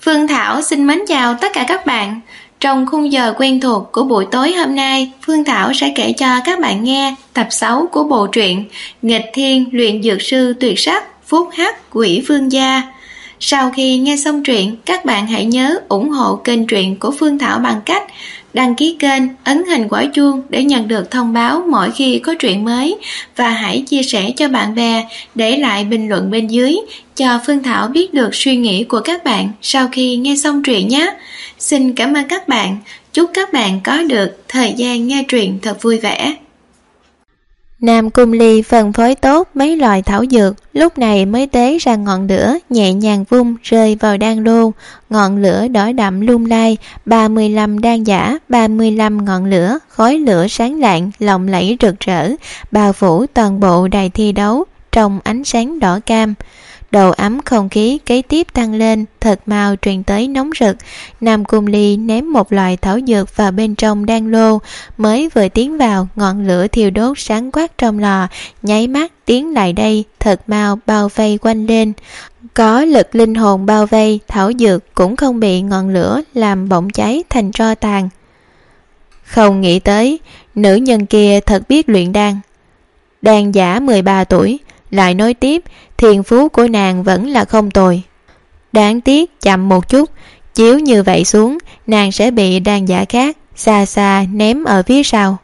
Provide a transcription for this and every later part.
Phương Thảo xin mến chào tất cả các bạn. Trong khung giờ quen thuộc của buổi tối hôm nay, Phương Thảo sẽ kể cho các bạn nghe tập 6 của bộ truyện Nghịch Thiên Luyện Dược Sư Tuyệt Sắc Phúc Hắc Quỷ Vương Gia. Sau khi nghe xong truyện, các bạn hãy nhớ ủng hộ kênh truyện của Phương Thảo bằng cách đăng ký kênh, ấn hình quả chuông để nhận được thông báo mỗi khi có truyện mới, và hãy chia sẻ cho bạn bè, để lại bình luận bên dưới cho Phương Thảo biết được suy nghĩ của các bạn sau khi nghe xong truyện nhé. Xin cảm ơn các bạn, chúc các bạn có được thời gian nghe truyện thật vui vẻ. Nam Cung Ly phân phối tốt mấy loại thảo dược, lúc này mới tế ra ngọn lửa, nhẹ nhàng vung rơi vào đan lô. Ngọn lửa đỏ đậm lung lai, 35 đan giả, 35 ngọn lửa, khói lửa sáng lạng, lộng lẫy rực rỡ, bao phủ toàn bộ đài thi đấu trong ánh sáng đỏ cam. Độ ấm không khí kế tiếp tăng lên, thật mau truyền tới nóng rực. Nam Cung Ly ném một loại thảo dược vào bên trong đan lô, mới vừa tiến vào, ngọn lửa thiêu đốt sáng quắc trong lò, nháy mắt tiến lại đây, thật mau bao vây quanh lên. Có lực linh hồn bao vây, thảo dược cũng không bị ngọn lửa làm bỏng cháy thành tro tàn. Không nghĩ tới, nữ nhân kia thật biết luyện đan. Đan giả 13 tuổi, lại nói tiếp, thiên phú của nàng vẫn là không tồi. Đáng tiếc chậm một chút, chiếu như vậy xuống, nàng sẽ bị đan giả khác xa xa ném ở phía sau.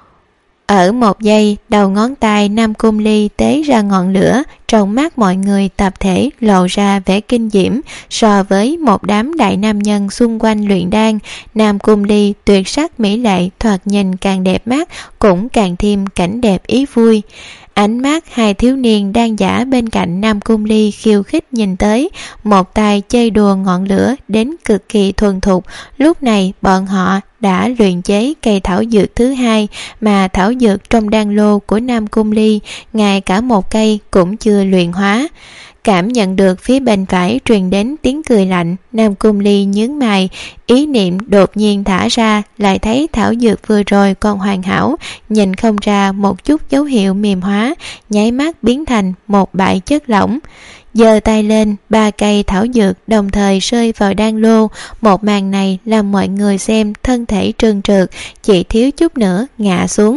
Ở một giây, đầu ngón tay Nam Cung Ly tế ra ngọn lửa, trong mắt mọi người tập thể lộ ra vẻ kinh diễm. So với một đám đại nam nhân xung quanh luyện đan, Nam Cung Ly tuyệt sắc mỹ lệ, thoạt nhìn càng đẹp mắt, cũng càng thêm cảnh đẹp ý vui. Ánh mắt hai thiếu niên đang giả bên cạnh Nam Cung Ly khiêu khích nhìn tới, một tay chơi đùa ngọn lửa đến cực kỳ thuần thục. Lúc này bọn họ đã luyện chế cây thảo dược thứ hai, mà thảo dược trong đan lô của Nam Cung Ly ngay cả một cây cũng chưa luyện hóa. Cảm nhận được phía bên phải truyền đến tiếng cười lạnh, Nam Cung Ly nhướng mày, ý niệm đột nhiên thả ra, lại thấy thảo dược vừa rồi còn hoàn hảo, nhìn không ra một chút dấu hiệu mềm hóa, nháy mắt biến thành một bãi chất lỏng. Giơ tay lên, 3 cây thảo dược đồng thời rơi vào đan lô. Một màn này làm mọi người xem thân thể trơn trượt, chỉ thiếu chút nữa ngã xuống.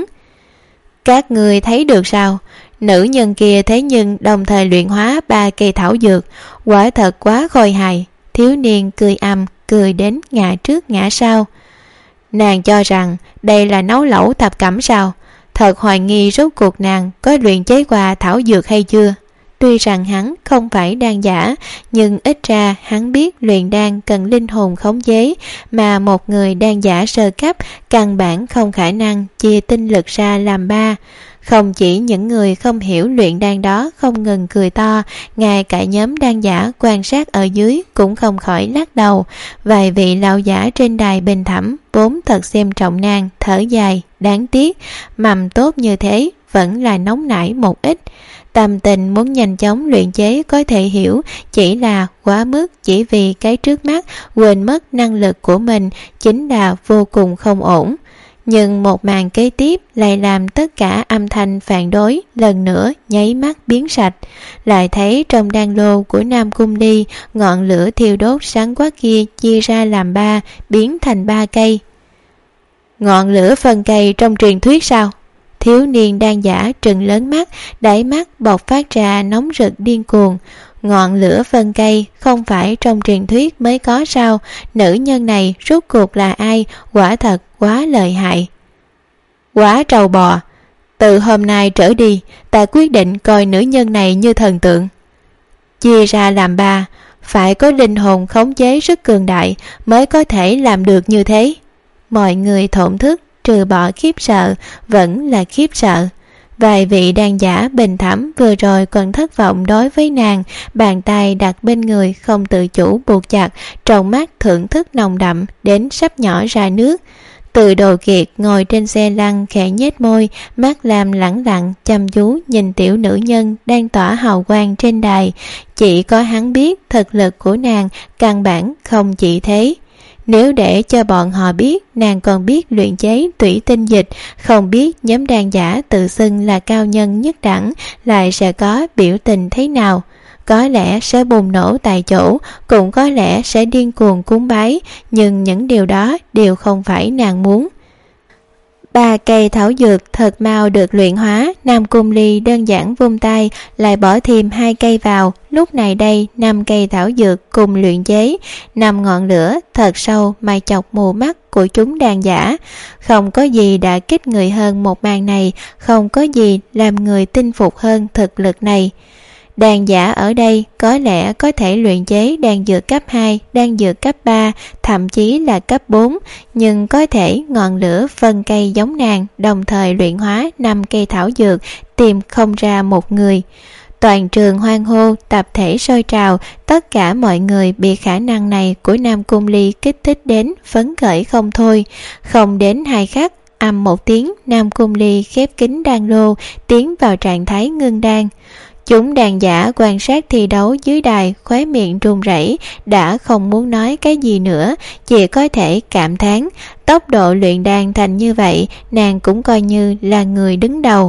Các người thấy được sao? Nữ nhân kia thế nhưng đồng thời luyện hóa 3 cây thảo dược, quả thật quá khôi hài. Thiếu niên cười cười đến ngã trước ngã sau. Nàng cho rằng đây là nấu lẩu thập cẩm sao? Thật hoài nghi rốt cuộc nàng có luyện chế qua thảo dược hay chưa. Tuy rằng hắn không phải đan giả, nhưng ít ra hắn biết luyện đan cần linh hồn khống chế, mà một người đan giả sơ cấp căn bản không khả năng chia tinh lực ra làm 3. Không chỉ những người không hiểu luyện đan đó không ngừng cười to, ngay cả nhóm đan giả quan sát ở dưới cũng không khỏi lắc đầu. Vài vị lão giả trên đài bình thẩm vốn thật xem trọng nàng, thở dài, đáng tiếc, mầm tốt như thế vẫn là nóng nảy một ít. Tâm tình muốn nhanh chóng luyện chế có thể hiểu, chỉ là quá mức chỉ vì cái trước mắt, quên mất năng lực của mình, chính là vô cùng không ổn. Nhưng một màn kế tiếp lại làm tất cả âm thanh phản đối lần nữa nháy mắt biến sạch. Lại thấy trong đan lô của Nam Cung Ly, ngọn lửa thiêu đốt sáng quá kia chia ra làm 3, biến thành 3 cây. Ngọn lửa phân cây trong truyền thuyết sao? Thiếu niên đan giả trừng lớn mắt, đáy mắt bộc phát ra nóng rực điên cuồng. Ngọn lửa phân cây không phải trong truyền thuyết mới có sao? Nữ nhân này rốt cuộc là ai? Quả thật quá lợi hại, quá trâu bò. Từ hôm nay trở đi, ta quyết định coi nữ nhân này như thần tượng. Chia ra làm 3, phải có linh hồn khống chế rất cường đại mới có thể làm được như thế. Mọi người thổn thức, trừ bỏ khiếp sợ vẫn là khiếp sợ. Vài vị đan giả bình thẩm vừa rồi còn thất vọng đối với nàng, bàn tay đặt bên người không tự chủ buộc chặt, trong mắt thưởng thức nồng đậm đến sắp nhỏ ra nước. Từ Đồ Kiệt ngồi trên xe lăn khẽ nhếch môi, mắt làm lẳng lặng chăm chú nhìn tiểu nữ nhân đang tỏa hào quang trên đài. Chỉ có hắn biết thực lực của nàng căn bản không chỉ thế. Nếu để cho bọn họ biết nàng còn biết luyện chế tủy tinh dịch, không biết nhóm đan giả tự xưng là cao nhân nhất đẳng lại sẽ có biểu tình thế nào. có lẽ sẽ bùng nổ tại chỗ, cũng có lẽ sẽ điên cuồng cúng bái, nhưng những điều đó đều không phải nàng muốn. 3 cây thảo dược thật mau được luyện hóa. Nam Cung Ly đơn giản vung tay, lại bỏ thêm 2 cây vào. Lúc này đây 5 cây thảo dược cùng luyện chế. 5 ngọn lửa thật sâu mà chọc mù mắt của chúng đàn giả. Không có gì đã kích người hơn một màn này, không có gì làm người tin phục hơn thực lực này. Đàn giả ở đây có lẽ có thể luyện chế đan dược cấp 2, đan dược cấp 3, thậm chí là cấp 4, nhưng có thể ngọn lửa phân cây giống nàng đồng thời luyện hóa 5 cây thảo dược, tìm không ra một người. Toàn trường hoan hô, tập thể sôi trào, tất cả mọi người bị khả năng này của Nam Cung Ly kích thích đến phấn khởi không thôi. Không đến 2 khắc, ầm một tiếng, Nam Cung Ly khép kín đan lô, tiến vào trạng thái ngưng đan. Chúng đàn giả quan sát thi đấu dưới đài, khóe miệng run rẩy, đã không muốn nói cái gì nữa, chỉ có thể cảm thán. Tốc độ luyện đan thành như vậy, nàng cũng coi như là người đứng đầu.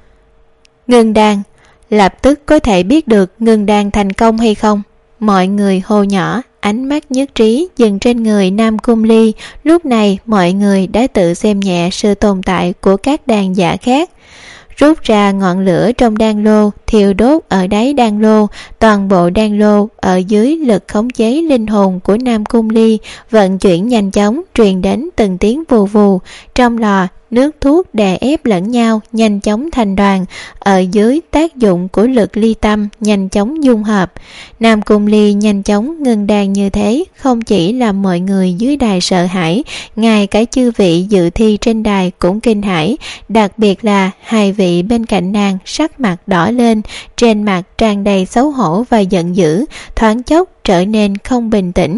Ngưng đan, lập tức có thể biết được ngưng đan thành công hay không. Mọi người hô nhỏ, ánh mắt nhất trí dừng trên người Nam Cung Ly. Lúc này mọi người đã tự xem nhẹ sự tồn tại của các đàn giả khác. Rút ra ngọn lửa trong đan lô, thiêu đốt ở đáy đan lô. Toàn bộ đan lô ở dưới lực khống chế linh hồn của Nam Cung Ly vận chuyển nhanh chóng, truyền đến từng tiếng vù vù. Trong lò, nước thuốc đè ép lẫn nhau, nhanh chóng thành đoàn. Ở dưới tác dụng của lực ly tâm, nhanh chóng dung hợp. Nam Cung Ly nhanh chóng ngưng đan như thế, không chỉ làm mọi người dưới đài sợ hãi, ngay cả chư vị dự thi trên đài cũng kinh hãi. Đặc biệt là 2 vị bên cạnh nàng sắc mặt đỏ lên, trên mặt tràn đầy xấu hổ và giận dữ, thoáng chốc trở nên không bình tĩnh.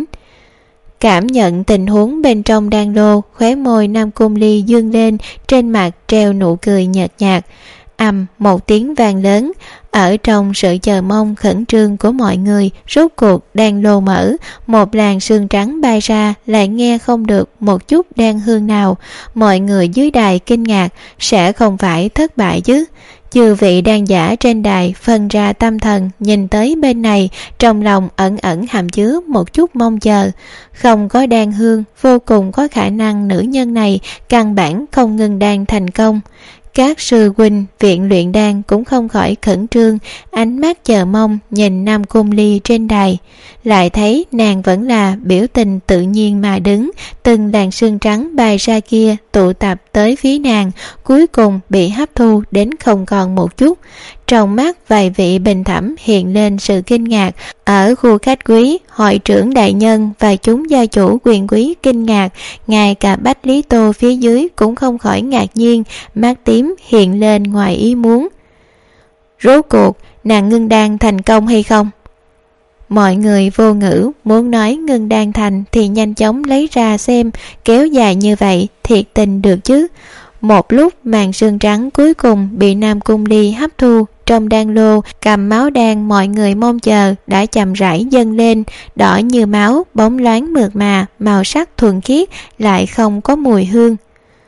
Cảm nhận tình huống bên trong đan lô, khóe môi Nam Cung Ly dương lên, trên mặt treo nụ cười nhợt nhạt. Ầm một tiếng vang lớn, ở trong sự chờ mong khẩn trương của mọi người, rốt cuộc đan lô mở, một làn sương trắng bay ra, lại nghe không được một chút đan hương nào. Mọi người dưới đài kinh ngạc, sẽ không phải thất bại chứ? Chư vị đan giả trên đài phân ra tâm thần, nhìn tới bên này, trong lòng ẩn ẩn hàm chứa một chút mong chờ. Không có đan hương, vô cùng có khả năng nữ nhân này căn bản không ngừng đan thành công. Các sư huynh viện luyện đan cũng không khỏi khẩn trương, ánh mắt chờ mong nhìn Nam Cung Ly trên đài. Lại thấy nàng vẫn là biểu tình tự nhiên mà đứng, từng làn sương trắng bay ra kia tụ tập tới phía nàng, cuối cùng bị hấp thu đến không còn một chút. Trong mắt vài vị bình thẩm hiện lên sự kinh ngạc. Ở khu khách quý, hội trưởng đại nhân và chúng gia chủ quyền quý kinh ngạc, ngay cả Bách Lý Tô phía dưới cũng không khỏi ngạc nhiên, mắt tím hiện lên ngoài ý muốn. Rốt cuộc nàng ngưng đan thành công hay không? Mọi người vô ngữ, muốn nói ngưng đan thành thì nhanh chóng lấy ra xem, kéo dài như vậy thiệt tình được chứ. Một lúc màn sương trắng cuối cùng bị Nam Cung Ly hấp thu trong đan lô, cầm máu đan mọi người mong chờ đã chậm rãi dâng lên, đỏ như máu, bóng loáng mượt mà, màu sắc thuần khiết, lại không có mùi hương.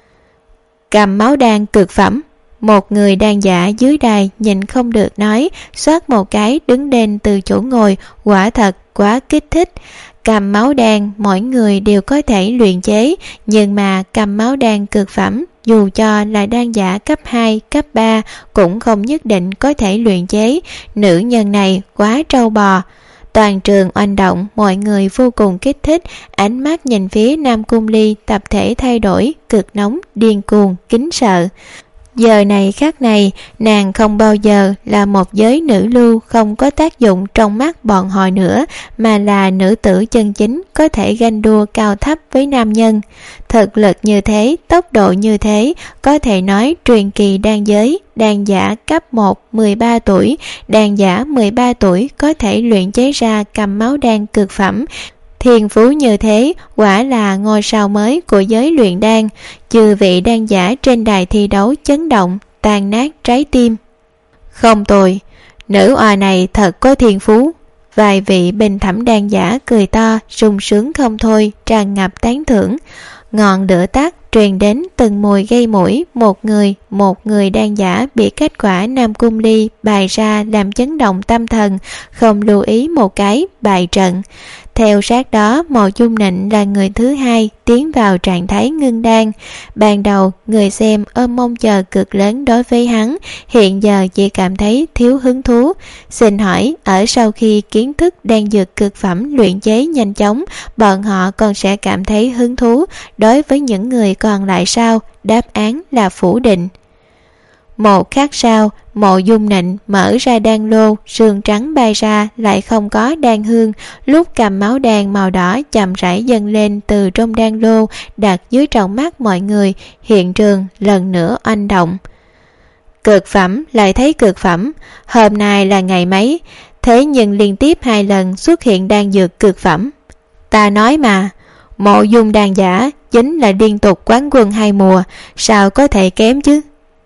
Cầm máu đan cực phẩm. Một người đan giả dưới đài nhìn không được nói, xoát một cái đứng lên từ chỗ ngồi, quả thật quá kích thích. Cầm máu đan mỗi người đều có thể luyện chế, nhưng mà cầm máu đan cực phẩm, dù cho là đan giả cấp 2, cấp 3 cũng không nhất định có thể luyện chế. Nữ nhân này quá trâu bò. Toàn trường oanh động, mọi người vô cùng kích thích, ánh mắt nhìn phía Nam Cung Ly tập thể thay đổi, cực nóng, điên cuồng, kính sợ. Giờ này khắc này, nàng không bao giờ là một giới nữ lưu không có tác dụng trong mắt bọn họ nữa, mà là nữ tử chân chính có thể ganh đua cao thấp với nam nhân. Thực lực như thế, tốc độ như thế, có thể nói truyền kỳ đan giới, đan giả cấp 1, 13 tuổi, đan giả 13 tuổi có thể luyện chế ra cầm máu đan cực phẩm. Thiên phú như thế, quả là ngôi sao mới của giới luyện đan. Chư vị đan giả trên đài thi đấu chấn động, tan nát trái tim. Không tồi, nữ oa này thật có thiên phú. Vài vị bình thẩm đan giả cười to, sung sướng không thôi, tràn ngập tán thưởng. Ngọn lửa tắt, truyền đến từng mùi gây mũi. Một người đan giả bị kết quả Nam Cung Ly bày ra làm chấn động tâm thần, không lưu ý một cái bại trận. Theo sát đó, Mộ Dung Nịnh là người thứ hai tiến vào trạng thái ngưng đan. Ban đầu, người xem ôm mong chờ cực lớn đối với hắn, hiện giờ chỉ cảm thấy thiếu hứng thú. Xin hỏi, ở sau khi kiến thức đan dược cực phẩm luyện chế nhanh chóng, bọn họ còn sẽ cảm thấy hứng thú. Đối với những người còn lại sao? Đáp án là phủ định. Một khắc sau, Mộ Dung Nịnh mở ra đan lô, sương trắng bay ra, lại không có đan hương. Lúc cầm máu đan màu đỏ chậm rãi dâng lên từ trong đan lô, đặt dưới tròng mắt mọi người. Hiện trường lần nữa oanh động. Cực phẩm lại thấy cực phẩm, hôm nay là ngày mấy? Thế nhưng liên tiếp 2 lần xuất hiện đan dược cực phẩm. Ta nói mà, Mộ Dung đan giả chính là liên tục quán quân 2 mùa, sao có thể kém chứ?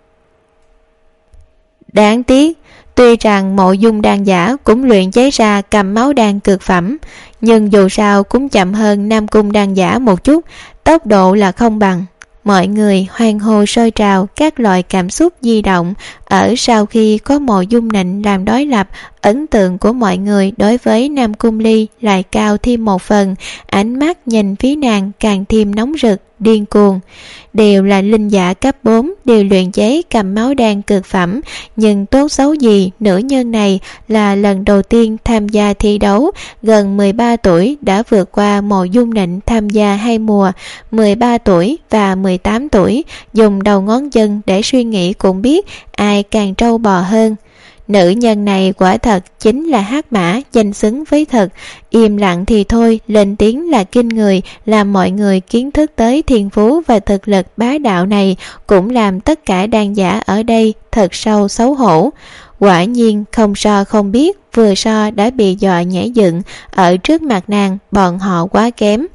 Đáng tiếc, tuy rằng Mộ Dung đan giả cũng luyện chế ra cầm máu đan cực phẩm, nhưng dù sao cũng chậm hơn Nam Cung đan giả một chút, tốc độ là không bằng. Mọi người hoan hô sôi trào, các loại cảm xúc di động. Ở sau khi có Mộ Dung Nịnh làm đối lập, ấn tượng của mọi người đối với Nam Cung Ly lại cao thêm một phần. Ánh mắt nhìn phía nàng càng thêm nóng rực, điên cuồng. Đều là linh giả cấp 4, đều luyện chế cầm máu đan cực phẩm, nhưng tốt xấu gì nữ nhân này là lần đầu tiên tham gia thi đấu. Gần 13 tuổi đã vượt qua Mộ Dung Nịnh tham gia 2 mùa. 13 tuổi và 18 tuổi, dùng đầu ngón chân để suy nghĩ cũng biết ai càng trâu bò hơn. Nữ nhân này quả thật chính là hắc mã, danh xứng với thật. Im lặng thì thôi, lên tiếng là kinh người, làm mọi người kiến thức tới thiên phú và thực lực bá đạo này, cũng làm tất cả đan giả ở đây thật sâu xấu hổ. Quả nhiên không so không biết, vừa so đã bị dọa nhảy dựng. Ở trước mặt nàng, bọn họ quá kém.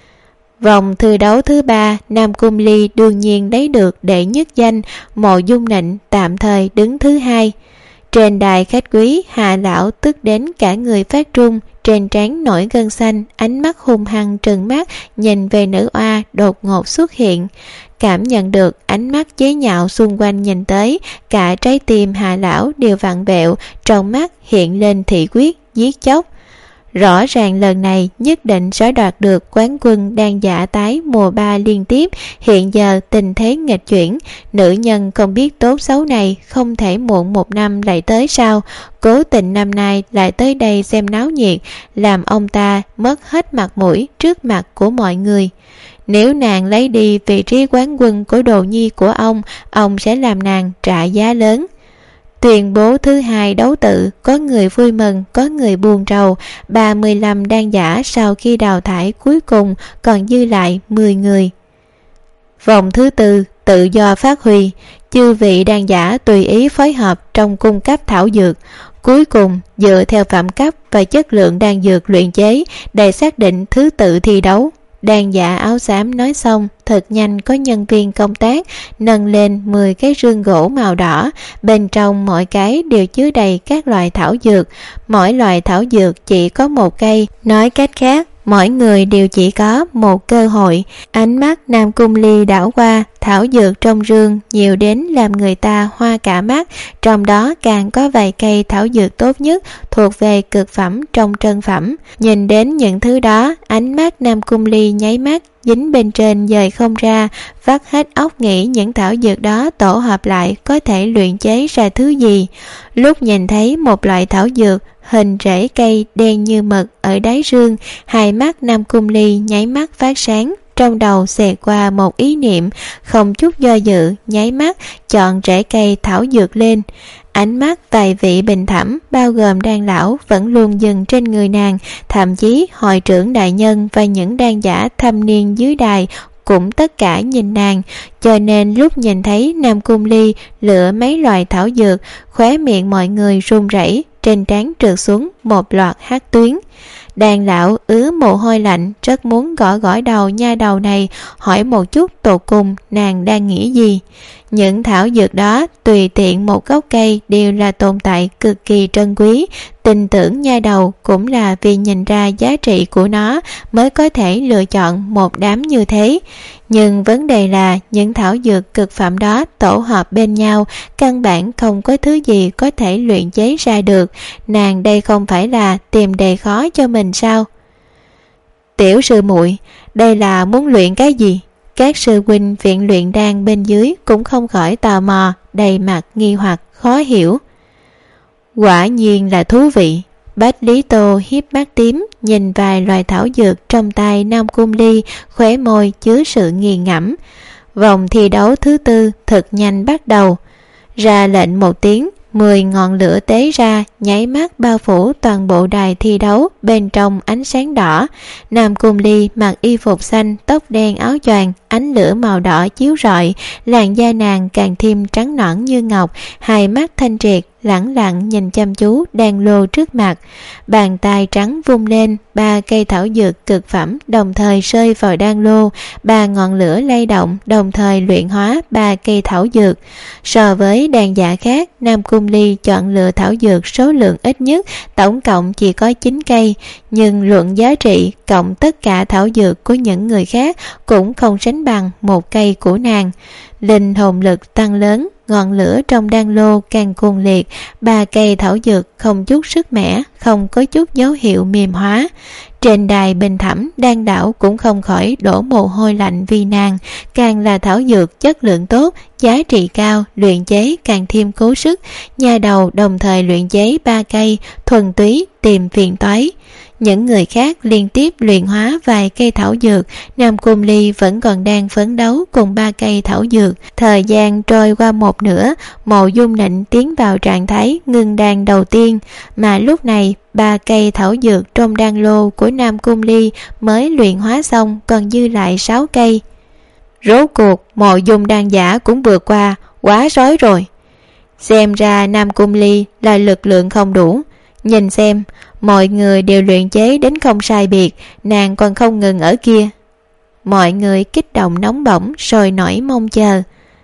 Vòng thi đấu thứ 3, Nam Cung Ly đương nhiên lấy được đệ nhất danh, Mộ Dung Nịnh tạm thời đứng thứ 2. Trên đài khách quý, Hạ lão tức đến cả người phát trung, trên trán nổi gân xanh, ánh mắt hung hăng trừng mắt nhìn về nữ oa đột ngột xuất hiện. Cảm nhận được ánh mắt chế nhạo xung quanh nhìn tới, cả trái tim Hạ lão đều vặn vẹo, trong mắt hiện lên thị quyết giết chóc. Rõ ràng lần này nhất định sẽ đoạt được quán quân đan giả tái mùa 3 liên tiếp. Hiện giờ tình thế nghịch chuyển, nữ nhân không biết tốt xấu này không thể muộn 1 năm lại tới sao? Cố tình năm nay lại tới đây xem náo nhiệt, làm ông ta mất hết mặt mũi trước mặt của mọi người. Nếu nàng lấy đi vị trí quán quân của đồ nhi của ông sẽ làm nàng trả giá lớn. Tuyên bố thứ 2 đấu tự, có người vui mừng, có người buồn rầu. 35 đan giả sau khi đào thải cuối cùng còn dư lại 10 người. Vòng thứ 4, tự do phát huy. Chư vị đan giả tùy ý phối hợp trong cung cấp thảo dược. Cuối cùng, dựa theo phẩm cấp và chất lượng đan dược luyện chế để xác định thứ tự thi đấu. Đan giả áo xám nói xong, thật nhanh có nhân viên công tác nâng lên 10 cái rương gỗ màu đỏ, bên trong mỗi cái đều chứa đầy các loại thảo dược. Mỗi loại thảo dược chỉ có 1 cây, nói cách khác, mỗi người đều chỉ có 1 cơ hội. Ánh mắt Nam Cung Ly đảo qua, thảo dược trong rương nhiều đến làm người ta hoa cả mắt, trong đó càng có vài cây thảo dược tốt nhất thuộc về cực phẩm trong trân phẩm. Nhìn đến những thứ đó, ánh mắt Nam Cung Ly nháy mắt, dính bên trên dời không ra, vắt hết óc nghĩ những thảo dược đó tổ hợp lại có thể luyện chế ra thứ gì. Lúc nhìn thấy một loại thảo dược hình rễ cây đen như mực ở đáy rương, hai mắt Nam Cung Ly nháy mắt phát sáng. Trong đầu xẹt qua một ý niệm, không chút do dự, nháy mắt chọn rễ cây thảo dược lên. Ánh mắt vài vị bình thẩm bao gồm đan lão vẫn luôn dừng trên người nàng, thậm chí hội trưởng đại nhân và những đan giả thâm niên dưới đài cũng tất cả nhìn nàng. Cho nên lúc nhìn thấy Nam Cung Ly lựa mấy loại thảo dược, khóe miệng mọi người run rẩy, trên trán trượt xuống một loạt hắc tuyến. Đàn lão ứa mồ hôi lạnh, rất muốn gõ đầu nha đầu này, hỏi một chút tột cùng nàng đang nghĩ gì. Những thảo dược đó tùy tiện một gốc cây đều là tồn tại cực kỳ trân quý, tin tưởng nha đầu cũng là vì nhìn ra giá trị của nó mới có thể lựa chọn một đám như thế. Nhưng vấn đề là những thảo dược cực phẩm đó tổ hợp bên nhau, căn bản không có thứ gì có thể luyện chế ra được. Nàng đây không phải là tìm đề khó cho mình sao? Tiểu sư muội, đây là muốn luyện cái gì? Các sư huynh viện luyện đan bên dưới cũng không khỏi tò mò, đầy mặt nghi hoặc khó hiểu. Quả nhiên là thú vị. Bách Lý Tô hiếp mắt tím nhìn vài loài thảo dược trong tay Nam Cung Ly, khóe môi chứa sự nghiền ngẫm. Vòng thi đấu thứ tư thật nhanh bắt đầu. Ra lệnh một tiếng, 10 ngọn lửa tế ra, nháy mắt bao phủ toàn bộ đài thi đấu, bên trong ánh sáng đỏ. Nam Cung Ly mặc y phục xanh, tóc đen áo choàng, ánh lửa màu đỏ chiếu rọi, làn da nàng càng thêm trắng nõn như ngọc, hai mắt thanh triệt, lẳng lặng nhìn chăm chú đan lô trước mặt. Bàn tay trắng vung lên, 3 cây thảo dược cực phẩm đồng thời rơi vào đan lô, 3 ngọn lửa lay động đồng thời luyện hóa 3 cây thảo dược. So với đàn giả khác, Nam Cung Ly chọn lựa thảo dược số lượng ít nhất, tổng cộng chỉ có 9 cây, nhưng luận giá trị cộng tất cả thảo dược của những người khác cũng không sánh bằng 1 cây của nàng. Linh hồn lực tăng lớn, ngọn lửa trong đan lô càng cuồng liệt, 3 cây thảo dược không chút sức mẻ, không có chút dấu hiệu mềm hóa. Trên đài bình thẩm, đan đảo cũng không khỏi đổ mồ hôi lạnh vì nàng, càng là thảo dược chất lượng tốt, giá trị cao, luyện chế càng thêm cố sức. Nhà đầu đồng thời luyện chế 3 cây, thuần túy tìm phiền toái. Những người khác liên tiếp luyện hóa vài cây thảo dược, Nam Cung Ly vẫn còn đang phấn đấu cùng 3 cây thảo dược. Thời gian trôi qua một nửa, Mộ Dung Nịnh tiến vào trạng thái ngưng đan đầu tiên, mà lúc này 3 cây thảo dược trong đan lô của Nam Cung Ly mới luyện hóa xong, còn dư lại 6 cây. Rốt cuộc Mộ Dung đan giả cũng vượt qua, quá rối rồi. Xem ra Nam Cung Ly là lực lượng không đủ. Nhìn xem, mọi người đều luyện chế đến không sai biệt, nàng còn không ngừng ở kia. Mọi người kích động nóng bỏng, sôi nổi mong chờ.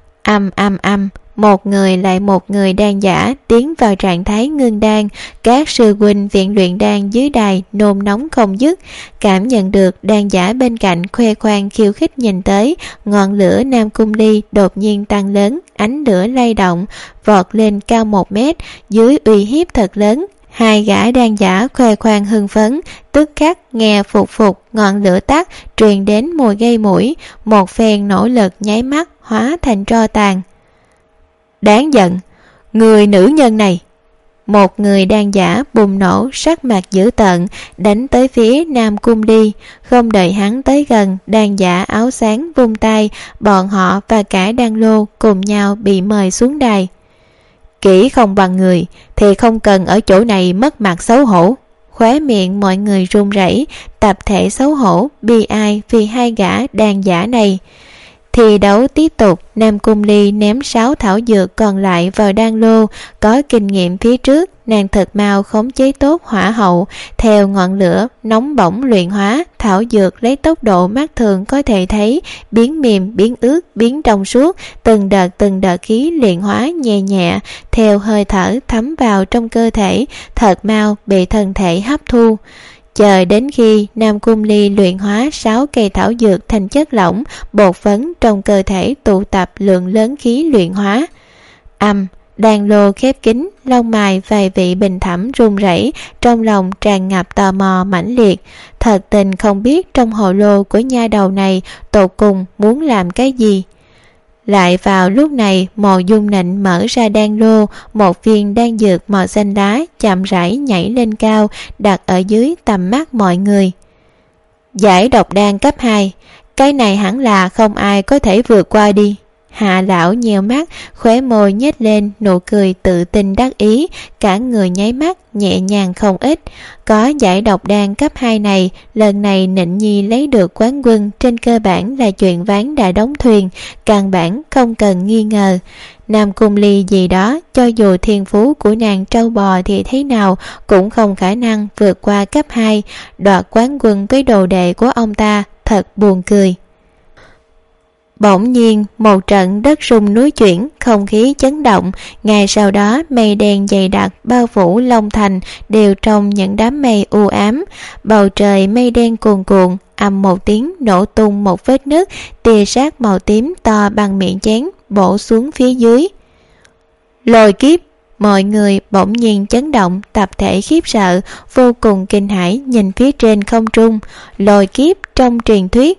Một người lại một người đan giả tiến vào trạng thái ngưng đan. Các sư huynh viện luyện đan dưới đài nôn nóng không dứt, cảm nhận được đan giả bên cạnh khoe khoang khiêu khích nhìn tới. Ngọn lửa Nam Cung Ly đột nhiên tăng lớn, ánh lửa lay động, vọt lên cao 1 mét, dưới uy hiếp thật lớn. 2 gã đan giả khoe khoang hưng phấn, tức khắc nghe phục ngọn lửa tắt, truyền đến mùi gây mũi, một phen nỗ lực nháy mắt hóa thành tro tàn. Đáng giận, người nữ nhân này! Một người đan giả bùng nổ, sắc mặt dữ tợn, đánh tới phía Nam Cung Ly. Không đợi hắn tới gần, đan giả áo sáng vung tay, bọn họ và cả đan lô cùng nhau bị mời xuống đài. Kỹ không bằng người thì không cần ở chỗ này mất mặt xấu hổ. Khóe miệng mọi người run rẩy, tập thể xấu hổ, bi ai vì 2 gã đan giả này. Thi đấu tiếp tục, Nam Cung Ly ném 6 thảo dược còn lại vào đan lô. Có kinh nghiệm phía trước, nàng thật mau khống chế tốt hỏa hậu, theo ngọn lửa nóng bỏng luyện hóa. Thảo dược lấy tốc độ mắt thường có thể thấy, biến mềm, biến ướt, biến trong suốt, từng đợt khí luyện hóa nhẹ nhẹ, theo hơi thở thấm vào trong cơ thể, thật mau bị thân thể hấp thu. Chờ đến khi Nam Cung Ly luyện hóa 6 cây thảo dược thành chất lỏng, bột phấn trong cơ thể tụ tập lượng lớn khí luyện hóa. Đan lô khép kín, lông mày vài vị bình thẩm run rẩy, trong lòng tràn ngập tò mò mãnh liệt. Thật tình không biết trong hồ lô của nha đầu này tột cùng muốn làm cái gì. Lại vào lúc này, Mộ Dung Nịnh mở ra đan lô, một viên đan dược màu xanh lá chậm rãi nhảy lên cao, đặt ở dưới tầm mắt mọi người. Giải độc đan cấp 2, cái này hẳn là không ai có thể vượt qua đi. Hạ lão nheo mắt, khóe môi nhếch lên nụ cười tự tin đắc ý, cả người nháy mắt nhẹ nhàng không ít. Có giải độc đan cấp 2 này, lần này Nịnh Nhi lấy được quán quân trên cơ bản là chuyện ván đã đóng thuyền, căn bản không cần nghi ngờ. Nam Cung Ly gì đó, cho dù thiên phú của nàng trâu bò thì thế nào cũng không khả năng vượt qua cấp 2, đoạt quán quân với đồ đệ của ông ta, thật buồn cười. Bỗng nhiên một trận đất rung núi chuyển, không khí chấn động. Ngay sau đó mây đen dày đặc bao phủ Long Thành, đều trong những đám mây u ám. Bầu trời mây đen cuồn cuộn, ầm một tiếng nổ tung một vết nứt, tia sét màu tím to bằng miệng chén bổ xuống phía dưới. Lôi kiếp! Mọi người bỗng nhiên chấn động, tập thể khiếp sợ, vô cùng kinh hãi nhìn phía trên không trung. Lôi kiếp trong truyền thuyết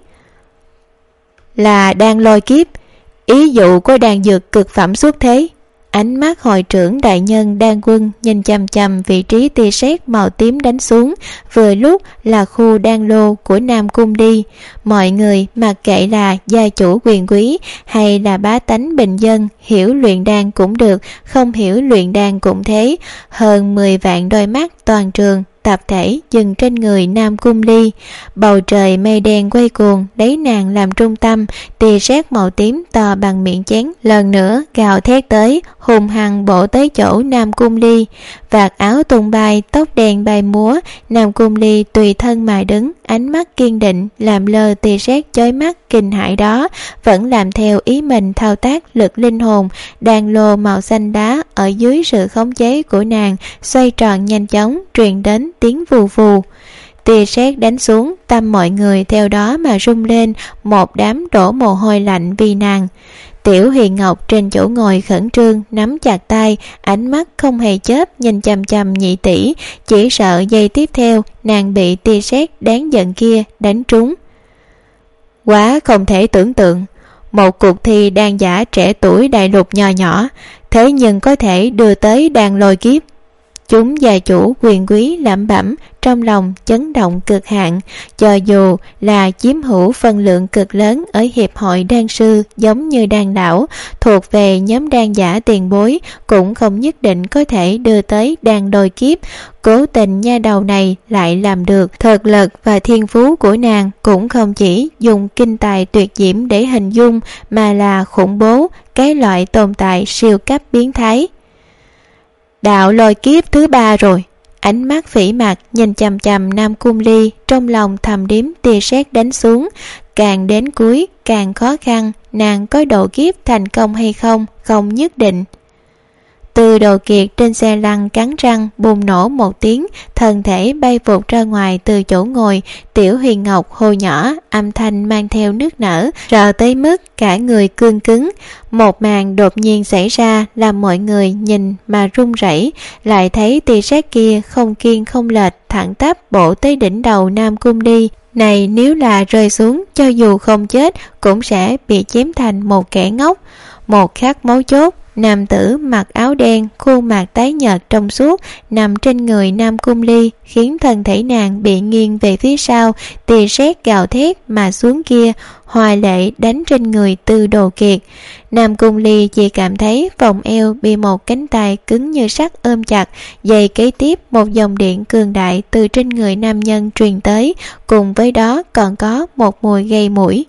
là đang lôi kiếp, ý dụ của đan dược cực phẩm xuất thế. Ánh mắt hội trưởng đại nhân đan quân nhìn chằm chằm vị trí tia sét màu tím đánh xuống, vừa lúc là khu đan lô của Nam Cung Ly. Mọi người mặc kệ là gia chủ quyền quý hay là bá tánh bình dân, hiểu luyện đan cũng được, không hiểu luyện đan cũng thế. Hơn 10 vạn đôi mắt toàn trường tập thể dừng trên người Nam Cung Ly. Bầu trời mây đen quay cuồng, lấy nàng làm trung tâm, tia sét màu tím to bằng miệng chén lần nữa gào thét tới, hùng hăng bổ tới chỗ Nam Cung Ly. Vạt áo tung bay, tóc đen bay múa, Nam Cung Ly tùy thân mà đứng, ánh mắt kiên định làm lơ tia sét chói mắt kinh hãi đó, vẫn làm theo ý mình thao tác lực linh hồn. Đan lô màu xanh đá ở dưới sự khống chế của nàng xoay tròn nhanh chóng, truyền đến tiếng vù vù. Tia sét đánh xuống, tâm mọi người theo đó mà rung lên, một đám đổ mồ hôi lạnh vì nàng. Tiểu Huyền Ngọc trên chỗ ngồi khẩn trương nắm chặt tay, ánh mắt không hề chớp nhìn chằm chằm nhị tỷ, chỉ sợ giây tiếp theo nàng bị tia sét đáng giận kia đánh trúng. Quá không thể tưởng tượng, một cuộc thi đan giả trẻ tuổi đại lục nho nhỏ, thế nhưng có thể đưa tới đan lôi kiếp. Chúng gia chủ quyền quý lẩm bẩm, trong lòng chấn động cực hạn. Cho dù là chiếm hữu phần lượng cực lớn ở hiệp hội đan sư giống như đan đảo, thuộc về nhóm đan giả tiền bối, cũng không nhất định có thể đưa tới đan đôi kiếp. Cố tình nha đầu này lại làm được. Thực lực và thiên phú của nàng cũng không chỉ dùng kinh tài tuyệt diễm để hình dung, mà là khủng bố, cái loại tồn tại siêu cấp biến thái. Đạo lôi kiếp thứ 3 rồi. Ánh mắt phỉ mặt nhìn chằm chằm Nam Cung Ly, trong lòng thầm điếm tia sét đánh xuống. Càng đến cuối càng khó khăn, nàng có độ kiếp thành công hay không không nhất định. Từ Đồ Kiệt trên xe lăn cắn răng bùng nổ một tiếng, thân thể bay vụt ra ngoài từ chỗ ngồi. Tiểu Huyền Ngọc hô nhỏ, âm thanh mang theo nước nở, sợ tới mức cả người cương cứng. Một màn đột nhiên xảy ra làm mọi người nhìn mà run rẩy, lại thấy tia sét kia không kiêng không lệch thẳng tắp bổ tới đỉnh đầu Nam Cung Ly. Này nếu là rơi xuống, cho dù không chết cũng sẽ bị chém thành một kẻ ngốc. Một khắc mấu chốt, nam tử mặc áo đen, khuôn mặt tái nhợt trong suốt nằm trên người Nam Cung Ly, khiến thân thể nàng bị nghiêng về phía sau. Tia sét gào thét mà xuống kia, hoa lệ đánh trên người Từ Đồ Kiệt. Nam Cung Ly chỉ cảm thấy vòng eo bị một cánh tay cứng như sắt ôm chặt. Giây kế tiếp, một dòng điện cường đại từ trên người nam nhân truyền tới, cùng với đó còn có một mùi gây mũi.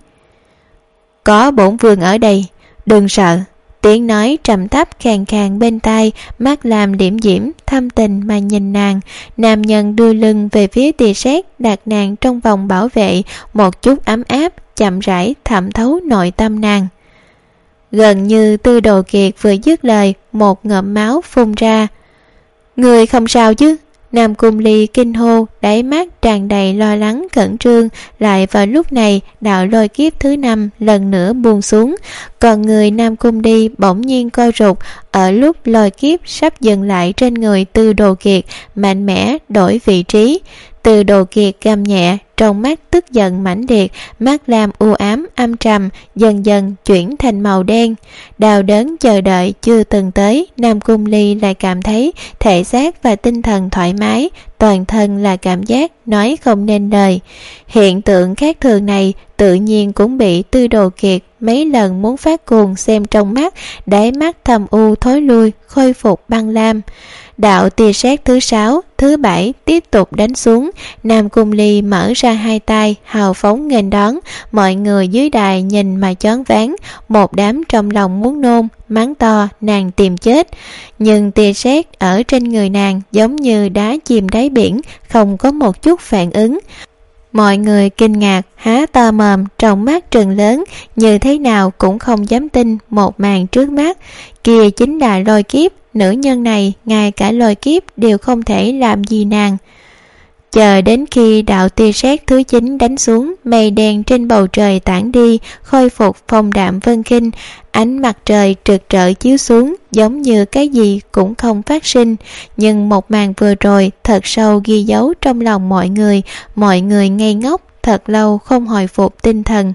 Có bổn vương ở đây, đừng sợ. Tiếng nói trầm thấp khàn khàn bên tai, mắt làm liễm diễm thâm tình mà nhìn nàng. Nam nhân đưa lưng về phía tia sét, đặt nàng trong vòng bảo vệ, một chút ấm áp chậm rãi thẩm thấu nội tâm nàng. Gần như Từ Đồ Kiệt vừa dứt lời, một ngụm máu phun ra. Người không sao chứ? Nam Cung Ly kinh hô, đáy mắt tràn đầy lo lắng khẩn trương. Lại vào lúc này, đạo lôi kiếp thứ 5 lần nữa buông xuống. Còn người Nam Cung Ly bỗng nhiên co rụt. Ở lúc lôi kiếp sắp dừng lại trên người Từ Đồ Kiệt, mạnh mẽ đổi vị trí. Từ Đồ Kiệt gầm nhẹ, trong mắt tức giận mãnh liệt, mắt lam u ám âm trầm dần dần chuyển thành màu đen. Đau đớn chờ đợi chưa từng tới, Nam Cung Ly lại cảm thấy thể xác và tinh thần thoải mái, toàn thân là cảm giác nói không nên lời. Hiện tượng khác thường này tự nhiên cũng bị Từ Đồ Kiệt mấy lần muốn phát cuồng xem trong mắt, đáy mắt thầm u thối lui, khôi phục băng lam. Đạo tia sét thứ 6, thứ 7 tiếp tục đánh xuống. Nam Cung Ly mở ra hai tay, hào phóng nghênh đón. Mọi người dưới đài nhìn mà choáng váng, một đám trong lòng muốn nôn, mắng to nàng tìm chết. Nhưng tia sét ở trên người nàng giống như đá chìm đáy biển, không có một chút phản ứng. Mọi người kinh ngạc, há to mồm, trong mắt trừng lớn, như thế nào cũng không dám tin một màn trước mắt. Kia chính là lôi kiếp, nữ nhân này ngay cả lôi kiếp đều không thể làm gì nàng. Chờ đến khi đạo tia sét thứ 9 đánh xuống, mây đen trên bầu trời tản đi, khôi phục phong đạm vân khinh, ánh mặt trời rực rỡ chiếu xuống, giống như cái gì cũng không phát sinh. Nhưng một màn vừa rồi thật sâu ghi dấu trong lòng mọi người ngây ngốc, thật lâu không hồi phục tinh thần.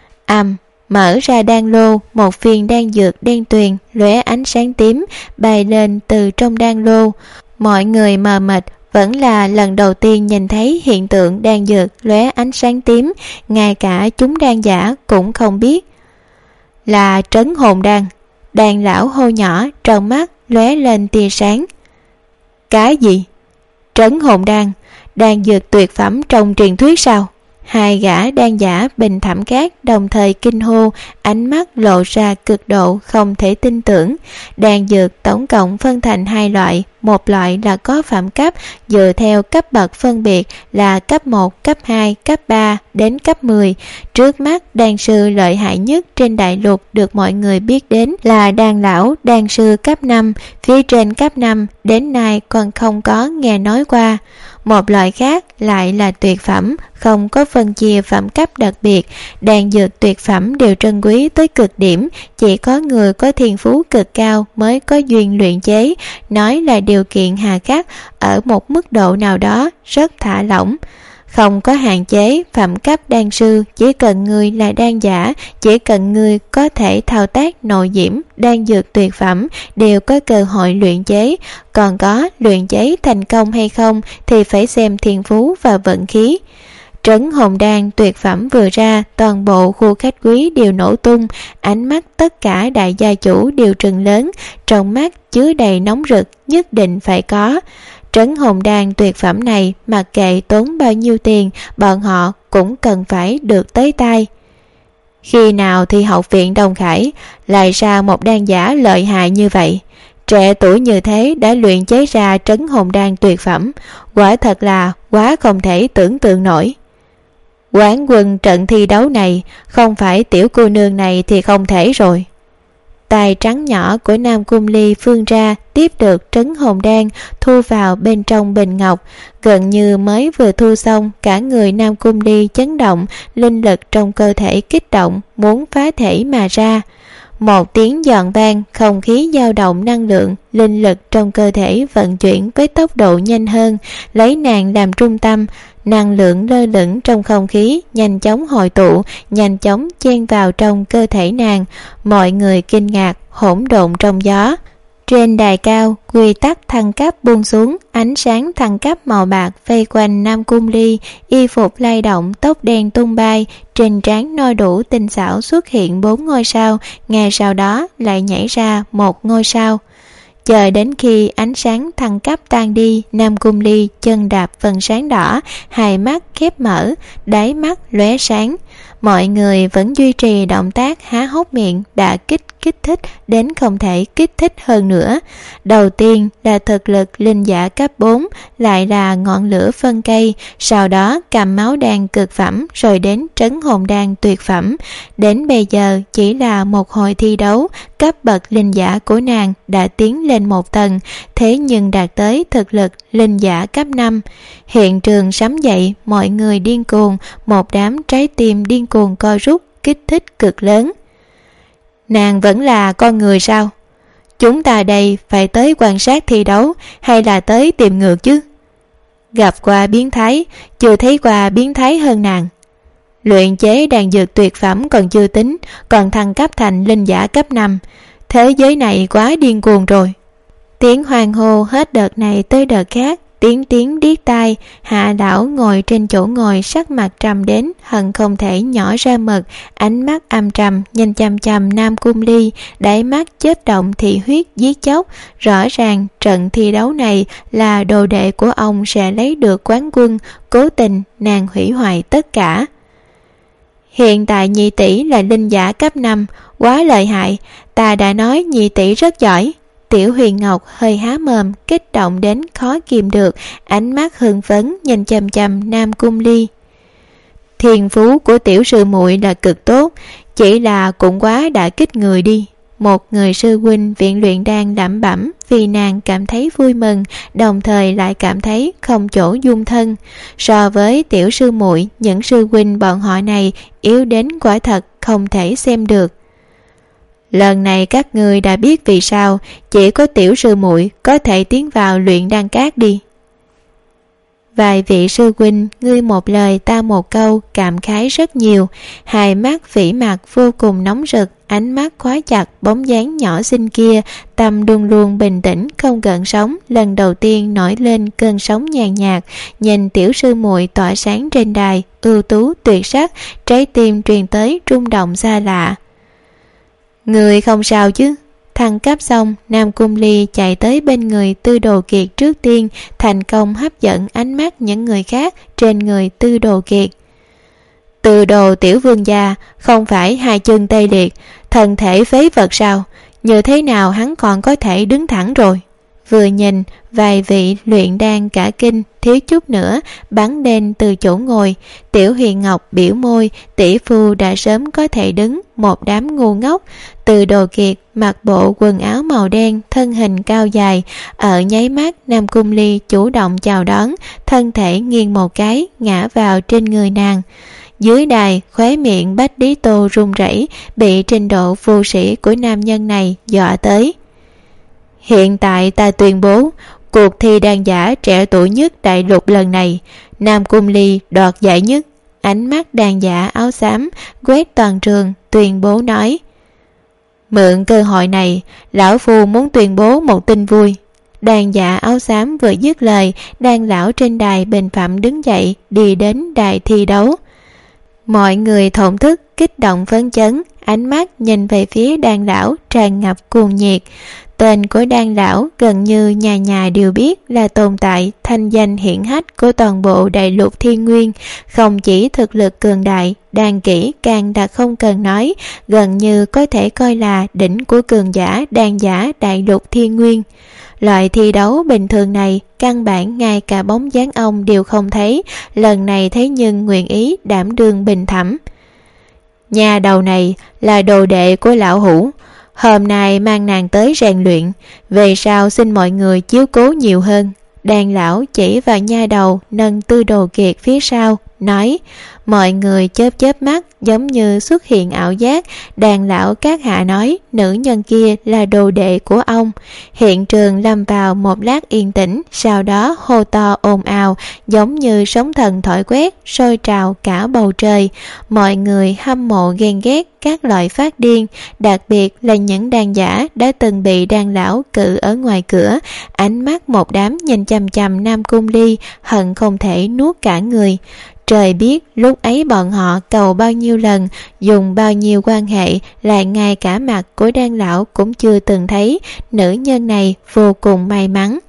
Mở ra đan lô, một viên đan dược đen tuyền lóe ánh sáng tím bay lên từ trong đan lô. Mọi người mờ mịt, vẫn là lần đầu tiên nhìn thấy hiện tượng đan dược lóe ánh sáng tím, ngay cả chúng đan giả cũng không biết. Là trấn hồn đan. Đan lão hô nhỏ, trong mắt lóe lên tia sáng. Cái gì? Trấn hồn đan, đan dược tuyệt phẩm trong truyền thuyết sao? Hai gã đan giả bình thẩm khác đồng thời kinh hô, ánh mắt lộ ra cực độ không thể tin tưởng. Đan dược tổng cộng phân thành hai loại, một loại là có phẩm cấp, dựa theo cấp bậc phân biệt là cấp 1, cấp 2, cấp 3 đến cấp 10. Trước mắt đan sư lợi hại nhất trên đại lục được mọi người biết đến là đan lão đan sư cấp 5, phía trên cấp 5 đến nay còn không có nghe nói qua. Một loại khác lại là tuyệt phẩm, không có phân chia phẩm cấp đặc biệt. Đan dược tuyệt phẩm đều trân quý tới cực điểm, chỉ có người có thiên phú cực cao mới có duyên luyện chế, nói là điều kiện hà khắc, ở một mức độ nào đó rất thả lỏng. Không có hạn chế phẩm cấp đan sư, chỉ cần người là đan giả, chỉ cần người có thể thao tác nội diễm, đan dược tuyệt phẩm đều có cơ hội luyện chế. Còn có luyện chế thành công hay không thì phải xem thiên phú và vận khí. Trấn hồn đan tuyệt phẩm vừa ra, toàn bộ khu khách quý đều nổ tung, ánh mắt tất cả đại gia chủ đều trừng lớn, trong mắt chứa đầy nóng rực, nhất định phải có. Trấn hồn đan tuyệt phẩm này mặc kệ tốn bao nhiêu tiền, bọn họ cũng cần phải được tới tay. Khi nào thì học viện Đông Khải lại ra một đan giả lợi hại như vậy? Trẻ tuổi như thế đã luyện chế ra trấn hồn đan tuyệt phẩm, quả thật là quá không thể tưởng tượng nổi. Quán quân trận thi đấu này, không phải tiểu cô nương này thì không thể rồi. Tay trắng nhỏ của Nam Cung Ly phương ra, tiếp được trấn hồn đan, thu vào bên trong bình ngọc. Gần như mới vừa thu xong, cả người Nam Cung Ly chấn động, linh lực trong cơ thể kích động, muốn phá thể mà ra. Một tiếng giòn vang, không khí dao động năng lượng, linh lực trong cơ thể vận chuyển với tốc độ nhanh hơn, lấy nàng làm trung tâm. Năng lượng lơ lửng trong không khí nhanh chóng hội tụ, nhanh chóng chen vào trong cơ thể nàng. Mọi người kinh ngạc, hỗn độn trong gió. Trên đài cao, quy tắc thăng cấp buông xuống, ánh sáng thăng cấp màu bạc vây quanh Nam Cung Ly, y phục lay động, tóc đen tung bay, trên trán no đủ tinh xảo xuất hiện 4 ngôi sao, ngay sau đó lại nhảy ra 1 ngôi sao. Chờ đến khi ánh sáng thăng cấp tan đi, Nam Cung Ly chân đạp phần sáng đỏ, hai mắt khép mở, đáy mắt lóe sáng. Mọi người vẫn duy trì động tác há hốc miệng, đã kích thích đến không thể kích thích hơn nữa. Đầu tiên là thực lực linh giả cấp 4, lại là ngọn lửa phân cây, sau đó cầm máu đan cực phẩm, rồi đến trấn hồn đan tuyệt phẩm. Đến bây giờ chỉ là một hồi thi đấu, cấp bậc linh giả của nàng đã tiến lên một tầng, thế nhưng đạt tới thực lực linh giả cấp 5. Hiện trường sấm dậy, mọi người điên cuồng, một đám trái tim điên cuồng co rút, kích thích cực lớn. Nàng vẫn là con người sao? Chúng ta đây phải tới quan sát thi đấu hay là tới tìm ngược chứ? Gặp qua biến thái, chưa thấy qua biến thái hơn nàng. Luyện chế đan dược tuyệt phẩm còn chưa tính, còn thăng cấp thành linh giả cấp 5. Thế giới này quá điên cuồng rồi. Tiếng hoan hô hết đợt này tới đợt khác, tiếng điếc tai. Hạ đảo ngồi trên chỗ ngồi, sắc mặt trầm đến hận không thể nhỏ ra mực, ánh mắt âm trầm nhìn chằm chằm Nam Cung Ly, đáy mắt chớp động thị huyết giết chóc. Rõ ràng trận thi đấu này là đồ đệ của ông sẽ lấy được quán quân, cố tình nàng hủy hoại tất cả. Hiện tại nhị tỷ là linh giả cấp 5, quá lợi hại, ta đã nói nhị tỷ rất giỏi. Tiểu Huyền Ngọc hơi há mồm, kích động đến khó kìm được, ánh mắt hưng phấn nhìn chằm chằm Nam Cung Ly. Thiên phú của tiểu sư muội là cực tốt, chỉ là cũng quá đã kích người đi. một người sư huynh viện luyện đan lẩm bẩm vì nàng cảm thấy vui mừng, đồng thời lại cảm thấy không chỗ dung thân. So với tiểu sư muội, những sư huynh bọn họ này yếu đến quả thật không thể xem được. Lần này các ngươi đã biết vì sao chỉ có tiểu sư muội có thể tiến vào luyện đan cát đi. Vài vị sư huynh ngươi một lời ta một câu cảm khái rất nhiều, hai mắt phỉ mặt vô cùng nóng rực, ánh mắt khóa chặt bóng dáng nhỏ xinh kia, tâm luôn luôn bình tĩnh không gợn sóng, lần đầu tiên nổi lên cơn sóng nhàn nhạt, nhìn tiểu sư muội tỏa sáng trên đài, ưu tú tuyệt sắc, trái tim truyền tới rung động xa lạ. Người không sao chứ? Thăng cấp xong, Nam Cung Ly chạy tới bên người Tư Đồ Kiệt trước tiên, thành công hấp dẫn ánh mắt những người khác trên người Tư Đồ Kiệt. Tư Đồ tiểu vương gia không phải hai chân tê liệt, thân thể phế vật sao? Như thế nào hắn còn có thể đứng thẳng rồi? Vừa nhìn, vài vị luyện đan cả kinh, thiếu chút nữa bắn lên từ chỗ ngồi. Tiểu Huyền Ngọc biểu môi, tỷ phu đã sớm có thể đứng, một đám ngu ngốc. Từ Đồ Kiệt mặc bộ quần áo màu đen, thân hình cao dài, ở nháy mắt Nam Cung Ly chủ động chào đón, thân thể nghiêng một cái ngã vào trên người nàng. Dưới đài, khóe miệng Bách Lý Tô run rẩy, bị trình độ vô sĩ của nam nhân này dọa tới. Hiện tại ta tuyên bố, cuộc thi đan giả trẻ tuổi nhất đại lục lần này, Nam Cung Ly đoạt giải nhất. Ánh mắt đan giả áo xám quét toàn trường, tuyên bố nói: Mượn cơ hội này, lão phu muốn tuyên bố một tin vui. Đan giả áo xám vừa dứt lời, đan lão trên đài bình phẩm đứng dậy, đi đến đài thi đấu. Mọi người thổn thức, kích động phấn chấn, ánh mắt nhìn về phía đan lão tràn ngập cuồng nhiệt. Tên của đan lão gần như nhà nhà đều biết, là tồn tại thanh danh hiển hách của toàn bộ đại lục Thiên Nguyên. Không chỉ thực lực cường đại, đan kỹ càng đã không cần nói, gần như có thể coi là đỉnh của cường giả đan giả đại lục Thiên Nguyên. Loại thi đấu bình thường này căn bản ngay cả bóng dáng ông đều không thấy, lần này thế nhưng nguyện ý đảm đương bình thẩm. Nhà đầu này là đồ đệ của lão hủ, hôm nay mang nàng tới rèn luyện, về sau xin mọi người chiếu cố nhiều hơn. Đan lão chỉ vào nha đầu nâng Tư Đồ Kiệt phía sau, nói. Mọi người chớp chớp mắt giống như xuất hiện ảo giác. Đan lão các hạ nói nữ nhân kia là đồ đệ của ông. Hiện trường lâm vào một lát yên tĩnh, sau đó hô to ồn ào giống như sóng thần thổi quét, sôi trào cả bầu trời. Mọi người hâm mộ ghen ghét các loại phát điên, đặc biệt là những đan giả đã từng bị đan lão cự ở ngoài cửa. Ánh mắt một đám nhìn chằm chằm Nam Cung Ly, hận không thể nuốt cả người. Trời biết lúc ấy bọn họ cầu bao nhiêu lần, dùng bao nhiêu quan hệ, lại ngay cả mặt của đan lão cũng chưa từng thấy. Nữ nhân này vô cùng may mắn.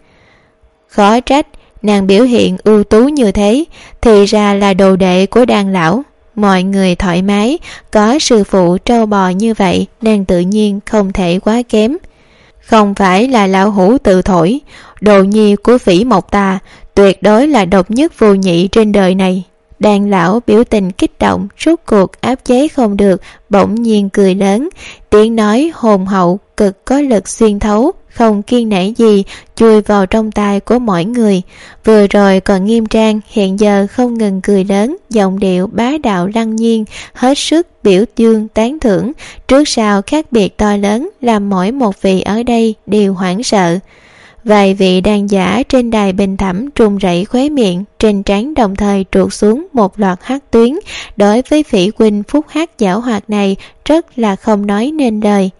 Khó trách nàng biểu hiện ưu tú như thế, thì ra là đồ đệ của đan lão. Mọi người thoải mái, có sư phụ trâu bò như vậy nên tự nhiên không thể quá kém. Không phải là lão hủ tự thổi, đồ nhi của Phỉ Mộc ta tuyệt đối là độc nhất vô nhị trên đời này. Đan lão biểu tình kích động, rốt cuộc áp chế không được, bỗng nhiên cười lớn, tiếng nói hồn hậu cực có lực xuyên thấu, không kiêng nể gì chui vào trong tai của mọi người. Vừa rồi còn nghiêm trang, hiện giờ không ngừng cười lớn, giọng điệu bá đạo lăng nhiên, hết sức biểu dương tán thưởng, trước sau khác biệt to lớn, làm mỗi một vị ở đây đều hoảng sợ. Vài vị đan giả trên đài bình thẩm trùng rẩy khóe miệng, trên trán đồng thời trượt xuống một loạt hắc tuyến. Đối với Phỉ huynh phúc hắc giảo hoạt này rất là không nói nên lời.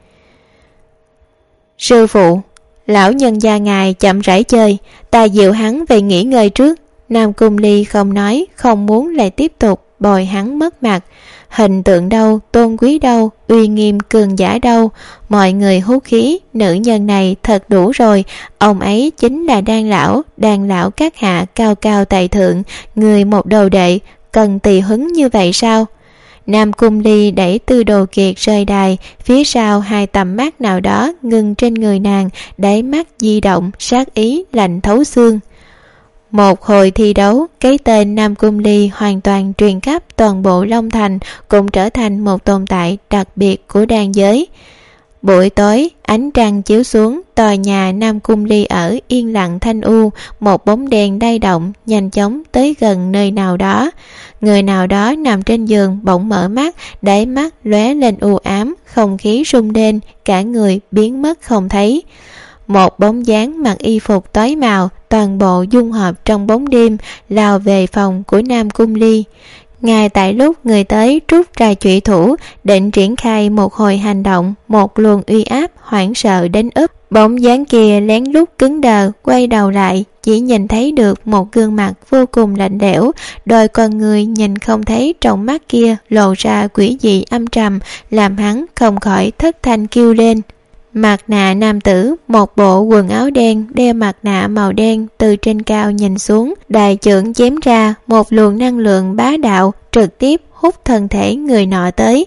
Sư phụ, lão nhân gia ngài chậm rãi chơi, ta dịu hắn về nghỉ ngơi trước. Nam Cung Ly không nói, không muốn lại tiếp tục bồi hắn mất mặt. Hình tượng đâu, tôn quý đâu, uy nghiêm cường giả đâu. Mọi người hút khí, nữ nhân này thật đủ rồi. Ông ấy chính là đan lão các hạ cao cao tại thượng, người một đầu đệ, cần tùy hứng như vậy sao? Nam Cung Ly đẩy Tư Đồ Kiệt rơi đài, phía sau hai tầm mắt nào đó ngừng trên người nàng, đáy mắt di động, sát ý lạnh thấu xương. Một hồi thi đấu, cái tên Nam Cung Ly hoàn toàn truyền khắp toàn bộ Long Thành, cũng trở thành một tồn tại đặc biệt của đan giới. Buổi tối, ánh trăng chiếu xuống, tòa nhà Nam Cung Ly ở yên lặng thanh u, một bóng đèn lay động nhanh chóng tới gần nơi nào đó. Người nào đó nằm trên giường bỗng mở mắt, đáy mắt lóe lên u ám, không khí rung lên, cả người biến mất không thấy. Một bóng dáng mặc y phục tối màu, toàn bộ dung hợp trong bóng đêm, lao về phòng của Nam Cung Ly. Ngay tại lúc người tới rút ra trụy thủ, định triển khai một hồi hành động, một luồng uy áp hoảng sợ đến úp. Bóng dáng kia lén lút cứng đờ, quay đầu lại, chỉ nhìn thấy được một gương mặt vô cùng lạnh lẽo, đôi con người nhìn không thấy trong mắt kia lộ ra quỷ dị âm trầm, làm hắn không khỏi thất thanh kêu lên. Mặt nạ nam tử, một bộ quần áo đen, đeo mặt nạ màu đen, từ trên cao nhìn xuống, đại chưởng chém ra, một luồng năng lượng bá đạo trực tiếp hút thân thể người nọ tới.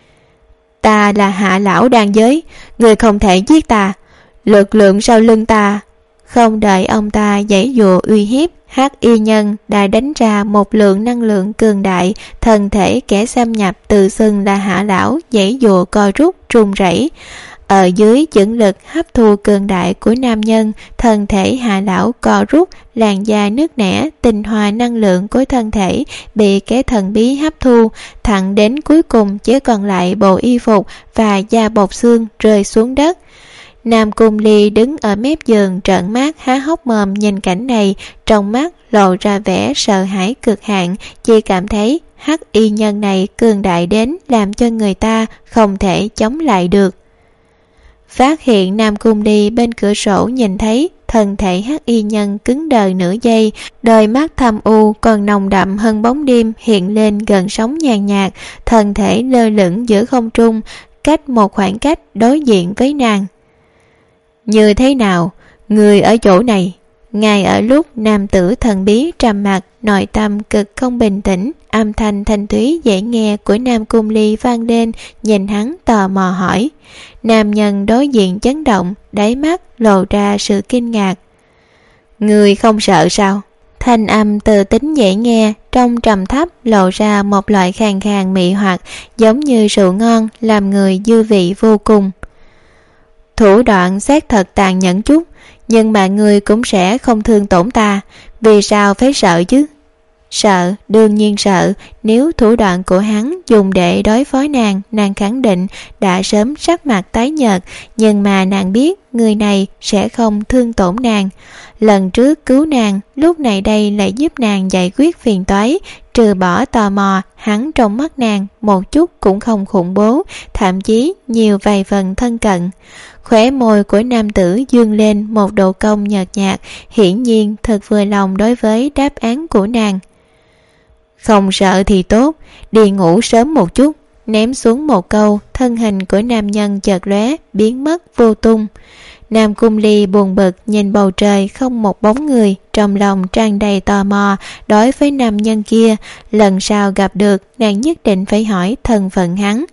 Ta là Hạ lão đan giới, người không thể giết ta. Lực lượng sau lưng ta. Không đợi ông ta giãy giụa uy hiếp, Hắc Y Nhân đã đánh ra một lượng năng lượng cường đại, thân thể kẻ xâm nhập tự xưng là Hạ lão giãy giụa co rút run rẩy. Ở dưới chưởng lực hấp thu cường đại của nam nhân, thân thể Hạ lão co rút, làn da nước nẻ, tinh hoa năng lượng của thân thể bị kẻ thần bí hấp thu, thẳng đến cuối cùng chỉ còn lại bộ y phục và da bọc xương rơi xuống đất. Nam Cung Ly đứng ở mép giường trợn mắt há hốc mồm nhìn cảnh này, trong mắt lộ ra vẻ sợ hãi cực hạn, chỉ cảm thấy Hắc Y Nhân này cường đại đến làm cho người ta không thể chống lại được. Phát hiện Nam Cung Ly bên cửa sổ nhìn thấy thân thể Hắc Y Nhân cứng đờ nửa giây, đôi mắt thâm u còn nồng đậm hơn bóng đêm hiện lên gần sóng nhàn nhạt, thân thể lơ lửng giữa không trung, cách một khoảng cách đối diện với nàng. Như thế nào, người ở chỗ này? Ngay ở lúc nam tử thần bí trầm mặc, nội tâm cực không bình tĩnh, âm thanh thanh thúy dễ nghe của Nam Cung Ly vang lên, nhìn hắn tò mò hỏi. Nam nhân đối diện chấn động, đáy mắt lộ ra sự kinh ngạc. Người không sợ sao? Thanh âm từ tính dễ nghe, trong trầm thấp lộ ra một loại khàn khàn mị hoặc, giống như rượu ngon, làm người dư vị vô cùng. Thủ đoạn xác thật tàn nhẫn chút, nhưng mà người cũng sẽ không thương tổn ta, vì sao phải sợ chứ? Sợ, đương nhiên sợ, nếu thủ đoạn của hắn dùng để đối phó nàng khẳng định đã sớm sắc mặt tái nhợt, nhưng mà nàng biết người này sẽ không thương tổn nàng. Lần trước cứu nàng, lúc này đây lại giúp nàng giải quyết phiền toái, trừ bỏ tò mò, hắn trong mắt nàng một chút cũng không khủng bố, thậm chí nhiều vài phần thân cận. Khóe môi của nam tử dương lên một độ cong nhợt nhạt, hiển nhiên thật vừa lòng đối với đáp án của nàng. Không sợ thì tốt, đi ngủ sớm một chút. Ném xuống một câu, thân hình của nam nhân chợt lóe biến mất vô tung. Nam Cung Ly buồn bực nhìn bầu trời không một bóng người, trong lòng tràn đầy tò mò đối với nam nhân kia. Lần sau gặp được, nàng nhất định phải hỏi thân phận hắn.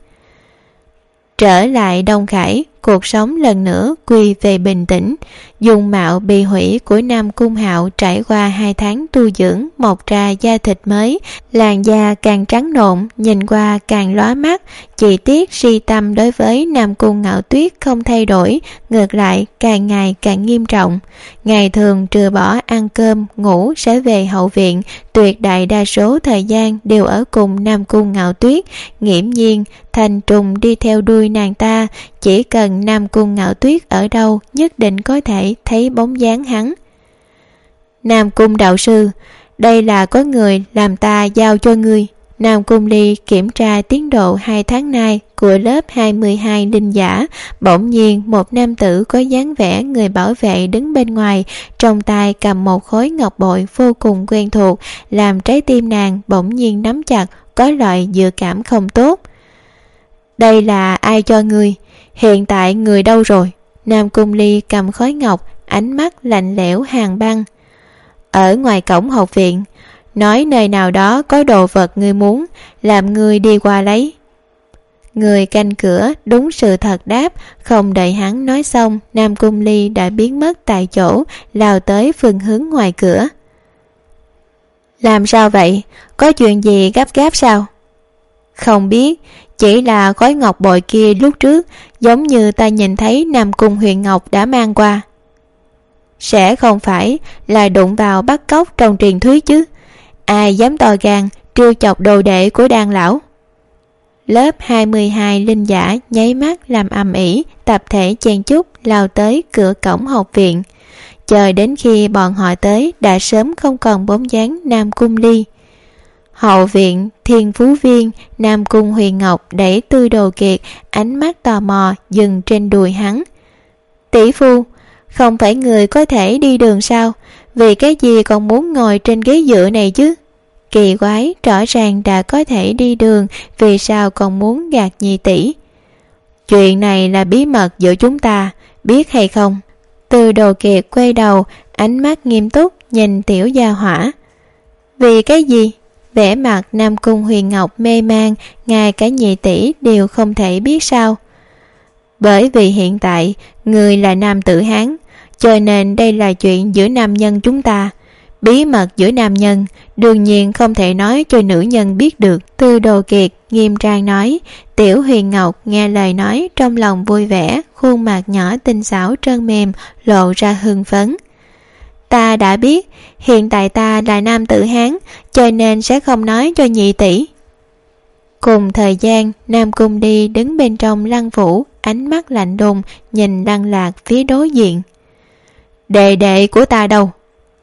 Trở lại Đông Khải, cuộc sống lần nữa quy về bình tĩnh. Dung mạo bị hủy của Nam Cung Hạo trải qua 2 tháng tu dưỡng, mọc ra da thịt mới, làn da càng trắng nộn, nhìn qua càng lóa mắt. Chỉ tiếc si tâm đối với Nam Cung Ngạo Tuyết không thay đổi, ngược lại càng ngày càng nghiêm trọng. Ngày thường trừ bỏ ăn cơm, ngủ sẽ về hậu viện, tuyệt đại đa số thời gian đều ở cùng Nam Cung Ngạo Tuyết. Nghiễm nhiên thành trùng đi theo đuôi nàng ta, chỉ cần Nam Cung Ngạo Tuyết ở đâu nhất định có thể thấy bóng dáng hắn. Nam Cung đạo sư, đây là có người làm ta giao cho ngươi. Nam Cung Ly kiểm tra tiến độ 2 tháng nay của lớp 22 linh giả. Bỗng nhiên một nam tử có dáng vẻ người bảo vệ đứng bên ngoài, trong tay cầm một khối ngọc bội vô cùng quen thuộc, làm trái tim nàng bỗng nhiên nắm chặt, có loại dự cảm không tốt. Đây là ai cho ngươi? Hiện tại người đâu rồi? Nam Cung Ly cầm khối ngọc, ánh mắt lạnh lẽo hàn băng. Ở ngoài cổng học viện, nói nơi nào đó có đồ vật ngươi muốn, làm ngươi đi qua lấy. Người canh cửa đúng sự thật đáp. Không đợi hắn nói xong, Nam Cung Ly đã biến mất tại chỗ, lao tới phương hướng ngoài cửa. Làm sao vậy? Có chuyện gì gấp gáp sao? Không biết, chỉ là khối ngọc bội kia lúc trước giống như ta nhìn thấy Nam Cung Huyền Ngọc đã mang qua. Sẽ không phải là đụng vào bắt cóc trong truyền thuyết chứ? Ai dám to gan trêu chọc đồ đệ của Đan lão? Lớp 22 linh giả nháy mắt làm ầm ĩ, tập thể chen chúc lao tới cửa cổng học viện. Chờ đến khi bọn họ tới đã sớm không còn bóng dáng Nam Cung Ly. Hậu viện Thiên Phú Viên, Nam Cung Huyền Ngọc đẩy Tư Đồ Kiệt, ánh mắt tò mò dừng trên đùi hắn. Tỷ phu, không phải người có thể đi đường sao? Vì cái gì còn muốn ngồi trên ghế dựa này chứ? Kỳ quái, rõ ràng đã có thể đi đường, vì sao còn muốn gạt nhị tỷ? Chuyện này là bí mật giữa chúng ta, biết hay không? Tư Đồ Kiệt quay đầu, ánh mắt nghiêm túc nhìn tiểu gia hỏa. Vì cái gì? Vẻ mặt Nam Cung Huyền Ngọc mê man, ngay cả nhị tỷ đều không thể biết sao. Bởi vì hiện tại người là nam tử Hán, cho nên đây là chuyện giữa nam nhân chúng ta. Bí mật giữa nam nhân đương nhiên không thể nói cho nữ nhân biết được. Tư Đồ Kiệt nghiêm trang nói. Tiểu Huyền Ngọc nghe lời nói trong lòng vui vẻ, khuôn mặt nhỏ tinh xảo trơn mềm lộ ra hưng phấn. Ta đã biết, hiện tại ta là nam tử Hán, cho nên sẽ không nói cho nhị tỷ. Cùng thời gian, Nam Cung Đi đứng bên trong lăng phủ, ánh mắt lạnh lùng nhìn Lăng Lạc phía đối diện. Đệ đệ của ta đâu?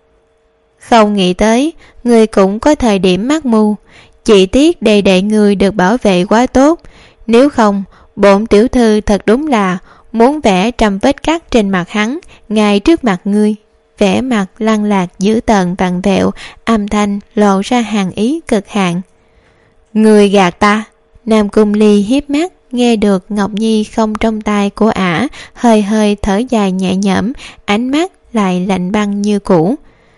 Không nghĩ tới, người cũng có thời điểm mắc mưu. Chỉ tiếc đệ đệ người được bảo vệ quá tốt. Nếu không, bổn tiểu thư thật đúng là muốn vẽ trăm vết cắt trên mặt hắn, ngay trước mặt ngươi. Vẻ mặt Lăng Lạc dữ tợn vặn vẹo, âm thanh lộ ra hàn ý cực hạn. Người gạt ta. Nam Cung Ly hiếp mắt, nghe được Ngọc Nhi không trong tay của ả, hơi hơi thở dài nhẹ nhõm, ánh mắt lại lạnh băng như cũ.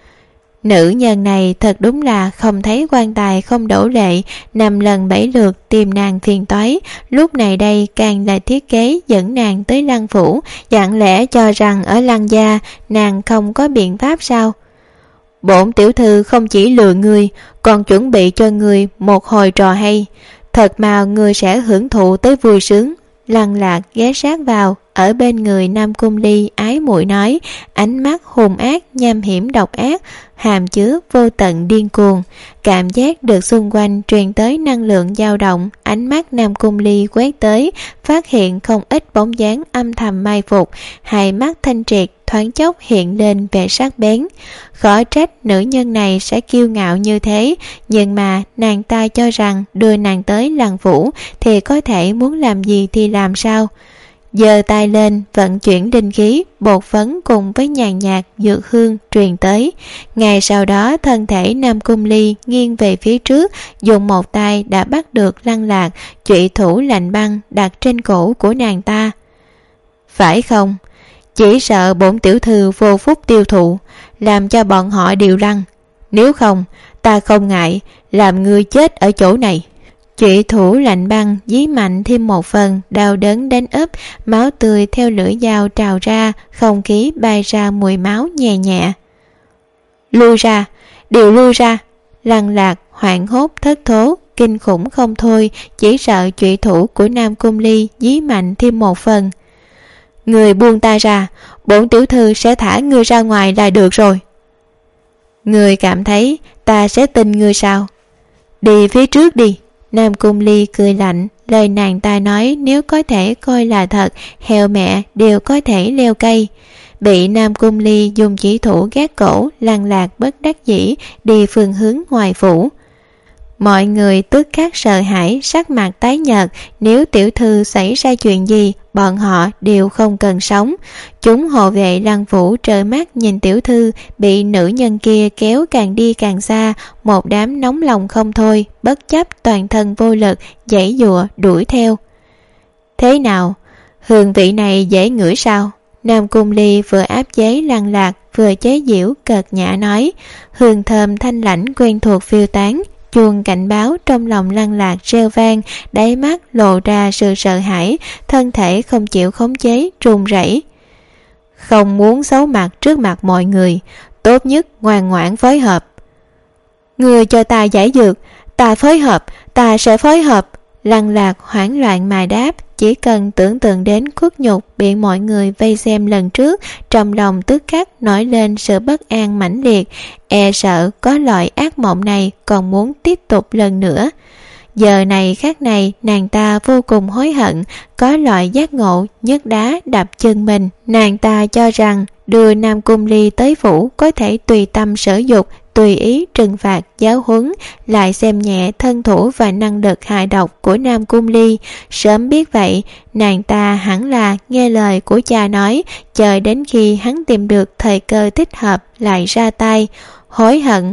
Nữ nhân này thật đúng là không thấy quan tài không đổ lệ, 5 lần 7 lượt tìm nàng phiền toái, lúc này đây càng là thiết kế dẫn nàng tới Lăng phủ. Chẳng lẽ cho rằng ở Lăng gia nàng không có biện pháp sao? Bổn tiểu thư không chỉ lừa người, còn chuẩn bị cho người một hồi trò hay, thật mà người sẽ hưởng thụ tới vui sướng. Lăng Lạc ghé sát vào ở bên người Nam Cung Ly, ái muội nói, ánh mắt hung ác nham hiểm độc ác, hàm chứa vô tận điên cuồng. Cảm giác được xung quanh truyền tới năng lượng dao động, ánh mắt Nam Cung Ly quét tới, phát hiện không ít bóng dáng âm thầm mai phục, hai mắt thanh triệt thoáng chốc hiện lên vẻ sắc bén. Khó trách nữ nhân này sẽ kiêu ngạo như thế, nhưng mà nàng ta cho rằng đưa nàng tới Lăng phủ thì có thể muốn làm gì thì làm sao. Giơ tay lên vận chuyển linh khí, bột phấn cùng với nhàn nhạt dược hương truyền tới. Ngay sau đó thân thể Nam Cung Ly nghiêng về phía trước, dùng một tay đã bắt được Lăng Lạc, chủy thủ lạnh băng đặt trên cổ của nàng ta. Phải không? Chỉ sợ bổn tiểu thư vô phúc tiêu thụ, làm cho bọn họ điều lăng. Nếu không, ta không ngại làm ngươi chết ở chỗ này. Chủy thủ lạnh băng dí mạnh thêm một phần, đau đớn đến ấp, máu tươi theo lưỡi dao trào ra, không khí bay ra mùi máu nhẹ nhẹ. Lui ra, đều lui ra. Lăng Lạc hoảng hốt thất thố, kinh khủng không thôi, chỉ sợ chủy thủ của Nam Cung Ly dí mạnh thêm một phần. Người buông ta ra, bổn tiểu thư sẽ thả ngươi ra ngoài là được rồi. Người cảm thấy ta sẽ tin ngươi sao? Đi phía trước đi. Nam Cung Ly cười lạnh, lời nàng ta nói nếu có thể coi là thật, heo mẹ đều có thể leo cây. Bị Nam Cung Ly dùng chỉ thủ gác cổ, Lăng Lạc bất đắc dĩ đi phương hướng ngoài phủ. Mọi người tức khắc sợ hãi, sắc mặt tái nhợt, nếu tiểu thư xảy ra chuyện gì, bọn họ đều không cần sống. Chúng hộ vệ Lăng phủ trợn mắt nhìn tiểu thư bị nữ nhân kia kéo càng đi càng xa, một đám nóng lòng không thôi, bất chấp toàn thân vô lực, giãy giụa đuổi theo. Thế nào? Hương vị này dễ ngửi sao? Nam Cung Ly vừa áp chế Lăng Lạc, vừa chế giễu cợt nhã nói. Hương thơm thanh lãnh quen thuộc phiêu tán, chuông cảnh báo trong lòng Lăng Lạc reo vang, đáy mắt lộ ra sự sợ hãi, thân thể không chịu khống chế, run rẩy. Không muốn xấu mặt trước mặt mọi người, tốt nhất ngoan ngoãn phối hợp. Người cho ta giải dược, ta phối hợp, ta sẽ phối hợp. Lăng Lạc hoảng loạn mà đáp, chỉ cần tưởng tượng đến khuất nhục bị mọi người vây xem lần trước, trong lòng tức khắc nổi lên sự bất an mãnh liệt, e sợ có loại ác mộng này còn muốn tiếp tục lần nữa. Giờ này khắc này, nàng ta vô cùng hối hận, có loại giác ngộ nhấc đá đập chân mình. Nàng ta cho rằng đưa Nam Cung Ly tới phủ có thể tùy tâm sở dục, tùy ý trừng phạt giáo huấn, lại xem nhẹ thân thủ và năng lực hại độc của Nam Cung Ly. Sớm biết vậy, nàng ta hẳn là nghe lời của cha nói, chờ đến khi hắn tìm được thời cơ thích hợp lại ra tay. Hối hận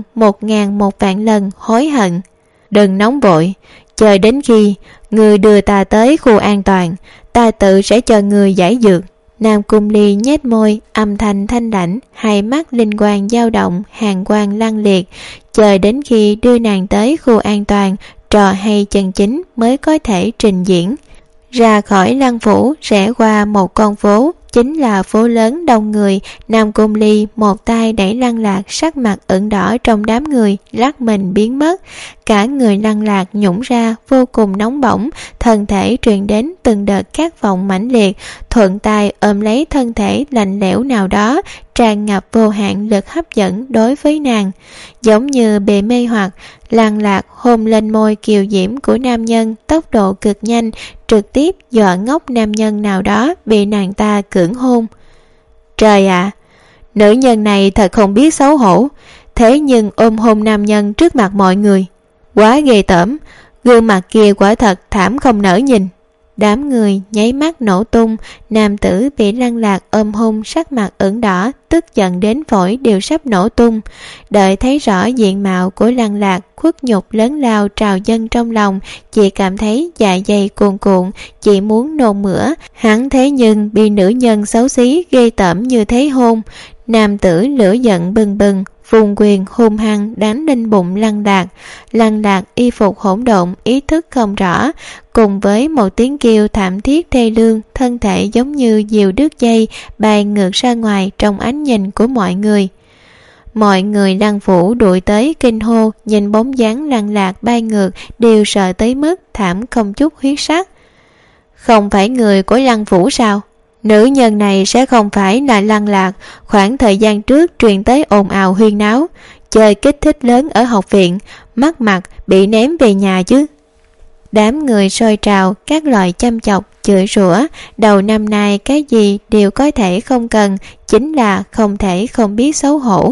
1001 lần hối hận. Đừng nóng vội, chờ đến khi người đưa ta tới khu an toàn, ta tự sẽ cho người giải dược. Nam Cung Ly nhếch môi, âm thanh thanh lãnh, hai mắt linh quang dao động, hàn quang lăng liệt. Chờ đến khi đưa nàng tới khu an toàn, trò hay chân chính mới có thể trình diễn. Ra khỏi Lăng phủ, rẽ qua một con phố, chính là phố lớn đông người. Nam Cung Ly một tay đẩy Lăng Lạc, sắc mặt ửng đỏ trong đám người, lắc mình biến mất. Cả người Lăng Lạc nhũng ra, vô cùng nóng bỏng, thân thể truyền đến từng đợt khát vọng mãnh liệt, thuận tay ôm lấy thân thể lạnh lẽo nào đó, tràn ngập vô hạn lực hấp dẫn đối với nàng. Giống như bị mê hoặc, Lăng Lạc hôn lên môi kiều diễm của nam nhân, tốc độ cực nhanh, trực tiếp dọa ngốc nam nhân nào đó bị nàng ta cưỡng hôn. Trời ạ, nữ nhân này thật không biết xấu hổ, thế nhưng ôm hôn nam nhân trước mặt mọi người, quá ghê tởm, gương mặt kia quả thật thảm không nỡ nhìn. Đám người nháy mắt nổ tung, nam tử bị Lăng Lạc ôm hôn sắc mặt ửng đỏ, tức giận đến phổi đều sắp nổ tung. Đợi thấy rõ diện mạo của Lăng Lạc, khuất nhục lớn lao trào dâng trong lòng, chỉ cảm thấy dạ dày cuồn cuộn, chỉ muốn nôn mửa. Hắn thế nhưng bị nữ nhân xấu xí ghê tởm như thế hôn. Nam tử lửa giận bừng bừng, vùng quyền hung hăng đánh lên bụng Lăng Lạc. Lăng Lạc y phục hỗn độn, ý thức không rõ, cùng với một tiếng kêu thảm thiết thê lương, thân thể giống như diều đứt dây bay ngược ra ngoài trong ánh nhìn của mọi người. Mọi người Lăng phủ đuổi tới kinh hô, nhìn bóng dáng Lăng Lạc bay ngược đều sợ tới mức thảm không chút huyết sắc. Không phải người của Lăng phủ sao? Nữ nhân này sẽ không phải là Lăng Lạc khoảng thời gian trước truyền tới ồn ào huyên náo, chơi kích thích lớn ở học viện, mất mặt bị ném về nhà chứ. Đám người sôi trào, các loại châm chọc, chửi rủa. Đầu năm nay cái gì đều có thể không cần, chính là không thể không biết xấu hổ.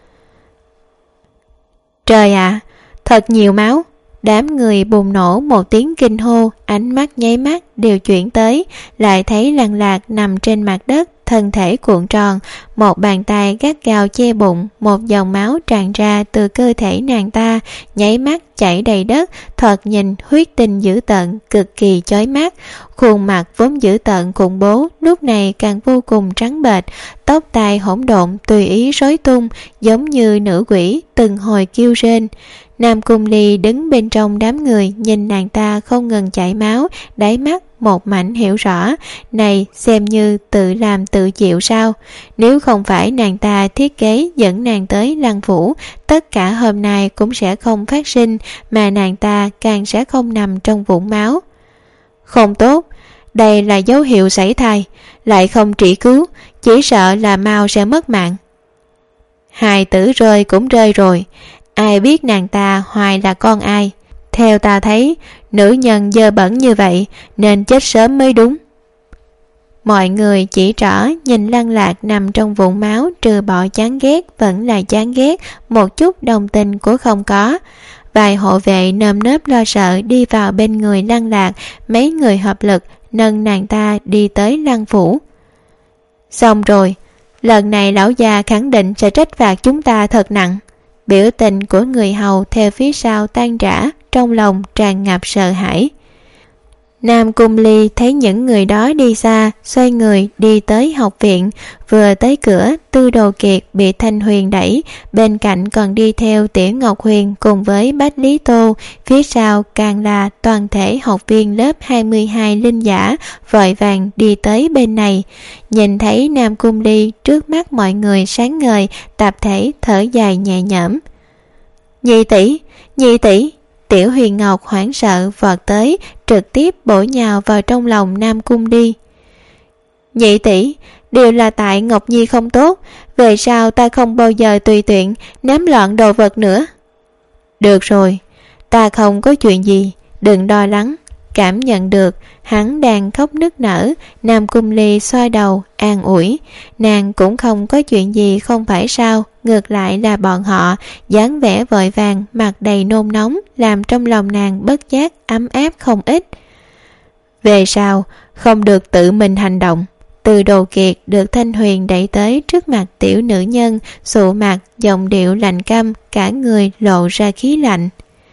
Trời ạ, thật nhiều máu. Đám người bùng nổ một tiếng kinh hô, ánh mắt nháy mắt đều chuyển tới, lại thấy Lăng Lạc nằm trên mặt đất, thân thể cuộn tròn, một bàn tay gắt gao che bụng, một dòng máu tràn ra từ cơ thể nàng ta, nháy mắt chảy đầy đất, thoạt nhìn huyết tinh dữ tợn, cực kỳ chói mắt. Khuôn mặt vốn dữ tợn khủng bố, lúc này càng vô cùng trắng bệch, tóc tai hỗn độn tùy ý rối tung, giống như nữ quỷ từng hồi kêu rên. Nam Cung Ly đứng bên trong đám người, nhìn nàng ta không ngừng chảy máu, đáy mắt một mảnh hiểu rõ, này xem như tự làm tự chịu sao? Nếu không phải nàng ta thiết kế dẫn nàng tới Lăng phủ, tất cả hôm nay cũng sẽ không phát sinh, mà nàng ta càng sẽ không nằm trong vũng máu. Không tốt, đây là dấu hiệu sảy thai, lại không trị cứu, chỉ sợ là mau sẽ mất mạng. Hài tử rơi cũng rơi rồi, ai biết nàng ta hoài là con ai. Theo ta thấy, nữ nhân dơ bẩn như vậy nên chết sớm mới đúng. Mọi người chỉ trỏ nhìn Lăng Lạc nằm trong vũng máu, trừ bỏ chán ghét vẫn là chán ghét, một chút đồng tình cũng không có. Vài hộ vệ nơm nớp lo sợ đi vào bên người Lăng Lạc, mấy người hợp lực nâng nàng ta đi tới Lăng phủ. Xong rồi, lần này lão già khẳng định sẽ trách phạt chúng ta thật nặng. Biểu tình của người hầu theo phía sau tan rã, trong lòng tràn ngập sợ hãi. Nam Cung Ly thấy những người đó đi xa, xoay người đi tới học viện. Vừa tới cửa, Tư Đồ Kiệt bị Thanh Huyền đẩy, bên cạnh còn đi theo Tiểu Ngọc Huyền cùng với Bách Lý Tô, phía sau càng là toàn thể học viên lớp 22 linh giả vội vàng đi tới bên này. Nhìn thấy Nam Cung Ly, trước mắt mọi người sáng ngời, tập thể thở dài nhẹ nhõm. Nhị tỷ, Tiểu Huyền Ngọc hoảng sợ vọt tới, trực tiếp bổ nhào vào trong lòng Nam Cung Ly. Nhị tỷ, đều là tại Ngọc Nhi không tốt, về sau ta không bao giờ tùy tiện ném loạn đồ vật nữa. Được rồi, ta không có chuyện gì, đừng lo lắng. Cảm nhận được hắn đang khóc nức nở, Nam Cung Ly xoa đầu an ủi, nàng cũng không có chuyện gì không phải sao, ngược lại là bọn họ dáng vẻ vội vàng, mặt đầy nôn nóng, làm trong lòng nàng bất giác ấm áp không ít. Về sau không được tự mình hành động. Từ Đồ Kiệt được Thanh Huyền đẩy tới trước mặt tiểu nữ nhân, sụ mặt, giọng điệu lạnh căm, cả người lộ ra khí lạnh.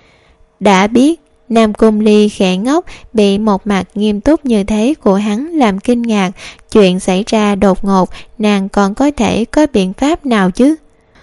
Đã biết. Nam Cung Ly khẽ ngốc, bị một mặt nghiêm túc như thế của hắn làm kinh ngạc. Chuyện xảy ra đột ngột, nàng còn có thể có biện pháp nào chứ?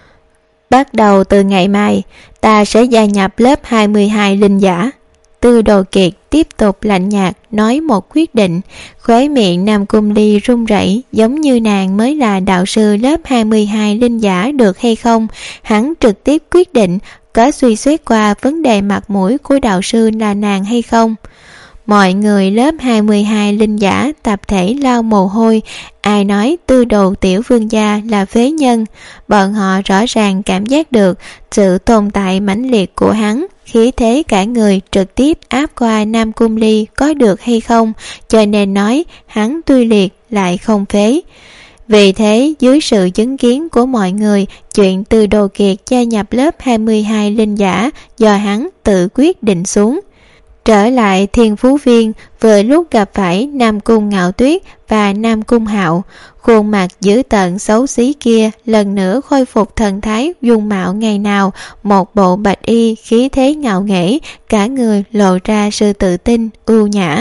Bắt đầu từ ngày mai, ta sẽ gia nhập lớp 22 linh giả. Từ Đồ Kiệt tiếp tục lạnh nhạt nói một quyết định. Khóe miệng Nam Cung Ly run rẩy, giống như nàng mới là đạo sư lớp 22 linh giả được hay không. Hắn trực tiếp quyết định, có suy xét qua vấn đề mặt mũi của đạo sư là nàng hay không. Mọi người lớp 22 linh giả tập thể lau mồ hôi. Ai nói Tư Đồ tiểu vương gia là phế nhân? Bọn họ rõ ràng cảm giác được sự tồn tại mãnh liệt của hắn, khí thế cả người trực tiếp áp qua Nam Cung Ly có được hay không, cho nên nói hắn tuy liệt lại không phế. Vì thế, dưới sự chứng kiến của mọi người, chuyện Từ Đồ Kiệt gia nhập lớp 22 linh giả do hắn tự quyết định xuống. Trở lại Thiên Phú Viên, vừa lúc gặp phải Nam Cung Ngạo Tuyết và Nam Cung Hạo. Khuôn mặt dữ tợn xấu xí kia lần nữa khôi phục thần thái dung mạo ngày nào, một bộ bạch y khí thế ngạo nghễ, cả người lộ ra sự tự tin, ưu nhã.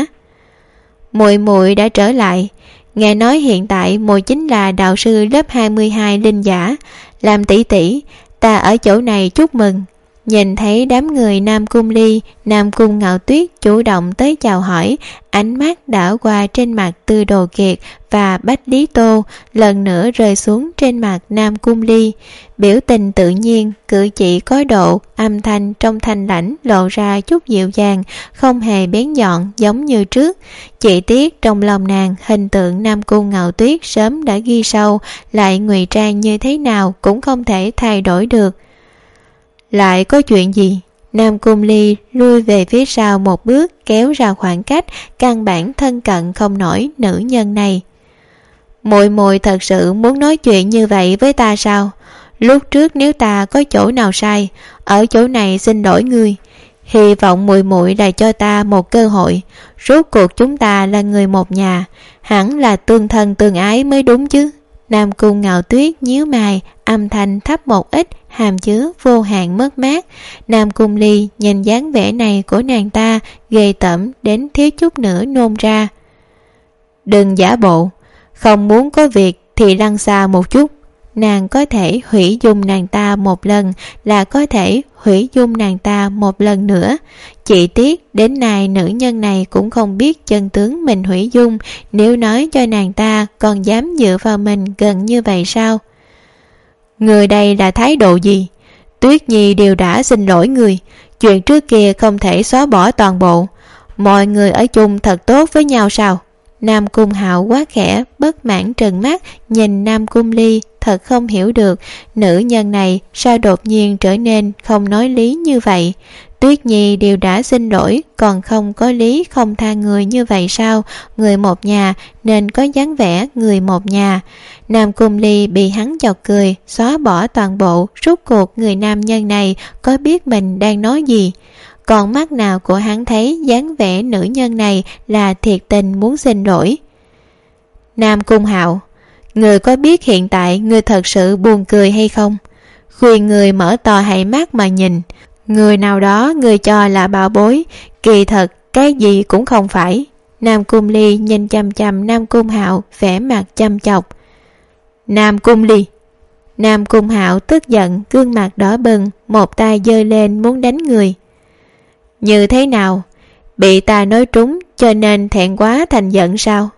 Muội muội đã trở lại. Nghe nói hiện tại muội chính là đạo sư lớp 22 linh giả. Làm tỷ tỷ, ta ở chỗ này chúc mừng. Nhìn thấy đám người Nam Cung Ly, Nam Cung Ngạo Tuyết chủ động tới chào hỏi, ánh mắt đảo qua trên mặt Tư Đồ Kiệt và Bách Lý Tô, lần nữa rơi xuống trên mặt Nam Cung Ly. Biểu tình tự nhiên, cử chỉ có độ, âm thanh trong thanh lãnh lộ ra chút dịu dàng, không hề bén nhọn giống như trước. Chỉ tiếc trong lòng nàng, hình tượng Nam Cung Ngạo Tuyết sớm đã ghi sâu, lại ngụy trang như thế nào cũng không thể thay đổi được. Lại có chuyện gì? Nam Cung Ly lui về phía sau một bước, kéo ra khoảng cách, căn bản thân cận không nổi nữ nhân này. Muội muội thật sự muốn nói chuyện như vậy với ta sao? Lúc trước nếu ta có chỗ nào sai, ở chỗ này xin lỗi ngươi. Hy vọng muội muội là cho ta một cơ hội. Rốt cuộc chúng ta là người một nhà, hẳn là tương thân tương ái mới đúng chứ. Nam Cung Ngạo Tuyết nhíu mày, âm thanh thấp một ít, hàm chứa vô hạn mất mát. Nam Cung Ly nhìn dáng vẻ này của nàng ta, ghê tởm đến thiếu chút nữa nôn ra. Đừng giả bộ, không muốn có việc thì lăn xa một chút. Nàng có thể hủy dung nàng ta một lần là có thể hủy dung nàng ta một lần nữa. Chỉ tiếc đến nay nữ nhân này cũng không biết chân tướng mình hủy dung. Nếu nói cho nàng ta còn dám dựa vào mình gần như vậy sao? Người đây là thái độ gì? Tuyết Nhi đều đã xin lỗi người, chuyện trước kia không thể xóa bỏ toàn bộ. Mọi người ở chung thật tốt với nhau sao? Nam Cung Hạo quá khẽ, bất mãn trừng mắt nhìn Nam Cung Ly, thật không hiểu được nữ nhân này sao đột nhiên trở nên không nói lý như vậy. Tuyết Nhi đều đã xin lỗi, còn không có lý không tha người như vậy sao? Người một nhà nên có dáng vẻ người một nhà. Nam Cung Ly bị hắn chọc cười, xóa bỏ toàn bộ. Rốt cuộc người nam nhân này có biết mình đang nói gì? Còn mắt nào của hắn thấy dáng vẻ nữ nhân này là thiệt tình muốn xin lỗi. Nam Cung Hạo, người có biết hiện tại người thật sự buồn cười hay không? Khuyên người mở to hai mắt mà nhìn. Người nào đó người cho là bảo bối, kỳ thật cái gì cũng không phải. Nam Cung Ly nhìn chằm chằm Nam Cung Hạo, vẻ mặt chăm chọc. Nam Cung Ly. Nam Cung Hạo tức giận, gương mặt đỏ bừng, một tay giơ lên muốn đánh người. Như thế nào? Bị ta nói trúng cho nên thẹn quá thành giận sao?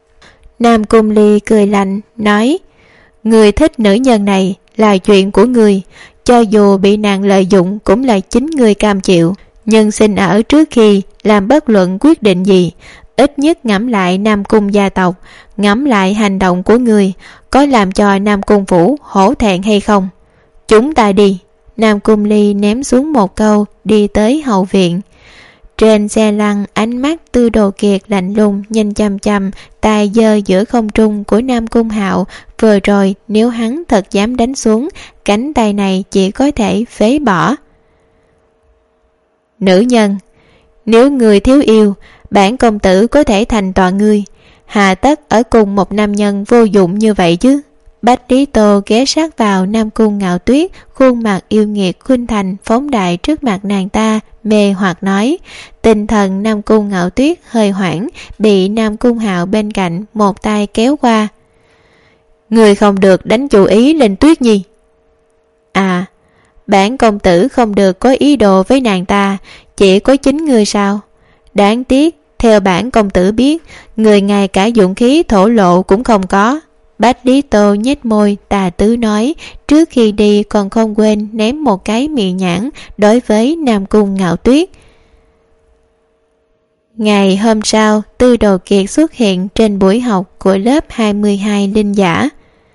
Nam Cung Ly cười lạnh, nói: Người thích nữ nhân này là chuyện của người, cho dù bị nàng lợi dụng cũng là chính người cam chịu. nhưng xin ở trước khi làm bất luận quyết định gì, ít nhất ngẫm lại Nam Cung gia tộc, ngẫm lại hành động của người có làm cho Nam Cung phủ hổ thẹn hay không. Chúng ta đi. Nam Cung Ly ném xuống một câu, đi tới hậu viện. Trên xe lăn, ánh mắt Tư Đồ Kiệt lạnh lùng nhìn chằm chằm tay giơ giữa không trung của Nam Cung Hạo. Vừa rồi nếu hắn thật dám đánh xuống, cánh tay này chỉ có thể phế bỏ. Nữ nhân, nếu người thiếu yêu, bản công tử có thể thành toàn ngươi, hà tất ở cùng một nam nhân vô dụng như vậy chứ. Bách Lý Tô ghé sát vào Nam Cung Ngạo Tuyết, khuôn mặt yêu nghiệt khuynh thành phóng đại trước mặt nàng ta, mê hoặc nói. Tinh thần Nam Cung Ngạo Tuyết hơi hoảng, bị Nam Cung Hạo bên cạnh một tay kéo qua. Người không được đánh chủ ý lên Tuyết Nhi. À, bản công tử không được có ý đồ với nàng ta, chỉ có chính người sao? Đáng tiếc, theo bản công tử biết, người ngay cả dũng khí thổ lộ cũng không có. Bách Lý Tô nhếch môi tà tứ nói, trước khi đi còn không quên ném một cái miệng nhãn đối với Nam Cung Ngạo Tuyết. Ngày hôm sau, Tư Đồ Kiệt xuất hiện trên buổi học của lớp 22 linh giả.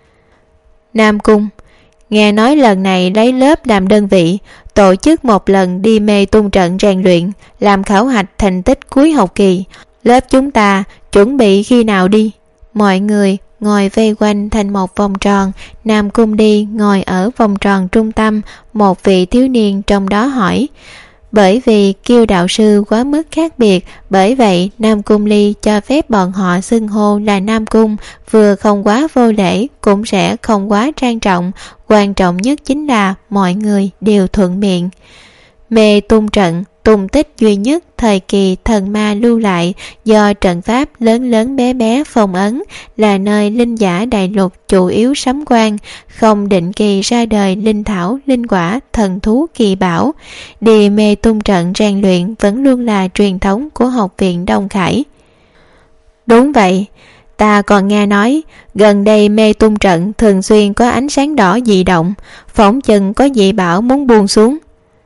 Nam Cung, nghe nói lần này lấy lớp làm đơn vị, tổ chức một lần đi mê tung trận rèn luyện, làm khảo hạch thành tích cuối học kỳ. Lớp chúng ta chuẩn bị khi nào đi? Mọi người ngồi vây quanh thành một vòng tròn. Nam Cung Đi ngồi ở vòng tròn trung tâm. Một vị thiếu niên trong đó hỏi. Bởi vì Kiêu đạo sư quá mức khác biệt, bởi vậy Nam Cung Ly cho phép bọn họ xưng hô là Nam Cung, vừa không quá vô lễ, cũng sẽ không quá trang trọng. Quan trọng nhất chính là mọi người đều thuận miệng. Mê tung trận, tung tích duy nhất thời kỳ thần ma lưu lại, do trận pháp lớn lớn bé bé phong ấn, là nơi linh giả đại lục chủ yếu sắm quan, không định kỳ ra đời linh thảo, linh quả, thần thú kỳ bảo. Đi mê tung trận rèn luyện vẫn luôn là truyền thống của học viện Đông Khải. Đúng vậy, ta còn nghe nói gần đây mê tung trận thường xuyên có ánh sáng đỏ dị động, phỏng chừng có dị bảo muốn buông xuống.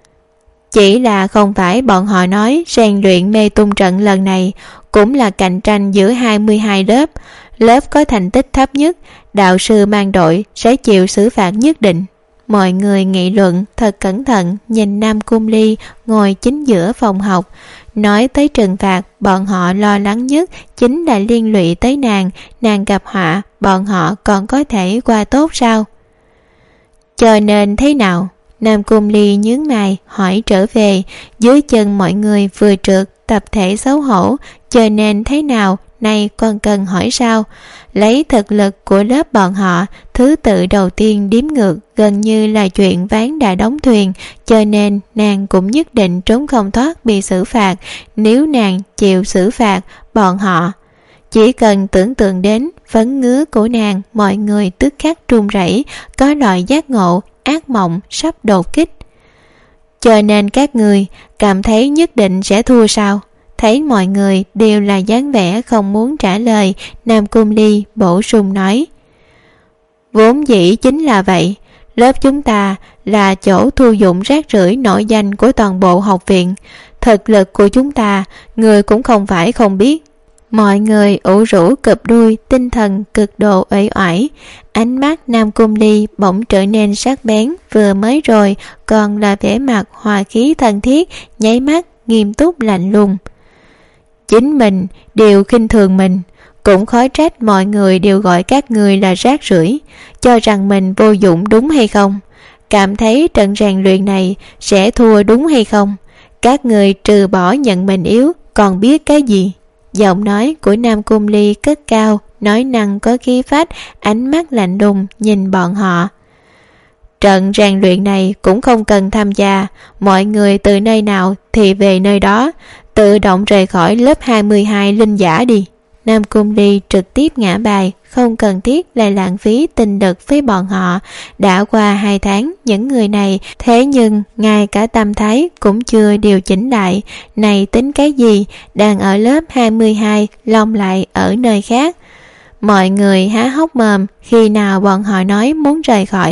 Chỉ là không phải bọn họ nói rèn luyện mê tung trận lần này cũng là cạnh tranh giữa 22 lớp. Lớp có thành tích thấp nhất, đạo sư mang đội sẽ chịu xử phạt nhất định. Mọi người nghị luận thật cẩn thận nhìn Nam Cung Ly ngồi chính giữa phòng học. Nói tới trừng phạt, bọn họ lo lắng nhất chính là liên lụy tới nàng gặp họa, bọn họ còn có thể qua tốt sao? Cho nên thế nào? Nam Cung Ly nhướng mày hỏi trở về. Dưới chân mọi người vừa trượt, tập thể xấu hổ, cho nên thế nào nay còn cần hỏi sao? Lấy thực lực của lớp bọn họ, thứ tự đầu tiên đếm ngược gần như là chuyện ván đã đóng thuyền, cho nên nàng cũng nhất định trốn không thoát bị xử phạt. Nếu nàng chịu xử phạt, bọn họ chỉ cần tưởng tượng đến phấn ngứa của nàng, mọi người tức khắc run rẩy, có loại giác ngộ ác mộng sắp đột kích. Cho nên các người cảm thấy nhất định sẽ thua sao? Thấy mọi người đều là dáng vẻ không muốn trả lời, Nam Cung Ly bổ sung nói. Vốn dĩ chính là vậy, lớp chúng ta là chỗ thu dụng rác rưởi nổi danh của toàn bộ học viện. Thực lực của chúng ta, người cũng không phải không biết. Mọi người ủ rũ cụp đuôi, tinh thần cực độ uể oải. Ánh mắt Nam Cung Ly bỗng trở nên sắc bén, vừa mới rồi còn là vẻ mặt hòa khí thân thiết, nháy mắt nghiêm túc lạnh lùng. Chính mình đều khinh thường mình, cũng khó trách mọi người đều gọi các người là rác rưởi, cho rằng mình vô dụng đúng hay không? Cảm thấy trận rèn luyện này sẽ thua đúng hay không? Các người trừ bỏ nhận mình yếu, còn biết cái gì? Giọng nói của Nam Cung Ly cất cao, nói năng có khí phách, ánh mắt lạnh lùng nhìn bọn họ. Trận rèn luyện này cũng không cần tham gia, mọi người từ nơi nào thì về nơi đó, tự động rời khỏi lớp 22 linh giả đi. Nam Cung Ly trực tiếp ngã bài, không cần thiết lại lãng phí tinh lực với bọn họ. Đã qua 2 tháng, những người này thế nhưng ngay cả tâm thái cũng chưa điều chỉnh lại. Này tính cái gì, đang ở lớp 22, lòng lại ở nơi khác. Mọi người há hốc mồm, khi nào bọn họ nói muốn rời khỏi,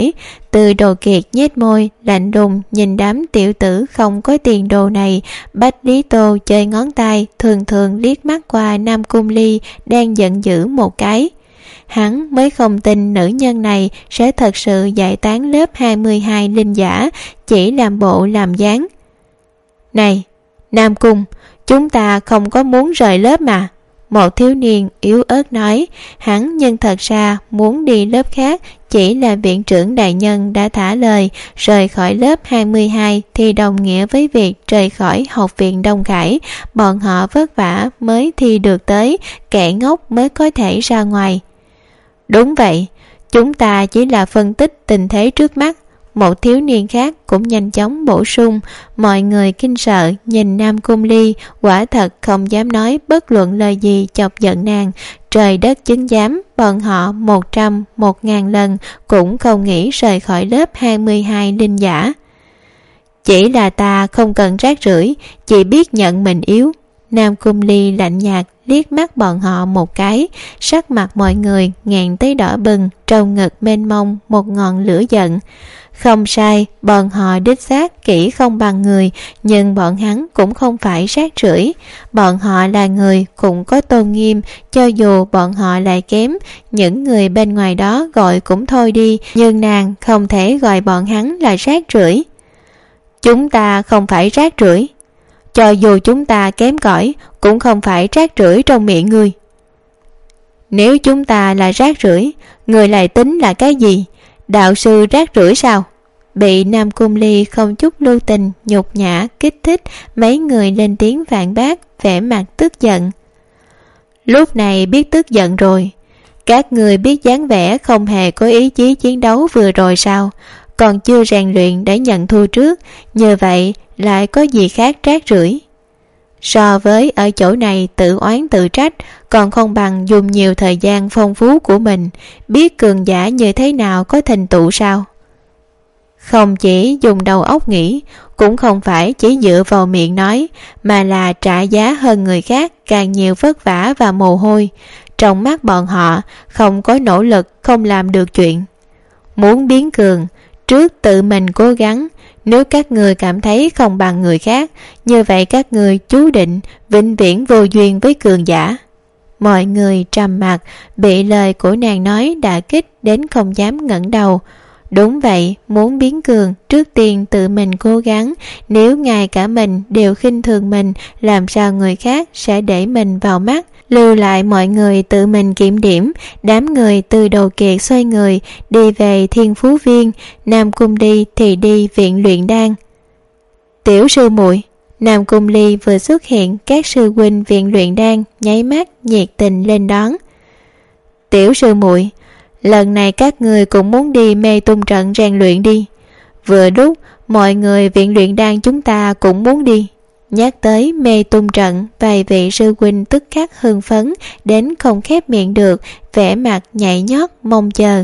Từ Đồ Kiệt nhếch môi lạnh lùng nhìn đám tiểu tử không có tiền đồ này. Bách Lý Tô chơi ngón tay thường thường liếc mắt qua Nam Cung Ly đang giận dữ một cái. Hắn mới không tin nữ nhân này sẽ thật sự giải tán lớp 22 linh giả, chỉ làm bộ làm dáng. Này, Nam Cung, chúng ta không có muốn rời lớp mà. Một thiếu niên yếu ớt nói. Hắn nhưng thật ra muốn đi lớp khác, chỉ là viện trưởng đại nhân đã thả lời. Rời khỏi lớp 22 thì đồng nghĩa với việc rời khỏi học viện Đông Khải. Bọn họ vất vả mới thi được tới, kẻ ngốc mới có thể ra ngoài. Đúng vậy, chúng ta chỉ là phân tích tình thế trước mắt. Một thiếu niên khác cũng nhanh chóng bổ sung. Mọi người kinh sợ nhìn Nam Cung Ly, quả thật không dám nói bất luận lời gì chọc giận nàng. Trời đất chứng giám, bọn họ 100, 1000 lần cũng không nghĩ rời khỏi lớp 22 linh giả. Chỉ là ta không cần rác rưởi, chỉ biết nhận mình yếu. Nam Cung Ly lạnh nhạt liếc mắt bọn họ một cái, sắc mặt mọi người ngẹn tới đỏ bừng, trong ngực mênh mông một ngọn lửa giận. Không sai, bọn họ đích xác kỹ không bằng người, nhưng bọn hắn cũng không phải rác rưởi. Bọn họ là người cũng có tôn nghiêm, cho dù bọn họ lại kém, những người bên ngoài đó gọi cũng thôi đi, nhưng nàng không thể gọi bọn hắn là rác rưởi. Chúng ta không phải rác rưởi. Cho dù chúng ta kém cỏi cũng không phải rác rưởi trong miệng ngươi. Nếu chúng ta là rác rưởi, người lại tính là cái gì? Đạo sư rác rưởi sao? Bị Nam Cung Ly không chút lưu tình nhục nhã kích thích, mấy người lên tiếng phản bác, vẻ mặt tức giận. Lúc này biết tức giận rồi. Các người biết dáng vẻ không hề có ý chí chiến đấu vừa rồi sao? Còn chưa rèn luyện để nhận thua trước, như vậy lại có gì khác rác rưởi. So với ở chỗ này tự oán tự trách, còn không bằng dùng nhiều thời gian phong phú của mình, biết cường giả như thế nào có thành tựu sao. Không chỉ dùng đầu óc nghĩ, cũng không phải chỉ dựa vào miệng nói, mà là trả giá hơn người khác càng nhiều vất vả và mồ hôi. Trong mắt bọn họ, không có nỗ lực không làm được chuyện. Muốn biến cường, trước tự mình cố gắng. Nếu các người cảm thấy không bằng người khác, như vậy các người chú định vĩnh viễn vô duyên với cường giả. Mọi người trầm mặc, bị lời của nàng nói đả kích đến không dám ngẩng đầu. Đúng vậy, muốn biến cường, trước tiên tự mình cố gắng. Nếu ngay cả mình đều khinh thường mình, làm sao người khác sẽ để mình vào mắt? Lưu lại mọi người tự mình kiểm điểm. Đám người từ Đồ Kiệt xoay người đi về Thiên Phú Viên. Nam Cung đi thì đi viện luyện đan. Tiểu sư muội. Nam Cung Ly vừa xuất hiện, các sư huynh viện luyện đan nháy mắt nhiệt tình lên đón. Tiểu sư muội, lần này các người cũng muốn đi Mê Tung trận rèn luyện đi. Vừa lúc mọi người viện luyện đan chúng ta cũng muốn đi. Nhắc tới Mê Tung trận, vài vị sư huynh tức khắc hưng phấn đến không khép miệng được, vẻ mặt nhảy nhót mong chờ.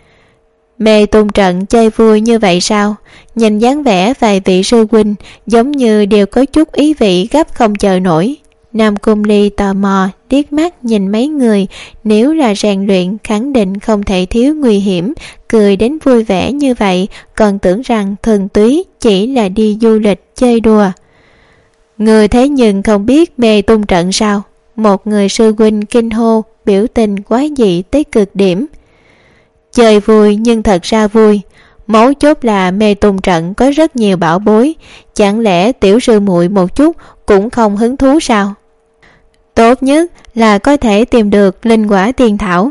Mê Tung trận chơi vui như vậy sao? Nhìn dáng vẻ vài vị sư huynh giống như đều có chút ý vị gấp không chờ nổi. Nam Cung Ly tò mò liếc mắt nhìn mấy người, nếu là rèn luyện khẳng định không thể thiếu nguy hiểm, cười đến vui vẻ như vậy, còn tưởng rằng thuần túy chỉ là đi du lịch chơi đùa. Người thế nhưng không biết Mê Tung trận sao? Một người sư huynh kinh hô, biểu tình quá dị tới cực điểm. Chơi vui nhưng thật ra vui. Mấu chốt là Mê Tung trận có rất nhiều bảo bối, chẳng lẽ tiểu sư muội một chút cũng không hứng thú sao? Tốt nhất là có thể tìm được linh quả tiên thảo.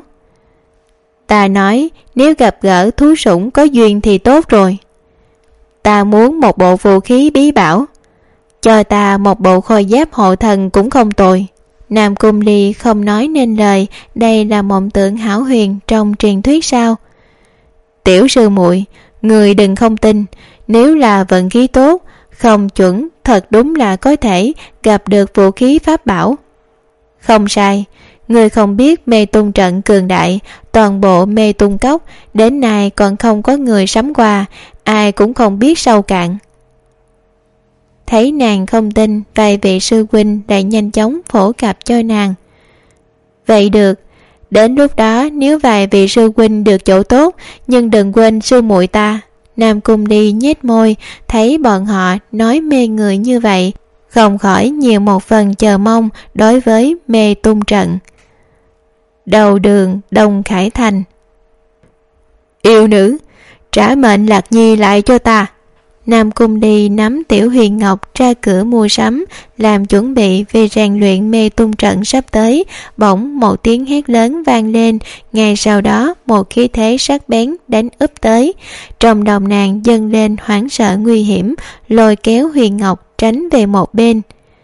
Ta nói nếu gặp gỡ thú sủng có duyên thì tốt rồi. Ta muốn một bộ vũ khí bí bảo. Cho ta một bộ khôi giáp hộ thần cũng không tồi. Nam Cung Ly không nói nên lời, đây là mộng tưởng hão huyền trong truyền thuyết sao? Tiểu sư muội, người đừng không tin, nếu là vận khí tốt, không chuẩn thật đúng là có thể gặp được vũ khí pháp bảo. Không sai, người không biết Mê Tung trận cường đại, toàn bộ Mê Tung cốc đến nay còn không có người sắm qua, ai cũng không biết sâu cạn. Thấy nàng không tin, vài vị sư huynh lại nhanh chóng phổ cập cho nàng. Vậy được, Đến lúc đó nếu vài vị sư huynh được chỗ tốt, nhưng đừng quên sư muội ta. Nam Cung Ly nhếch môi, thấy bọn họ nói mê người như vậy, không khỏi nhiều một phần chờ mong đối với Mê Tung Trận. Đầu đường Đông Khải Thành. Yêu nữ, trả mệnh Lạc Nhi lại cho ta. Nam Cung Ly nắm Tiểu Huyền Ngọc ra cửa mua sắm, làm chuẩn bị vì rèn luyện Mê Tung Trận sắp tới. Bỗng một tiếng hét lớn vang lên, ngay sau đó một khí thế sắc bén đánh úp tới. Trong lòng nàng dâng lên hoảng sợ nguy hiểm, lôi kéo Huyền Ngọc tránh về một bên.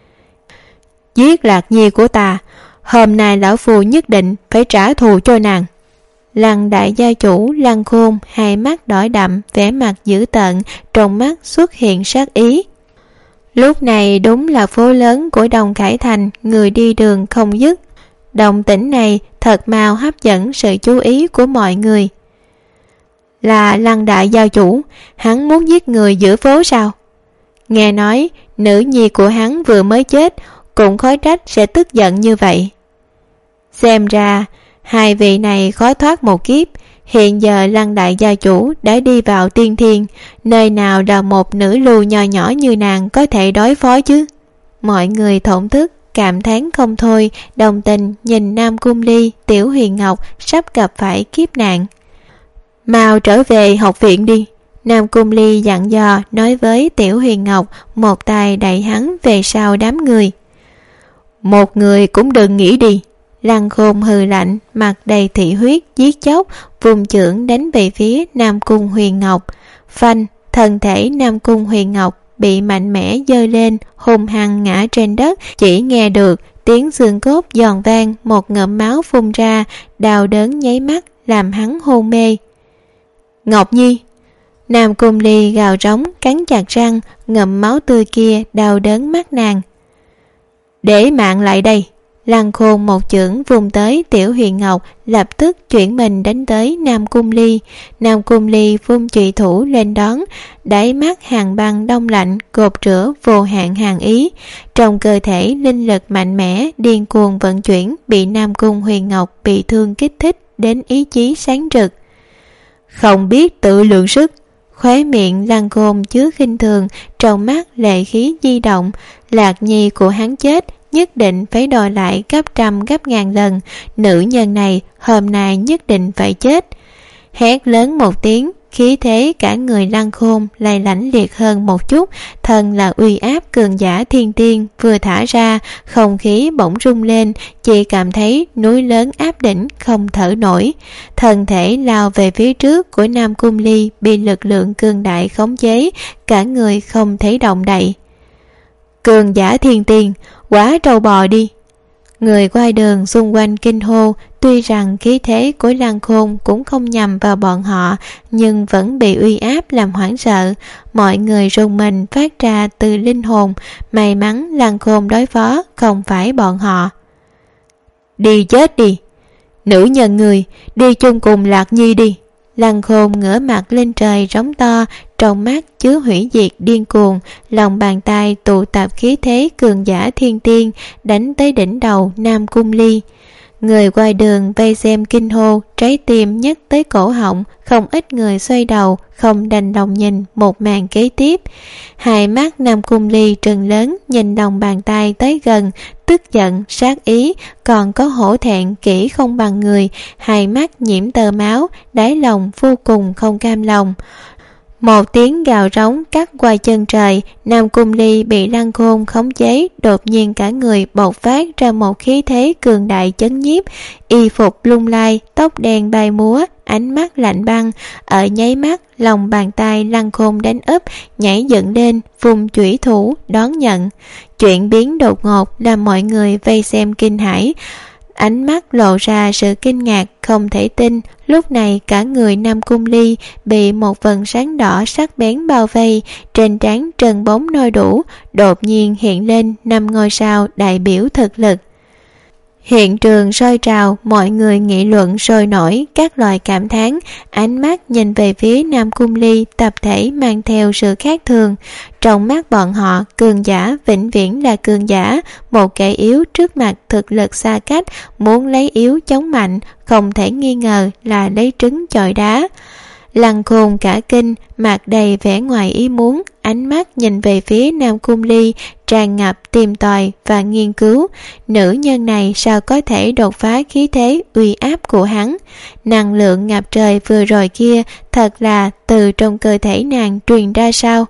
Giết Lạc Nhi của ta, hôm nay lão phu nhất định phải trả thù cho nàng. Lăng đại gia chủ Lăng Khôn hai mắt đỏ đậm, vẻ mặt dữ tợn, trong mắt xuất hiện sát ý. Lúc này đúng là phố lớn của Đông Khải Thành, người đi đường không dứt. Động tĩnh này thật mau hấp dẫn sự chú ý của mọi người. Là Lăng đại gia chủ, hắn muốn giết người giữa phố sao? Nghe nói nữ nhi của hắn vừa mới chết, cũng khó trách sẽ tức giận như vậy. Xem ra hai vị này khó thoát một kiếp. Hiện giờ Lăng đại gia chủ đã đi vào tiên thiên, nơi nào là một nữ lưu nho nhỏ như nàng có thể đối phó chứ? Mọi người thổn thức cảm thán không thôi, đồng tình nhìn Nam Cung Ly, Tiểu Huyền Ngọc sắp gặp phải kiếp nạn. Mau trở về học viện đi. Nam Cung Ly dặn dò nói với Tiểu Huyền Ngọc, một tay đẩy hắn về sau đám người. Một người cũng đừng nghĩ đi. Lăng Khôn hừ lạnh, mặt đầy thị huyết giết chóc, vùng chưởng đánh về phía Nam Cung Huyền Ngọc. Phanh, thân thể Nam Cung Huyền Ngọc bị mạnh mẽ giơ lên, hung hăng ngã trên đất, chỉ nghe được tiếng xương cốt giòn vang, một ngụm máu phun ra, đau đớn nháy mắt làm hắn hôn mê. Ngọc Nhi! Nam Cung Ly gào rống, cắn chặt răng, ngậm máu tươi kia đau đớn mắt nàng. Để mạng lại đây! Lăng Khôn một chưởng vùng tới Tiểu Huyền Ngọc, lập tức chuyển mình đánh tới Nam Cung Ly. Nam Cung Ly vung chùy thủ lên đón, đáy mắt hàn băng đông lạnh, cột rửa vô hạn hàn ý. Trong cơ thể linh lực mạnh mẽ điên cuồng vận chuyển, bị Nam Cung Huyền Ngọc bị thương kích thích đến ý chí sáng rực. Không biết tự lượng sức. Khóe miệng Lăng Khôn chứa khinh thường, trong mắt lệ khí di động. Lạc Nhi của hắn chết, nhất định phải đòi lại gấp trăm gấp ngàn lần. Nữ nhân này hôm nay nhất định phải chết. Hét lớn một tiếng, khí thế cả người Lăng Khôn lại lãnh liệt hơn một chút. Thần là uy áp cường giả thiên tiên vừa thả ra, không khí bỗng rung lên, chỉ cảm thấy núi lớn áp đỉnh không thở nổi. Thân thể lao về phía trước của Nam Cung Ly bị lực lượng cường đại khống chế, cả người không thể động đậy. Cường giả thiên tiên, quá trâu bò đi. Người qua đường xung quanh kinh hô. Tuy rằng khí thế của Lăng Khôn cũng không nhằm vào bọn họ, nhưng vẫn bị uy áp làm hoảng sợ. Mọi người rùng mình phát ra từ linh hồn. May mắn Lăng Khôn đối phó không phải bọn họ. Đi chết đi! Nữ nhân người, đi chung cùng Lạc Nhi đi! Lăng Khôn ngửa mặt lên trời rống to, trong mắt chứa hủy diệt điên cuồng, lòng bàn tay tụ tập khí thế cường giả thiên tiên, đánh tới đỉnh đầu Nam Cung Ly. Người qua đường vây xem kinh hô, trái tim nhấc tới cổ họng, không ít người xoay đầu, không đành lòng nhìn một màn kế tiếp. Hai mắt Nam Cung Ly trừng lớn, nhìn lòng bàn tay tới gần, tức giận, sát ý, còn có hổ thẹn kỹ không bằng người, hai mắt nhiễm tơ máu, đáy lòng vô cùng không cam lòng. Một tiếng gào rống cắt qua chân trời, Nam Cung Ly bị Lăng Khôn khống chế, đột nhiên cả người bộc phát ra một khí thế cường đại chấn nhiếp, y phục lung lay, tóc đen bay múa, ánh mắt lạnh băng. Ở nháy mắt, lòng bàn tay Lăng Khôn đánh úp, nhảy dựng lên, vùng chủy thủ đón nhận. Chuyện biến đột ngột làm mọi người vây xem kinh hãi, ánh mắt lộ ra sự kinh ngạc, không thể tin. Lúc này cả người Nam Cung Ly bị một vầng sáng đỏ sắc bén bao vây, trên trán trần bóng nôi đủ, đột nhiên hiện lên 5 ngôi sao đại biểu thực lực. Hiện trường sôi trào, mọi người nghị luận sôi nổi các loại cảm thán, ánh mắt nhìn về phía Nam Cung Ly tập thể mang theo sự khác thường. Trong mắt bọn họ, cường giả vĩnh viễn là cường giả, một kẻ yếu trước mặt thực lực xa cách, muốn lấy yếu chống mạnh, không thể nghi ngờ là lấy trứng chọi đá. Lăng Khôn cả kinh, mặt đầy vẻ ngoài ý muốn, ánh mắt nhìn về phía Nam Cung Ly tràn ngập tìm tòi và nghiên cứu. Nữ nhân này sao có thể đột phá khí thế uy áp của hắn? Năng lượng ngập trời vừa rồi kia thật là từ trong cơ thể nàng truyền ra sao?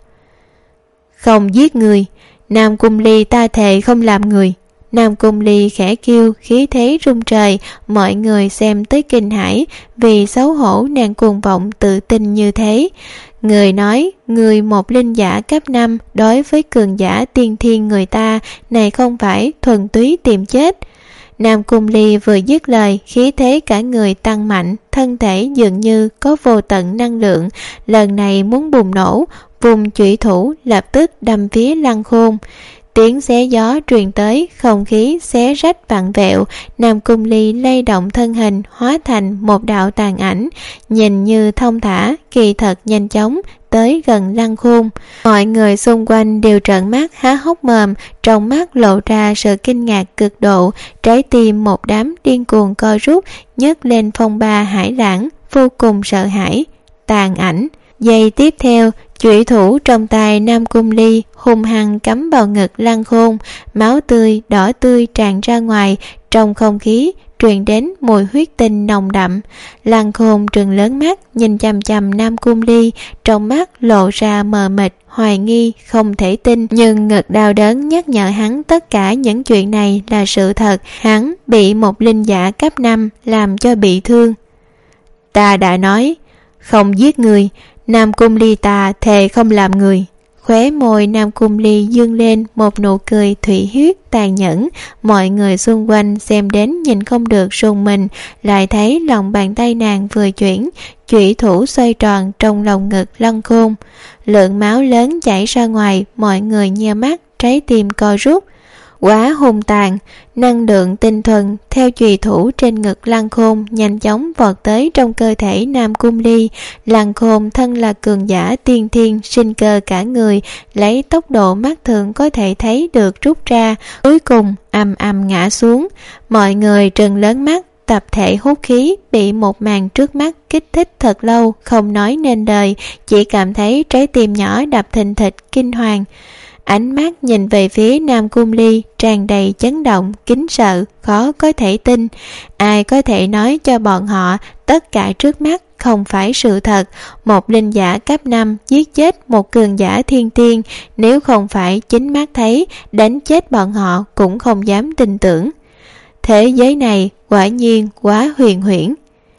Không giết người, Nam Cung Ly ta thề không làm người. Nam Cung Ly khẽ kêu, khí thế rung trời, mọi người xem tới kinh hãi, vì xấu hổ nàng cuồng vọng tự tin như thế. Người nói, người một linh giả cấp 5 đối với cường giả tiên thiên người ta, này không phải thuần túy tìm chết. Nam Cung Ly vừa dứt lời, khí thế cả người tăng mạnh, thân thể dường như có vô tận năng lượng, lần này muốn bùng nổ, vùng chủy thủ lập tức đâm phía Lăng Khôn. Tiếng xé gió truyền tới, không khí xé rách vặn vẹo, Nam Cung Ly lay động thân hình hóa thành một đạo tàn ảnh, nhìn như thông thả, kỳ thật nhanh chóng tới gần Lăng Khôn. Mọi người xung quanh đều trợn mắt há hốc mồm, trong mắt lộ ra sự kinh ngạc cực độ, trái tim một đám điên cuồng co rút, nhấc lên phong ba hải lãng, vô cùng sợ hãi. Tàn ảnh. Giây tiếp theo, chủy thủ trong tay Nam Cung Ly hung hăng cắm vào ngực Lăng Khôn, máu tươi đỏ tươi tràn ra ngoài, trong không khí truyền đến mùi huyết tinh nồng đậm. Lăng Khôn trừng lớn mắt nhìn chằm chằm Nam Cung Ly, trong mắt lộ ra mờ mịt, hoài nghi, không thể tin, nhưng ngực đau đớn nhắc nhở hắn tất cả những chuyện này là sự thật. Hắn bị một linh giả cấp 5 làm cho bị thương. Ta đã nói không giết người, Nam Cung Ly ta thề không làm người. Khóe môi Nam Cung Ly dương lên một nụ cười thủy huyết tàn nhẫn, mọi người xung quanh xem đến nhìn không được rùng mình, lại thấy lòng bàn tay nàng vừa chuyển, chủy thủ xoay tròn trong lòng ngực Lăng Khôn. Lượng máu lớn chảy ra ngoài, mọi người nheo mắt, trái tim co rút. Quá hung tàn, năng lượng tinh thuần theo chùy thủ trên ngực Lăng Khôn nhanh chóng vọt tới trong cơ thể Nam Cung Ly. Lăng Khôn thân là cường giả tiên thiên, sinh cơ cả người, lấy tốc độ mắt thường có thể thấy được rút ra, cuối cùng ầm ầm ngã xuống. Mọi người trừng lớn mắt, tập thể hút khí, bị một màn trước mắt kích thích thật lâu, không nói nên lời, chỉ cảm thấy trái tim nhỏ đập thình thịch kinh hoàng. Ánh mắt nhìn về phía Nam Cung Ly tràn đầy chấn động, kính sợ, khó có thể tin. Ai có thể nói cho bọn họ tất cả trước mắt không phải sự thật? Một linh giả cấp 5 giết chết một cường giả thiên tiên, nếu không phải chính mắt thấy, đánh chết bọn họ cũng không dám tin tưởng. Thế giới này quả nhiên quá huyền huyễn.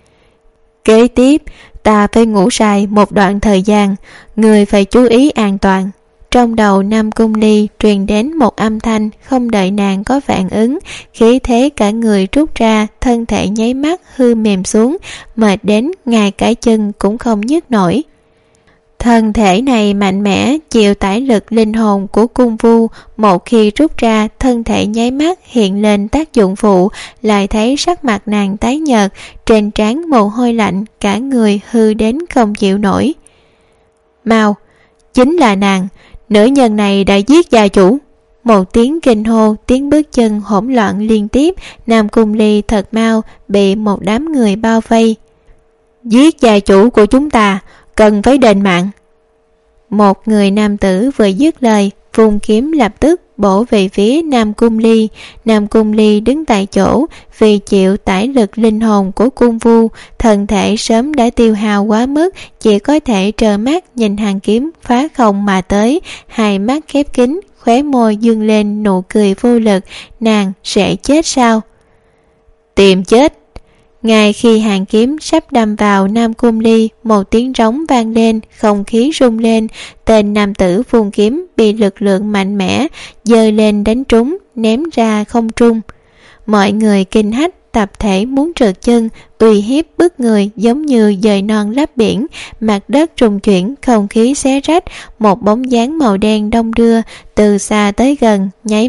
Kế tiếp, ta phải ngủ dài một đoạn thời gian, người phải chú ý an toàn. Trong đầu Nam Cung Ly truyền đến một âm thanh, không đợi nàng có phản ứng, khí thế cả người rút ra, thân thể nháy mắt hư mềm xuống, mệt đến ngay cả chân cũng không nhấc nổi. Thân thể này mạnh mẽ, chịu tải lực linh hồn của cung vu, một khi rút ra, thân thể nháy mắt hiện lên tác dụng phụ, lại thấy sắc mặt nàng tái nhợt, trên trán mồ hôi lạnh, cả người hư đến không chịu nổi. Mau, chính là nàng, nữ nhân này đã giết gia chủ. Một tiếng kinh hô, tiếng bước chân hỗn loạn liên tiếp, Nam Cung Ly thật mau bị một đám người bao vây. Giết gia chủ của chúng ta, cần phải đền mạng. Một người nam tử vừa dứt lời, vung kiếm lập tức bổ về phía Nam Cung Ly. Nam Cung Ly đứng tại chỗ, vì chịu tải lực linh hồn của cung vu, thân thể sớm đã tiêu hao quá mức, chỉ có thể trơ mắt nhìn hàng kiếm phá không mà tới, hai mắt khép kín, khóe môi dương lên nụ cười vô lực. Nàng sẽ chết sao? Tìm chết. Ngay khi hàng kiếm sắp đâm vào Nam Cung Ly, một tiếng rống vang lên, không khí rung lên, tên nam tử vung kiếm bị lực lượng mạnh mẽ giơ lên đánh trúng, ném ra không trung. Mọi người kinh hách, tập thể muốn trượt chân, uy hiếp bức người giống như dời non lấp biển, mặt đất rung chuyển, không khí xé rách, một bóng dáng màu đen đông đưa từ xa tới gần, nháy mắt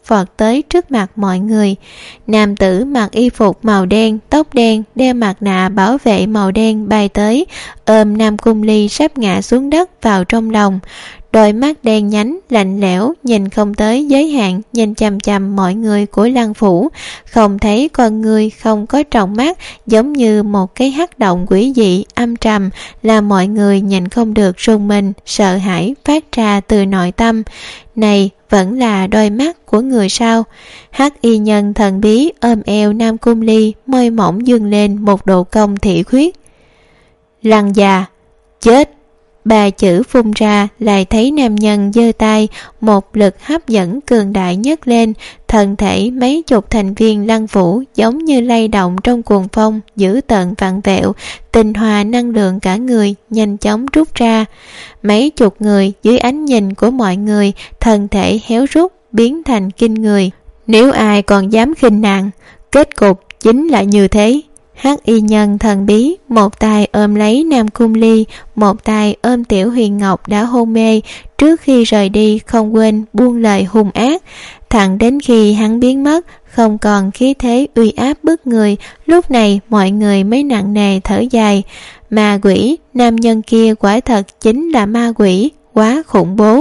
vọt tới trước mặt mọi người. Nam tử mặc y phục màu đen, tóc đen, đeo mặt nạ bảo vệ màu đen bay tới, ôm Nam Cung Ly sắp ngã xuống đất vào trong lòng. Đôi mắt đen nhánh, lạnh lẽo, nhìn không tới giới hạn, nhìn chằm chằm mọi người của Lăng phủ, không thấy con người không có tròng mắt, giống như một cái hắc động quỷ dị, âm trầm, làm mọi người nhìn không được rùng mình, sợ hãi phát ra từ nội tâm. Này, vẫn là đôi mắt của người sao? Hắc y nhân thần bí ôm eo Nam Cung Ly, môi mỏng dương lên một độ cong thị khuyết. Lăng già, chết! Ba chữ phun ra, lại thấy nam nhân giơ tay, một lực hấp dẫn cường đại nhất lên, thân thể mấy chục thành viên Lăng phủ giống như lay động trong cuồng phong, dữ tợn vặn vẹo, tinh hoa năng lượng cả người nhanh chóng rút ra. Mấy chục người dưới ánh nhìn của mọi người, thân thể héo rút biến thành kinh người. Nếu ai còn dám khinh nàng, kết cục chính là như thế. Hắc y nhân thần bí một tay ôm lấy Nam Cung Ly, một tay ôm Tiểu Huyền Ngọc đã hôn mê, trước khi rời đi không quên buông lời hung ác. Thẳng đến khi hắn biến mất, không còn khí thế uy áp bức người, lúc này mọi người mới nặng nề thở dài. Ma quỷ, nam nhân kia quả thật chính là ma quỷ, quá khủng bố.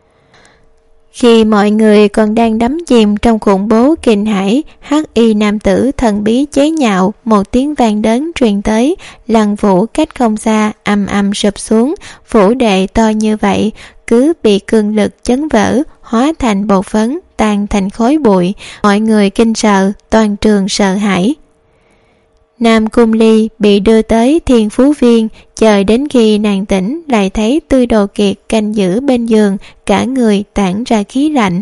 Khi mọi người còn đang đắm chìm trong khủng bố kinh hãi, hắc y nam tử thần bí chế nhạo, một tiếng vang lớn truyền tới. Lăng phủ cách không xa ầm ầm sụp xuống, phủ đệ to như vậy cứ bị cường lực chấn vỡ, hóa thành bột phấn, tan thành khói bụi. Mọi người kinh sợ, toàn trường sợ hãi. Nam Cung Ly bị đưa tới Thiên Phú Viên, chờ đến khi nàng tỉnh lại thấy Tư Đồ Kiệt canh giữ bên giường, cả người tản ra khí lạnh.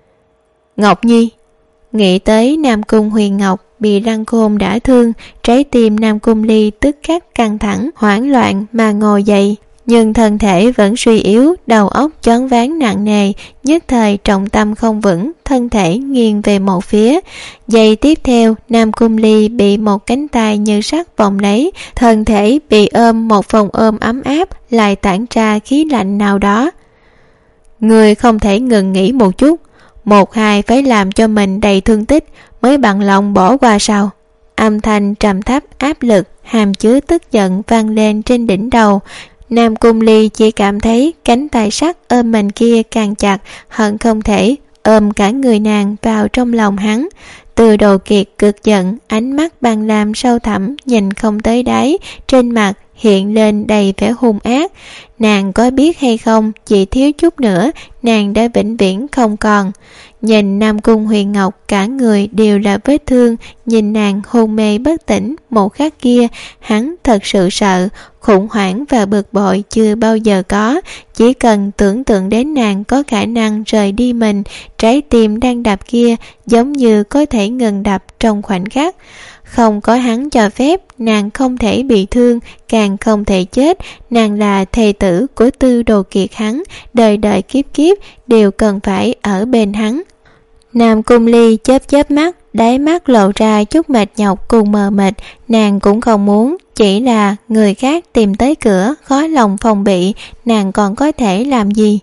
Ngọc Nhi, nghĩ tới Nam Cung Huyền Ngọc bị Lăng Khôn đả thương, trái tim Nam Cung Ly tức khắc căng thẳng, hoảng loạn mà ngồi dậy, nhưng thân thể vẫn suy yếu, đầu óc choáng váng nặng nề, nhất thời trọng tâm không vững, thân thể nghiêng về một phía. Giây tiếp theo, Nam Cung Ly bị một cánh tay như sắt vòng lấy, thân thể bị ôm một vòng ôm ấm áp, lại tản ra khí lạnh nào đó. Người không thể ngừng nghỉ một chút, một hai phải làm cho mình đầy thương tích mới bằng lòng bỏ qua sao? Âm thanh trầm thấp áp lực, hàm chứa tức giận vang lên trên đỉnh đầu. Nam Cung Ly chỉ cảm thấy cánh tay sắt ôm mình kia càng chặt, hận không thể ôm cả người nàng vào trong lòng hắn. Từ Đồ Kiệt cực giận, ánh mắt băng lam sâu thẳm nhìn không tới đáy, trên mặt hiện lên đầy vẻ hung ác. Nàng có biết hay không, chỉ thiếu chút nữa nàng đã vĩnh viễn không còn. Nhìn Nam Cung Huyền Ngọc cả người đều là vết thương, nhìn nàng hôn mê bất tỉnh một khắc kia, hắn thật sự sợ, khủng hoảng và bực bội chưa bao giờ có. Chỉ cần tưởng tượng đến nàng có khả năng rời đi mình, trái tim đang đập kia giống như có thể ngừng đập trong khoảnh khắc. Không có hắn cho phép, nàng không thể bị thương, càng không thể chết. Nàng là thê tử của Tư Đồ Kiệt hắn, đời đời kiếp kiếp đều cần phải ở bên hắn. Nam Cung Ly chớp chớp mắt, đáy mắt lộ ra chút mệt nhọc cùng mờ mịt. Nàng cũng không muốn, chỉ là người khác tìm tới cửa, khó lòng phòng bị, nàng còn có thể làm gì?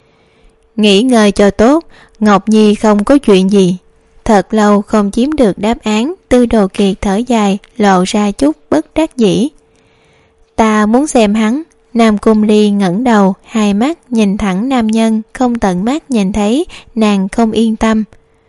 Nghỉ ngơi cho tốt, Ngọc Nhi không có chuyện gì. Thật lâu không chiếm được đáp án, Tư Đồ Kiệt thở dài, lộ ra chút bất đắc dĩ. Ta muốn xem hắn. Nam Cung Ly ngẩng đầu, hai mắt nhìn thẳng nam nhân, không tận mắt nhìn thấy, nàng không yên tâm.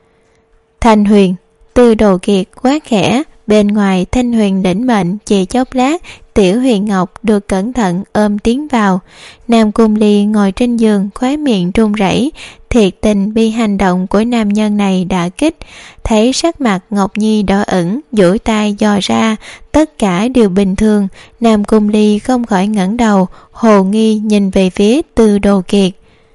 Thanh Huyền, Tư Đồ Kiệt quá khẽ, bên ngoài Thanh Huyền lĩnh mệnh, chỉ chốc lát, Tiểu Huyền Ngọc được cẩn thận ôm tiến vào. Nam Cung Ly ngồi trên giường, khóe miệng run rẩy, thiệt tình bị hành động của nam nhân này đả kích. Thấy sắc mặt Ngọc Nhi đỏ ửng, duỗi tay dò ra, tất cả đều bình thường. Nam Cung Ly không khỏi ngẩng đầu, hồ nghi nhìn về phía Tư Đồ Kiệt.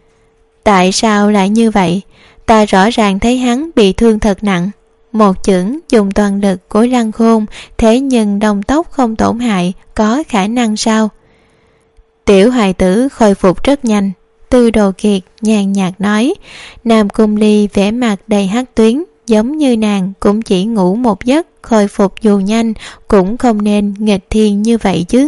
Tại sao lại như vậy? Ta rõ ràng thấy hắn bị thương thật nặng. Một chưởng dùng toàn lực của Lăng Khôn, thế nhưng đồng tóc không tổn hại, có khả năng sao? Tiểu hài tử khôi phục rất nhanh, Tư Đồ Kiệt nhàn nhạt nói. Nam Cung Ly vẻ mặt đầy hắc tuyến, giống như nàng cũng chỉ ngủ một giấc, khôi phục dù nhanh, cũng không nên nghịch thiên như vậy chứ.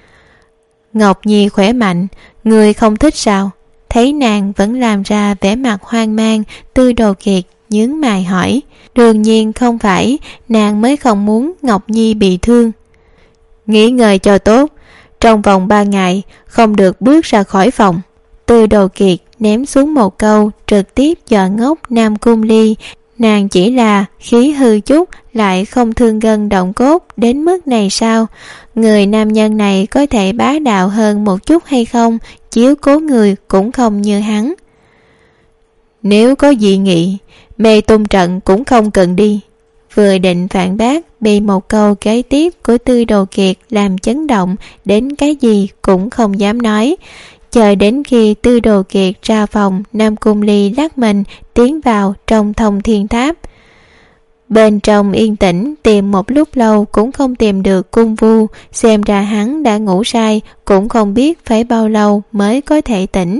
Ngọc Nhi khỏe mạnh, người không thích sao? Thấy nàng vẫn làm ra vẻ mặt hoang mang, Tư Đồ Kiệt nhướng mày hỏi. Đương nhiên không phải, nàng mới không muốn Ngọc Nhi bị thương. Nghỉ ngơi cho tốt, trong vòng 3 ngày không được bước ra khỏi phòng. Tư Đồ Kiệt ném xuống một câu trực tiếp dọa ngốc Nam Cung Ly. Nàng chỉ là khí hư chút lại không thương gân động cốt đến mức này sao? Người nam nhân này có thể bá đạo hơn một chút hay không? Chiếu cố người cũng không như hắn. Nếu có dị nghị, Mê Tung trận cũng không cần đi. Vừa định phản bác, bị một câu kế tiếp của Tư Đồ Kiệt làm chấn động đến cái gì cũng không dám nói. Chờ đến khi Tư Đồ Kiệt ra phòng, Nam Cung Ly lắc mình tiến vào trong Thông Thiên Tháp. Bên trong yên tĩnh tìm một lúc lâu cũng không tìm được Cung Vu, xem ra hắn đã ngủ say, cũng không biết phải bao lâu mới có thể tỉnh.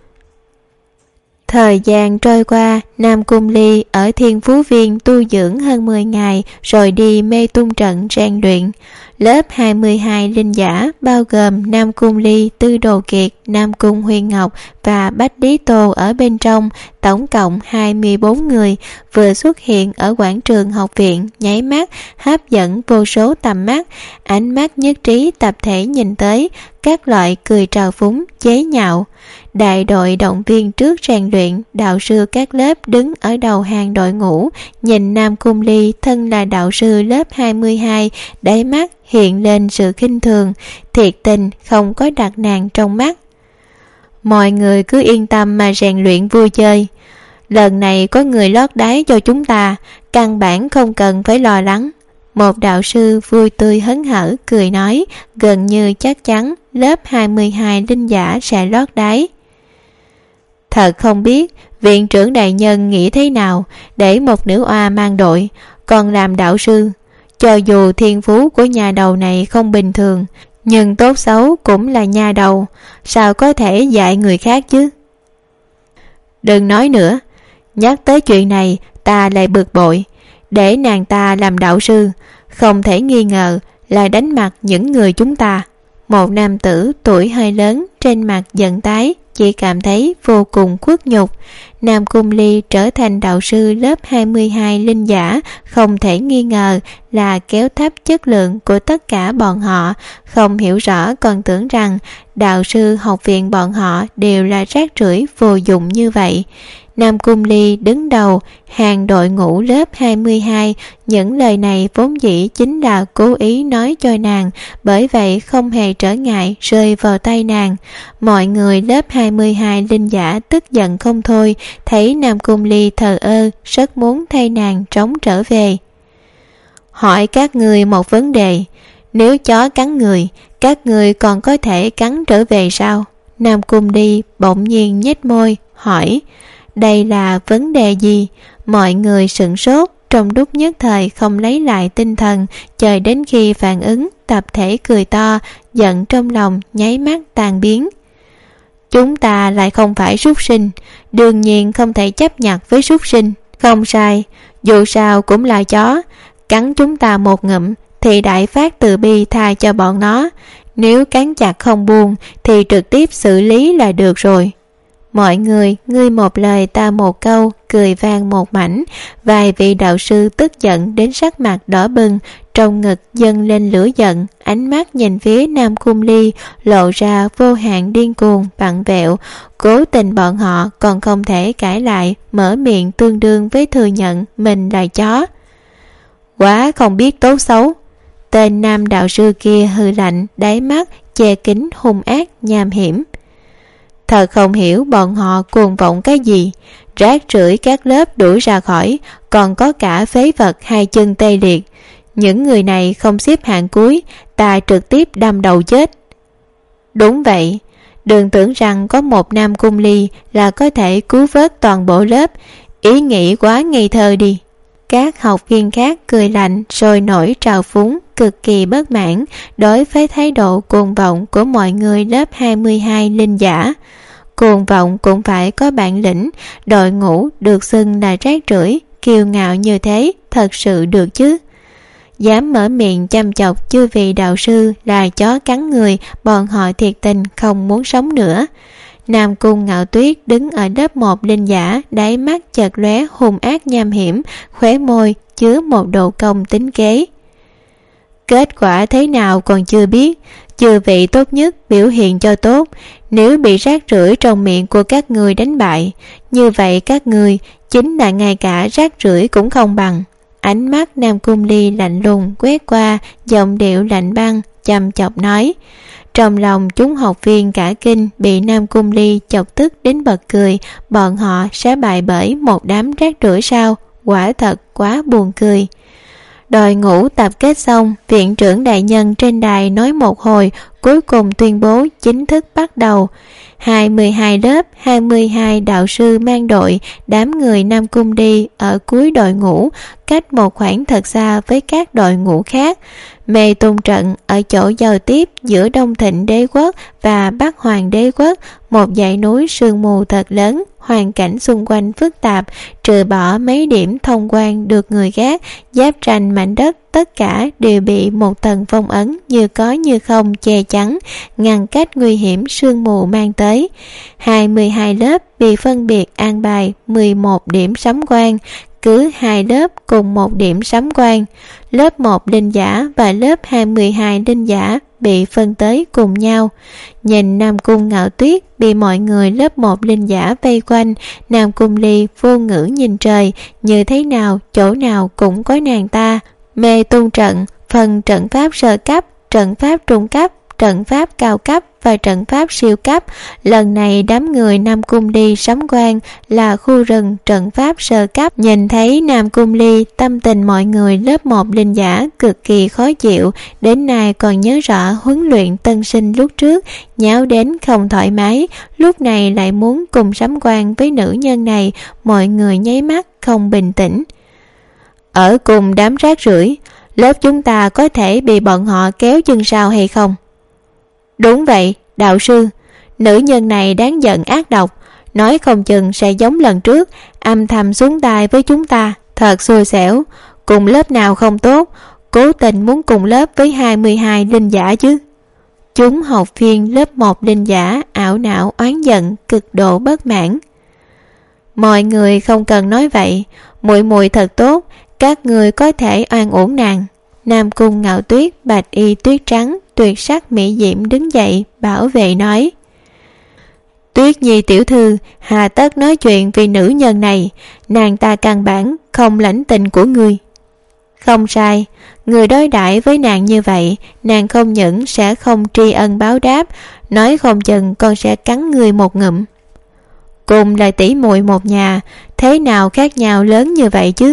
Thời gian trôi qua, Nam Cung Ly ở Thiên Phú Viên tu dưỡng hơn 10 ngày rồi đi Mê Tung trận rèn luyện. Lớp 22 linh giả bao gồm Nam Cung Ly, Tư Đồ Kiệt, Nam Cung Huyền Ngọc và Bách Lý Tô ở bên trong, tổng cộng 24 người, vừa xuất hiện ở quảng trường học viện, nháy mắt hấp dẫn vô số tầm mắt, ánh mắt nhất trí tập thể nhìn tới, các loại cười trào phúng, chế nhạo. Đại đội động viên trước rèn luyện, đạo sư các lớp đứng ở đầu hàng đội ngũ, nhìn Nam Cung Ly thân là đạo sư lớp 22, đáy mắt hiện lên sự khinh thường, thiệt tình không có đặt nàng trong mắt. Mọi người cứ yên tâm mà rèn luyện vui chơi. Lần này có người lót đáy cho chúng ta, căn bản không cần phải lo lắng. Một đạo sư vui tươi hớn hở cười nói, gần như chắc chắn lớp 22 linh giả sẽ lót đáy. Thật không biết viện trưởng đại nhân nghĩ thế nào để một nữ oa mang đội, còn làm đạo sư. Cho dù thiên phú của nhà đầu này không bình thường, nhưng tốt xấu cũng là nhà đầu, sao có thể dạy người khác chứ? Đừng nói nữa, nhắc tới chuyện này ta lại bực bội. Để nàng ta làm đạo sư, không thể nghi ngờ là đánh mặt những người chúng ta. Một nam tử tuổi hơi lớn trên mặt giận tái, chỉ cảm thấy vô cùng khuất nhục. Nam Cung Ly trở thành đạo sư lớp 22 linh giả, không thể nghi ngờ là kéo thấp chất lượng của tất cả bọn họ. Không hiểu rõ còn tưởng rằng đạo sư học viện bọn họ đều là rác rưởi vô dụng như vậy. Nam Cung Ly đứng đầu hàng đội ngũ lớp 22, những lời này vốn dĩ chính là cố ý nói cho nàng, bởi vậy không hề trở ngại rơi vào tay nàng. Mọi người lớp 22 linh giả tức giận không thôi, thấy Nam Cung Ly thờ ơ, rất muốn thay nàng trống trở về. Hỏi các người một vấn đề, nếu chó cắn người, các người còn có thể cắn trở về sao? Nam Cung Ly bỗng nhiên nhếch môi, hỏi. Đây là vấn đề gì? Mọi người sửng sốt, trong lúc nhất thời không lấy lại tinh thần, chờ đến khi phản ứng, tập thể cười to, giận trong lòng nháy mắt tan biến. Chúng ta lại không phải súc sinh, đương nhiên không thể chấp nhận với súc sinh. Không sai, dù sao cũng là chó, cắn chúng ta một ngụm thì đại phát từ bi tha cho bọn nó, nếu cắn chặt không buông thì trực tiếp xử lý là được rồi. Mọi người ngươi một lời ta một câu, cười vang một mảnh. Vài vị đạo sư tức giận đến sắc mặt đỏ bừng, trong ngực dâng lên lửa giận, ánh mắt nhìn phía Nam Cung Ly lộ ra vô hạn điên cuồng vặn vẹo. Cố tình bọn họ còn không thể cãi lại, mở miệng tương đương với thừa nhận mình là chó. Quá không biết tốt xấu. Tên nam đạo sư kia hừ lạnh, đáy mắt che kính hung ác nham hiểm. Thật không hiểu bọn họ cuồng vọng cái gì, rác rưởi các lớp đuổi ra khỏi, còn có cả phế vật hai chân tê liệt. Những người này không xếp hạng cuối, ta trực tiếp đâm đầu chết. Đúng vậy, đừng tưởng rằng có một Nam Cung Ly là có thể cứu vớt toàn bộ lớp, ý nghĩ quá ngây thơ đi. Các học viên khác cười lạnh rồi nổi trào phúng, cực kỳ bất mãn đối với thái độ cuồng vọng của mọi người lớp 22 linh giả. Cuồng vọng cũng phải có bản lĩnh, đội ngũ được xưng là rác rưởi, kiêu ngạo như thế thật sự được chứ? Dám mở miệng chăm chọc chư vị đạo sư là chó cắn người, bọn họ thiệt tình không muốn sống nữa. Nam Cung Ngạo Tuyết đứng ở lớp 1 linh giả, đáy mắt chợt lóe hung ác nham hiểm, khóe môi chứa một độ cong tính kế. Kết quả thế nào còn chưa biết, chư vị tốt nhất biểu hiện cho tốt. Nếu bị rác rưởi trong miệng của các người đánh bại, như vậy các người chính là ngay cả rác rưởi cũng không bằng. Ánh mắt Nam Cung Ly lạnh lùng quét qua, giọng điệu lạnh băng chăm chọc nói. Trong lòng chúng học viên cả kinh, bị Nam Cung Ly chọc tức đến bật cười. Bọn họ sẽ bại bởi một đám rác rưởi sao? Quả thật quá buồn cười. Đội ngũ tập kết xong, viện trưởng đại nhân trên đài nói một hồi, cuối cùng tuyên bố chính thức bắt đầu. 22 lớp, 22 đạo sư mang đội, đám người Nam Cung đi ở cuối đội ngũ, cách một khoảng thật xa với các đội ngũ khác. Mê tung trận ở chỗ giao tiếp giữa Đông Thịnh đế quốc và Bắc Hoàng đế quốc, một dãy núi sương mù thật lớn, hoàn cảnh xung quanh phức tạp, trừ bỏ mấy điểm thông quan được người gác, giáp ranh mảnh đất, tất cả đều bị một tầng phong ấn như có như không che chắn, ngăn cách nguy hiểm sương mù mang tới. 22 lớp bị phân biệt an bài 11 điểm sấm quan, cứ 2 lớp cùng 1 điểm sấm quan. Lớp 1 linh giả và lớp 22 linh giả bị phân tới cùng nhau. Nhìn Nam Cung Ngạo Tuyết bị mọi người lớp 1 linh giả vây quanh, Nam Cung Ly vô ngữ nhìn trời, như thế nào chỗ nào cũng có nàng ta. Mê tung trận phần trận pháp sơ cấp, trận pháp trung cấp, trận pháp cao cấp và trận pháp siêu cấp. Lần này đám người Nam Cung Ly sấm quan là khu rừng trận pháp sơ cấp. Nhìn thấy Nam Cung Ly, tâm tình mọi người lớp 1 linh giả cực kỳ khó chịu. Đến nay còn nhớ rõ huấn luyện tân sinh lúc trước, nháo đến không thoải mái, lúc này lại muốn cùng sấm quan với nữ nhân này. Mọi người nháy mắt không bình tĩnh. Ở cùng đám rác rưởi, lớp chúng ta có thể bị bọn họ kéo chân sau hay không? Đúng vậy, đạo sư, nữ nhân này đáng giận ác độc, nói không chừng sẽ giống lần trước, âm thầm xuống tay với chúng ta, thật xui xẻo. Cùng lớp nào không tốt, cố tình muốn cùng lớp với 22 linh giả chứ. Chúng học viên lớp 1 linh giả ảo não oán giận, cực độ bất mãn. Mọi người không cần nói vậy, muội muội thật tốt, các người có thể oan uổng nàng. Nam Cung Ngạo Tuyết, bạch y tuyết trắng, tuyệt sắc mỹ diễm đứng dậy bảo vệ nói. Tuyết Nhi tiểu thư, hà tất nói chuyện vì nữ nhân này, nàng ta căn bản không lãnh tình của ngươi. Không sai, người đối đãi với nàng như vậy, nàng không những sẽ không tri ân báo đáp, nói không chừng còn sẽ cắn người một ngụm. Cùng là tỷ muội một nhà, thế nào khác nhau lớn như vậy chứ?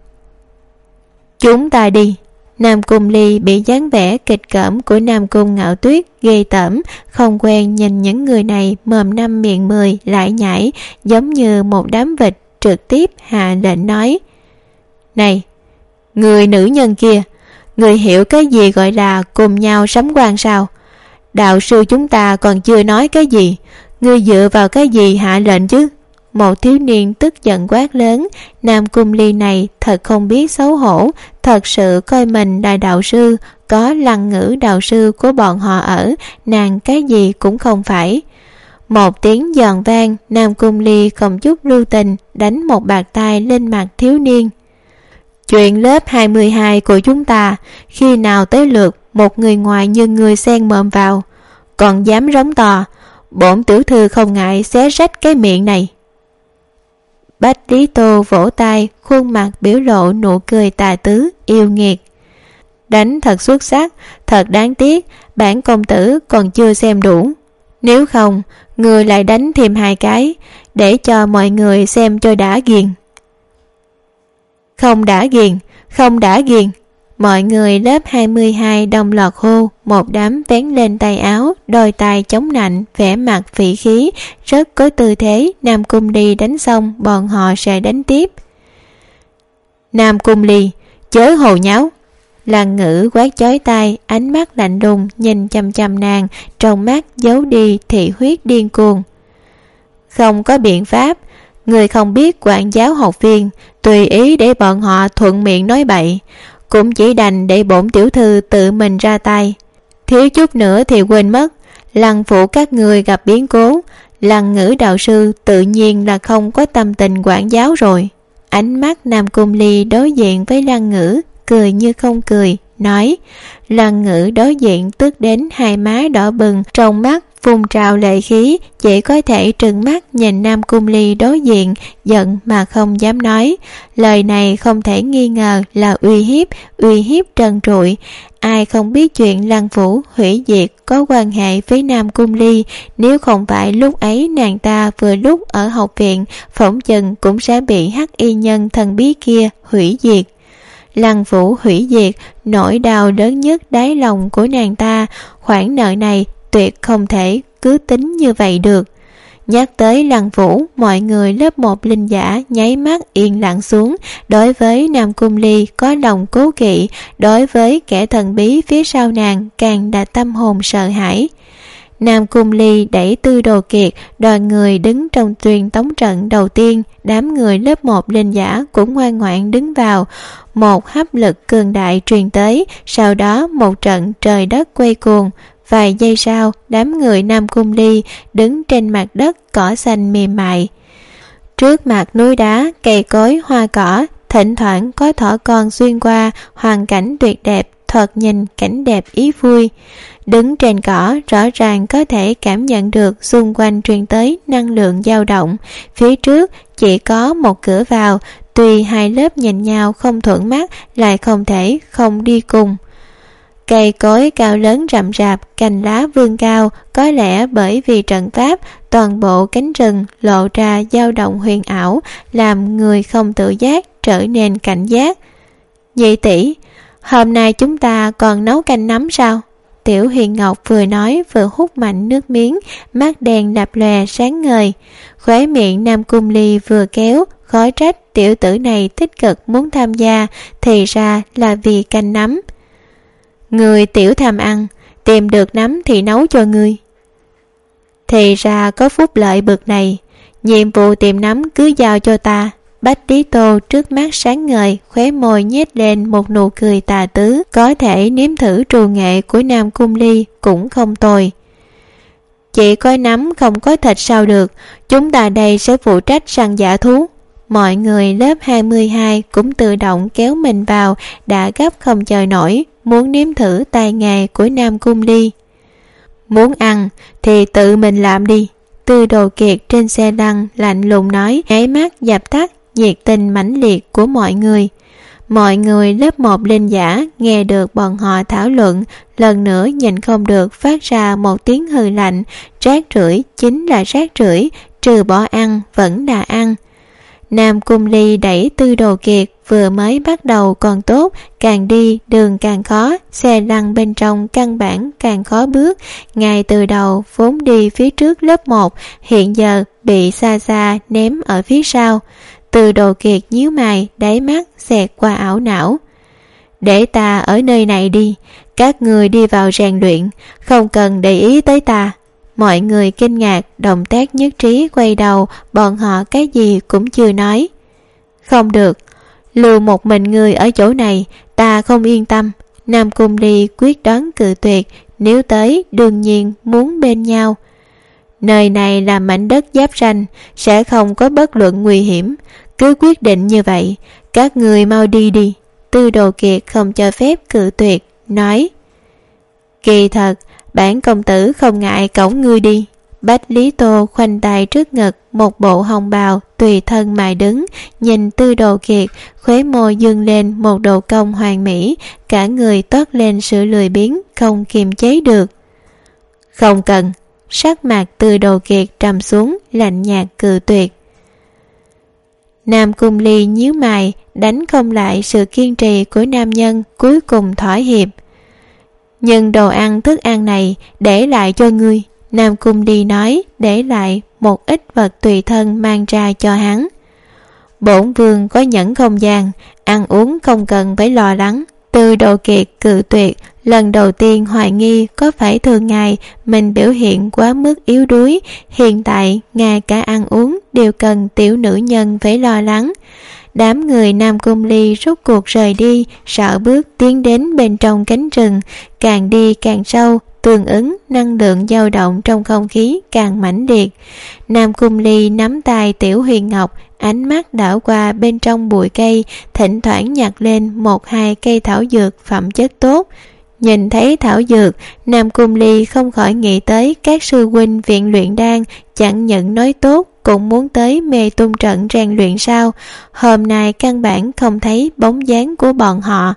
Chúng ta đi. Nam Cung Ly bị dáng vẻ kịch cỡm của Nam Cung Ngạo Tuyết ghê tởm, không quen nhìn những người này mồm năm miệng 10 lại nhảy, giống như một đám vịt, trực tiếp hạ lệnh nói. Này, người nữ nhân kia, người hiểu cái gì gọi là cùng nhau sấm quan sao? Đạo sư chúng ta còn chưa nói cái gì, người dựa vào cái gì hạ lệnh chứ? Một thiếu niên tức giận quát lớn. Nam Cung Ly này thật không biết xấu hổ, thật sự coi mình là đạo sư, có lăng ngữ đạo sư của bọn họ ở, nàng cái gì cũng không phải. Một tiếng giòn vang, Nam Cung Ly không chút lưu tình đánh một bạt tay lên mặt thiếu niên. Chuyện lớp 22 của chúng ta, khi nào tới lượt một người ngoài như người xen mồm vào, còn dám rống to, bổn tiểu thư không ngại xé rách cái miệng này. Bách Lý Tô vỗ tay, khuôn mặt biểu lộ nụ cười tà tứ, yêu nghiệt. Đánh thật xuất sắc, thật đáng tiếc, bản công tử còn chưa xem đủ. Nếu không, người lại đánh thêm 2 cái, để cho mọi người xem cho đã ghiền. Không đã ghiền, không đã ghiền. Mọi người lớp 22 đồng loạt hô, một đám vén lên tay áo, đôi tay chống nạnh, vẻ mặt phỉ khí, rất có tư thế. Nam Cung Ly đánh xong, bọn họ sẽ đánh tiếp. Nam Cung Ly, chớ hồ nháo. Lăng Ngữ quát chói tai, ánh mắt lạnh lùng nhìn chăm chăm nàng, trong mắt giấu đi thị huyết điên cuồng. Không có biện pháp, người không biết quản giáo học viên, tùy ý để bọn họ thuận miệng nói bậy, cũng chỉ đành để bổn tiểu thư tự mình ra tay. Thiếu chút nữa thì quên mất, Lăng phủ các người gặp biến cố, Lăng Ngữ đạo sư tự nhiên là không có tâm tình quản giáo rồi. Ánh mắt Nam Cung Ly đối diện với Lăng Ngữ, cười như không cười, nói. Lăng Ngữ đối diện tức đến hai má đỏ bừng, trong mắt phun trào lệ khí, chỉ có thể trừng mắt nhìn Nam Cung Ly đối diện, giận mà không dám nói. Lời này không thể nghi ngờ là uy hiếp trần trụi. Ai không biết chuyện Lăng Phủ hủy diệt có quan hệ với Nam Cung Ly, nếu không phải lúc ấy nàng ta vừa lúc ở học viện, phỏng chừng cũng sẽ bị hắc y nhân thần bí kia hủy diệt. Lăng Phủ hủy diệt, nỗi đau lớn nhất đáy lòng của nàng ta, khoản nợ này tuyệt không thể cứ tính như vậy được. Nhắc tới Lăng Phủ, mọi người lớp 1 linh giả nháy mắt yên lặng xuống. Đối với Nam Cung Ly có lòng cố kỵ, đối với kẻ thần bí phía sau nàng càng đã tâm hồn sợ hãi. Nam Cung Ly đẩy Tư Đồ Kiệt, đoàn người đứng trong truyền tống trận đầu tiên. Đám người lớp 1 linh giả cũng ngoan ngoãn đứng vào. Một hấp lực cường đại truyền tới, sau đó một trận trời đất quay cuồng. Vài giây sau, đám người Nam Cung Ly đứng trên mặt đất cỏ xanh mềm mại. Trước mặt núi đá, cây cối, hoa cỏ, thỉnh thoảng có thỏ con xuyên qua, hoàn cảnh tuyệt đẹp, thoạt nhìn cảnh đẹp ý vui. Đứng trên cỏ, rõ ràng có thể cảm nhận được xung quanh truyền tới năng lượng dao động. Phía trước chỉ có một cửa vào, tuy hai lớp nhìn nhau không thuận mắt, lại không thể không đi cùng. Cây cối cao lớn rậm rạp, cành lá vươn cao, có lẽ bởi vì trận pháp, toàn bộ cánh rừng lộ ra dao động huyền ảo, làm người không tự giác trở nên cảnh giác. Nhị tỷ, hôm nay chúng ta còn nấu canh nấm sao? Tiểu Huyền Ngọc vừa nói vừa hút mạnh nước miếng, mắt đèn lập lòe sáng ngời. Khóe miệng Nam Cung Ly vừa kéo, khó trách tiểu tử này tích cực muốn tham gia, thì ra là vì canh nấm. Người tiểu tham ăn, tìm được nấm thì nấu cho ngươi. Thì ra có phúc lợi bực này, nhiệm vụ tìm nấm cứ giao cho ta. Bách Lý Tô trước mắt sáng ngời, khóe môi nhếch lên một nụ cười tà tứ, có thể nếm thử trù nghệ của Nam Cung Ly cũng không tồi. Chỉ có nấm không có thịt sao được, chúng ta đây sẽ phụ trách săn dã thú. Mọi người lớp 22 cũng tự động kéo mình vào, đã gấp không chờ nổi, muốn nếm thử tài nghề của Nam Cung Ly. Muốn ăn thì tự mình làm đi. Tư Đồ Kiệt trên xe lăn lạnh lùng nói, nháy mắt dập tắt nhiệt tình mãnh liệt của mọi người. Mọi người lớp 1 linh giả nghe được bọn họ thảo luận, lần nữa nhìn không được phát ra một tiếng hừ lạnh. Rác rưởi chính là rác rưởi, trừ bỏ ăn vẫn là ăn. Nam Cung Ly đẩy Tư Đồ Kiệt, vừa mới bắt đầu còn tốt, càng đi đường càng khó, xe lăn bên trong căn bản càng khó bước. Ngay từ đầu vốn đi phía trước lớp 1, hiện giờ bị xa xa ném ở phía sau. Tư Đồ Kiệt nhíu mày, đáy mắt xẹt qua ảo não. Để ta ở nơi này đi, các người đi vào rèn luyện, không cần để ý tới ta. Mọi người kinh ngạc, động tác nhất trí quay đầu, bọn họ cái gì cũng chưa nói. Không được, lưu một mình người ở chỗ này, ta không yên tâm. Nam Cung Ly quyết đoán cự tuyệt, nếu tới đương nhiên muốn bên nhau. Nơi này là mảnh đất giáp ranh, sẽ không có bất luận nguy hiểm. Cứ quyết định như vậy, các người mau đi đi. Tư Đồ Kiệt không cho phép cự tuyệt, nói. Kỳ thật, bản công tử không ngại cõng ngươi đi. Bách Lý Tô khoanh tay trước ngực, một bộ hồng bào tùy thân mà đứng, nhìn Tư Đồ Kiệt, khóe môi dương lên một độ cong hoàn mỹ, cả người toát lên sự lười biếng không kiềm chế được. Không cần. Sắc mặt Tư Đồ Kiệt trầm xuống, lạnh nhạt cự tuyệt. Nam Cung Ly nhíu mày, đánh không lại sự kiên trì của nam nhân, cuối cùng thỏa hiệp. Nhưng đồ ăn thức ăn này để lại cho ngươi. Nam Cung Ly nói, để lại một ít vật tùy thân mang ra cho hắn. Bổn vương có nhẫn không gian, ăn uống không cần phải lo lắng. Tư Đồ Kiệt cự tuyệt, lần đầu tiên hoài nghi có phải thường ngày mình biểu hiện quá mức yếu đuối, hiện tại ngay cả ăn uống đều cần tiểu nữ nhân phải lo lắng. Đám người Nam Cung Ly rốt cuộc rời đi, sợ bước tiến đến bên trong cánh rừng, càng đi càng sâu, tương ứng, năng lượng dao động trong không khí càng mãnh liệt. Nam Cung Ly nắm tay Tiểu Huyền Ngọc, ánh mắt đảo qua bên trong bụi cây, thỉnh thoảng nhặt lên 1-2 cây thảo dược phẩm chất tốt. Nhìn thấy thảo dược, Nam Cung Ly không khỏi nghĩ tới các sư huynh viện luyện đan, chẳng những nói tốt cũng muốn tới mê tung trận rèn luyện sao. Hôm nay căn bản không thấy bóng dáng của bọn họ.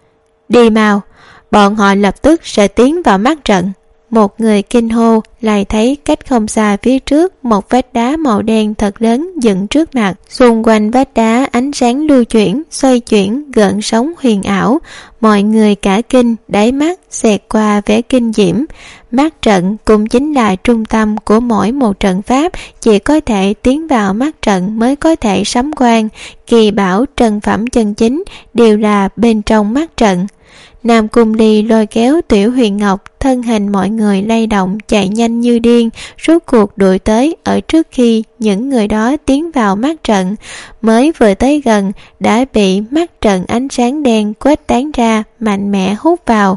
Đi mau, bọn họ lập tức sẽ tiến vào mắt trận. Một người kinh hô, lại thấy cách không xa phía trước một vách đá màu đen thật lớn dựng trước mặt. Xung quanh vách đá ánh sáng lưu chuyển, xoay chuyển, gợn sóng huyền ảo. Mọi người cả kinh, đáy mắt xẹt qua vẻ kinh diễm. Mắt trận cũng chính là trung tâm của mỗi một trận pháp, chỉ có thể tiến vào mắt trận mới có thể sắm quan. Kỳ bảo trần phẩm chân chính đều là bên trong mắt trận. Nam Cung Ly lôi kéo Tiểu Huyền Ngọc, thân hình mọi người lay động chạy nhanh như điên, rốt cuộc đuổi tới ở trước khi những người đó tiến vào mắt trận. Mới vừa tới gần đã bị mắt trận ánh sáng đen quét tán ra, mạnh mẽ hút vào.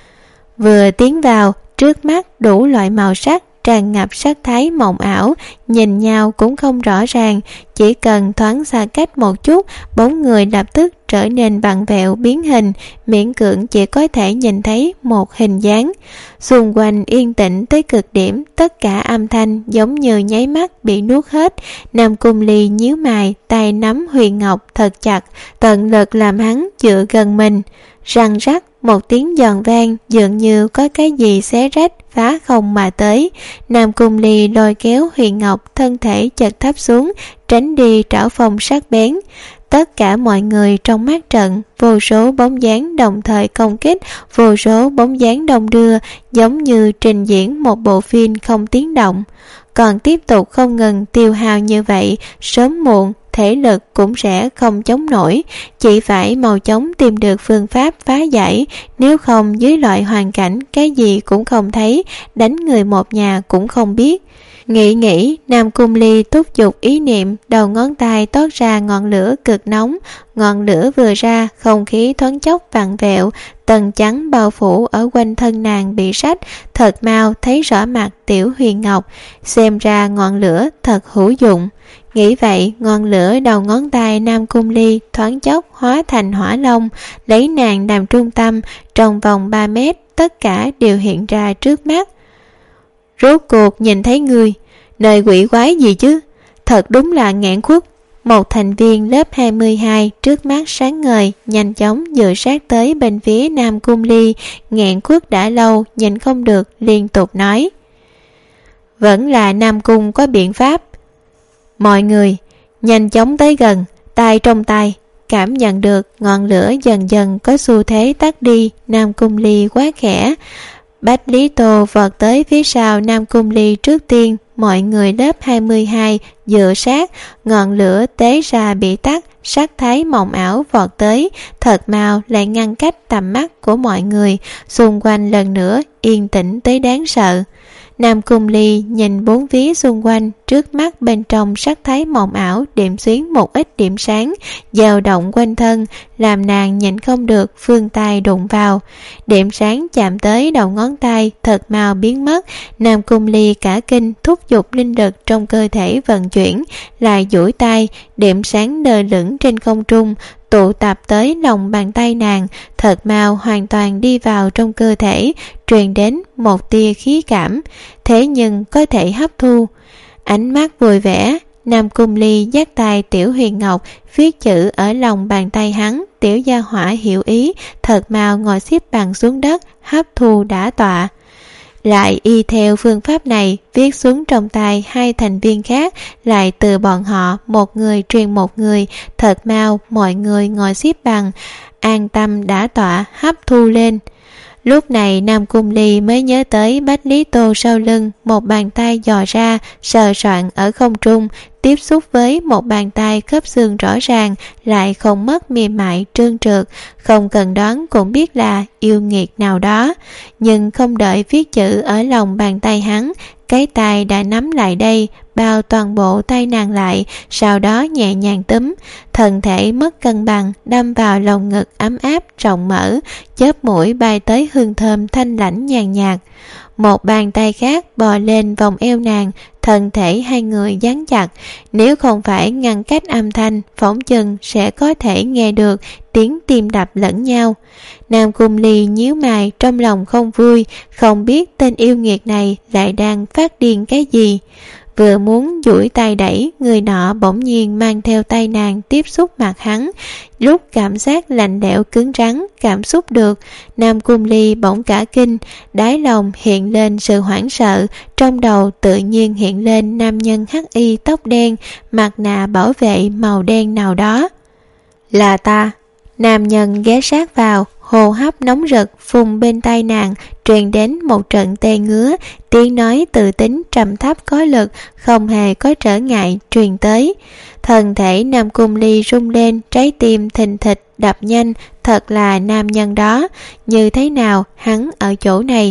Vừa tiến vào, trước mắt đủ loại màu sắc tràn ngập sắc thái mộng ảo, nhìn nhau cũng không rõ ràng, chỉ cần thoáng xa cách một chút, bóng người lập tức trở nên vặn vẹo biến hình, miễn cưỡng chỉ có thể nhìn thấy một hình dáng. Xung quanh yên tĩnh tới cực điểm, tất cả âm thanh giống như nháy mắt bị nuốt hết. Nam Cung Ly nhíu mày, tay nắm Huyền Ngọc thật chặt, tận lực làm hắn dựa gần mình. Răng rắc, một tiếng giòn vang, dường như có cái gì xé rách phá không mà tới. Nam Cung Ly lôi kéo Huyền Ngọc, thân thể chật thấp xuống, tránh đi trảo phòng sắc bén. Tất cả mọi người trong mắt trận, vô số bóng dáng đồng thời công kích, vô số bóng dáng đông đưa, giống như trình diễn một bộ phim không tiếng động. Còn tiếp tục không ngừng tiêu hao như vậy, sớm muộn thể lực cũng sẽ không chống nổi, chỉ phải mau chóng tìm được phương pháp phá giải, nếu không dưới loại hoàn cảnh cái gì cũng không thấy, đánh người một nhà cũng không biết. Nghĩ, Nam Cung Ly thúc giục ý niệm, đầu ngón tay toát ra ngọn lửa cực nóng. Ngọn lửa vừa ra, không khí thoáng chốc vặn vẹo, tầng trắng bao phủ ở quanh thân nàng bị rách, thật mau thấy rõ mặt Tiểu Huyền Ngọc, xem ra ngọn lửa thật hữu dụng. Nghĩ vậy, ngọn lửa đầu ngón tay Nam Cung Ly thoáng chốc hóa thành hỏa long, lấy nàng làm trung tâm, trong vòng 3 mét tất cả đều hiện ra trước mắt. Rốt cuộc nhìn thấy người, nơi quỷ quái gì chứ, thật đúng là nghẹn khuất. Một thành viên lớp 22 trước mắt sáng ngời, nhanh chóng dựa sát tới bên phía Nam Cung Ly, nghẹn khuất đã lâu, nhìn không được, liên tục nói. Vẫn là Nam Cung có biện pháp. Mọi người, nhanh chóng tới gần, tay trong tay. Cảm nhận được ngọn lửa dần dần có xu thế tắt đi, Nam Cung Ly quá khẽ. Bách Lý Tô vọt tới phía sau Nam Cung Ly trước tiên, mọi người lớp 22 dựa sát, ngọn lửa tế ra bị tắt, sắc thái mộng ảo vọt tới, thật mau lại ngăn cách tầm mắt của mọi người, xung quanh lần nữa yên tĩnh tới đáng sợ. Nam Cung Ly nhìn bốn phía xung quanh, trước mắt bên trong sắc thái mộng ảo điểm xuyến một ít điểm sáng, dao động quanh thân, làm nàng nhìn không được phương tay đụng vào. Điểm sáng chạm tới đầu ngón tay, thật mau biến mất. Nam Cung Ly cả kinh, thúc giục linh lực trong cơ thể vận chuyển, lại duỗi tay, điểm sáng lơ lửng trên không trung, tụ tập tới lòng bàn tay nàng, thật mau hoàn toàn đi vào trong cơ thể, truyền đến một tia khí cảm, thế nhưng có thể hấp thu. Ánh mắt vui vẻ, Nam Cung Ly dắt tay Tiểu Huyền Ngọc, viết chữ ở lòng bàn tay hắn. Tiểu gia hỏa hiểu ý, thật mau ngồi xếp bằng xuống đất, hấp thu đã tọa. Lại y theo phương pháp này, viết xuống trong tay hai thành viên khác, lại từ bọn họ một người truyền một người, thật mau mọi người ngồi xếp bằng, an tâm đã tọa, hấp thu lên. Lúc này Nam Cung Ly mới nhớ tới Bách Lý Tô sau lưng, một bàn tay dò ra, sờ soạn ở không trung, tiếp xúc với một bàn tay khớp xương rõ ràng, lại không mất mềm mại trơn trượt, không cần đoán cũng biết là yêu nghiệt nào đó. Nhưng không đợi viết chữ ở lòng bàn tay hắn, cái tay đã nắm lại đây, bao toàn bộ tay nàng lại, sau đó nhẹ nhàng túm. Thân thể mất cân bằng, đâm vào lồng ngực ấm áp rộng mở, chớp mũi bay tới hương thơm thanh lãnh nhàn nhạt. Một bàn tay khác bò lên vòng eo nàng, thân thể hai người dán chặt. Nếu không phải ngăn cách âm thanh, phỏng chừng sẽ có thể nghe được tiếng tim đập lẫn nhau. Nam Cung Ly nhíu mày, trong lòng không vui, không biết tên yêu nghiệt này lại đang phát điên cái gì. Vừa muốn duỗi tay đẩy, người nọ bỗng nhiên mang theo tay nàng tiếp xúc mặt hắn. Lúc cảm giác lạnh lẽo cứng rắn cảm xúc được, Nam Cung Ly bỗng cả kinh, đáy lòng hiện lên sự hoảng sợ, trong đầu tự nhiên hiện lên nam nhân hắc y tóc đen, mặt nạ bảo vệ màu đen nào đó. Là ta. Nam nhân ghé sát vào, hô hấp nóng rực phun bên tai nàng, truyền đến một trận tê ngứa, tiếng nói tự tính trầm thấp có lực, không hề có trở ngại truyền tới. Thân thể Nam Cung Ly rung lên, trái tim thình thịch đập nhanh, thật là nam nhân đó, như thế nào hắn ở chỗ này.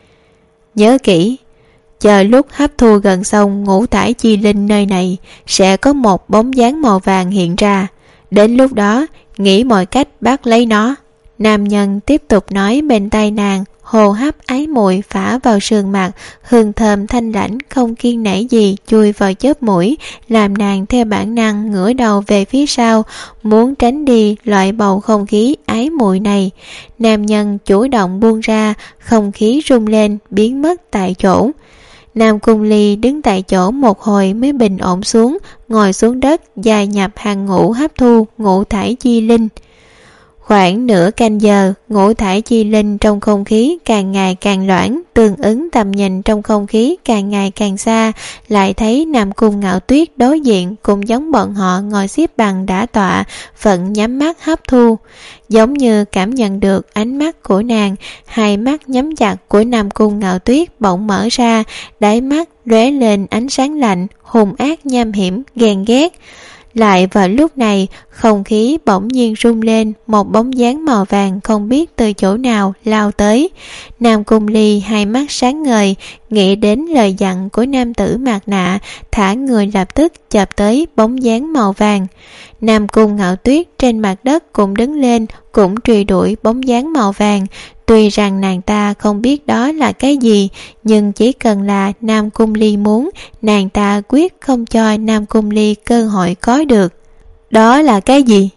Nhớ kỹ, chờ lúc hấp thu gần xong ngũ tải chi linh nơi này, sẽ có một bóng dáng màu vàng hiện ra, đến lúc đó nghĩ mọi cách bắt lấy nó. Nam nhân tiếp tục nói bên tai nàng, hô hấp ái muội phả vào sườn mặt, hương thơm thanh lãnh không kiêng nể gì chui vào chớp mũi, làm nàng theo bản năng ngửa đầu về phía sau, muốn tránh đi loại bầu không khí ái muội này. Nam nhân chủ động buông ra, không khí rung lên biến mất tại chỗ. Nam Cung Ly đứng tại chỗ một hồi mới bình ổn xuống, ngồi xuống đất, dài nhập hàng ngũ hấp thu ngũ thải chi linh. Khoảng nửa canh giờ, ngũ thải chi linh trong không khí càng ngày càng loãng, tương ứng tầm nhìn trong không khí càng ngày càng xa, lại thấy Nam Cung Ngạo Tuyết đối diện cũng giống bọn họ ngồi xếp bằng đã tọa, vẫn nhắm mắt hấp thu. Giống như cảm nhận được ánh mắt của nàng, hai mắt nhắm chặt của Nam Cung Ngạo Tuyết bỗng mở ra, đáy mắt lóe lên ánh sáng lạnh, hung ác nham hiểm, ghen ghét. Lại vào lúc này, không khí bỗng nhiên rung lên, một bóng dáng màu vàng không biết từ chỗ nào lao tới. Nam Cung Ly hai mắt sáng ngời, nghĩ đến lời dặn của nam tử mặt nạ, thả người lập tức chập tới bóng dáng màu vàng. Nam Cung Ngạo Tuyết trên mặt đất cũng đứng lên, cũng truy đuổi bóng dáng màu vàng. Tuy rằng nàng ta không biết đó là cái gì, nhưng chỉ cần là Nam Cung Ly muốn, nàng ta quyết không cho Nam Cung Ly cơ hội có được. Đó là cái gì?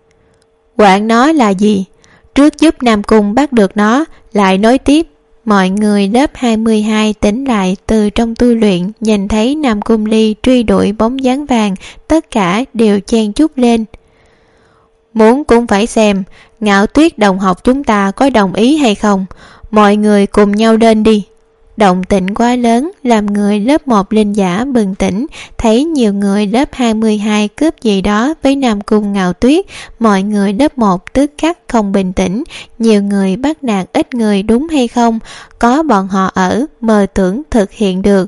Quản nó là gì? Trước giúp Nam Cung bắt được nó, lại nói tiếp. Mọi người lớp 22 tỉnh lại từ trong tu luyện, nhìn thấy Nam Cung Ly truy đuổi bóng dáng vàng, tất cả đều chen chúc lên. Muốn cũng phải xem, Ngạo Tuyết đồng học chúng ta có đồng ý hay không? Mọi người cùng nhau lên đi. Động tĩnh quá lớn, làm người lớp 1 linh giả bừng tỉnh, thấy nhiều người lớp 22 cướp gì đó với Nam Cung Ngạo Tuyết, mọi người lớp 1 tức khắc không bình tĩnh, nhiều người bắt nạt ít người đúng hay không, có bọn họ ở, mơ tưởng thực hiện được.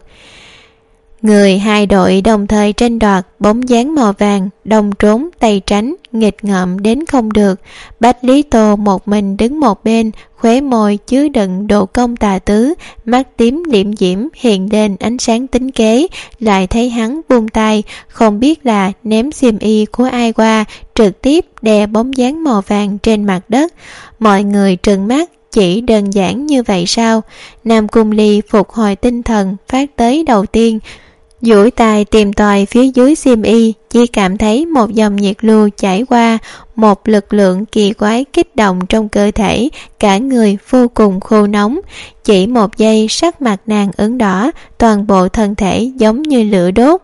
Người hai đội đồng thời tranh đoạt bóng dáng màu vàng, đồng trốn tay tránh, nghịch ngợm đến không được. Bách Lý Tô một mình đứng một bên, khóe môi chứa đựng độ công tà tứ, mắt tím liệm diễm hiện lên ánh sáng tính kế. Lại thấy hắn buông tay, không biết là ném xiêm y của ai qua, trực tiếp đè bóng dáng màu vàng trên mặt đất. Mọi người trừng mắt, chỉ đơn giản như vậy sao? Nam Cung Ly phục hồi tinh thần, phát tới đầu tiên, duỗi tay tìm tòi phía dưới xiêm y, chỉ cảm thấy một dòng nhiệt lưu chảy qua, một lực lượng kỳ quái kích động trong cơ thể, cả người vô cùng khô nóng. Chỉ một giây sắc mặt nàng ửng đỏ, toàn bộ thân thể giống như lửa đốt.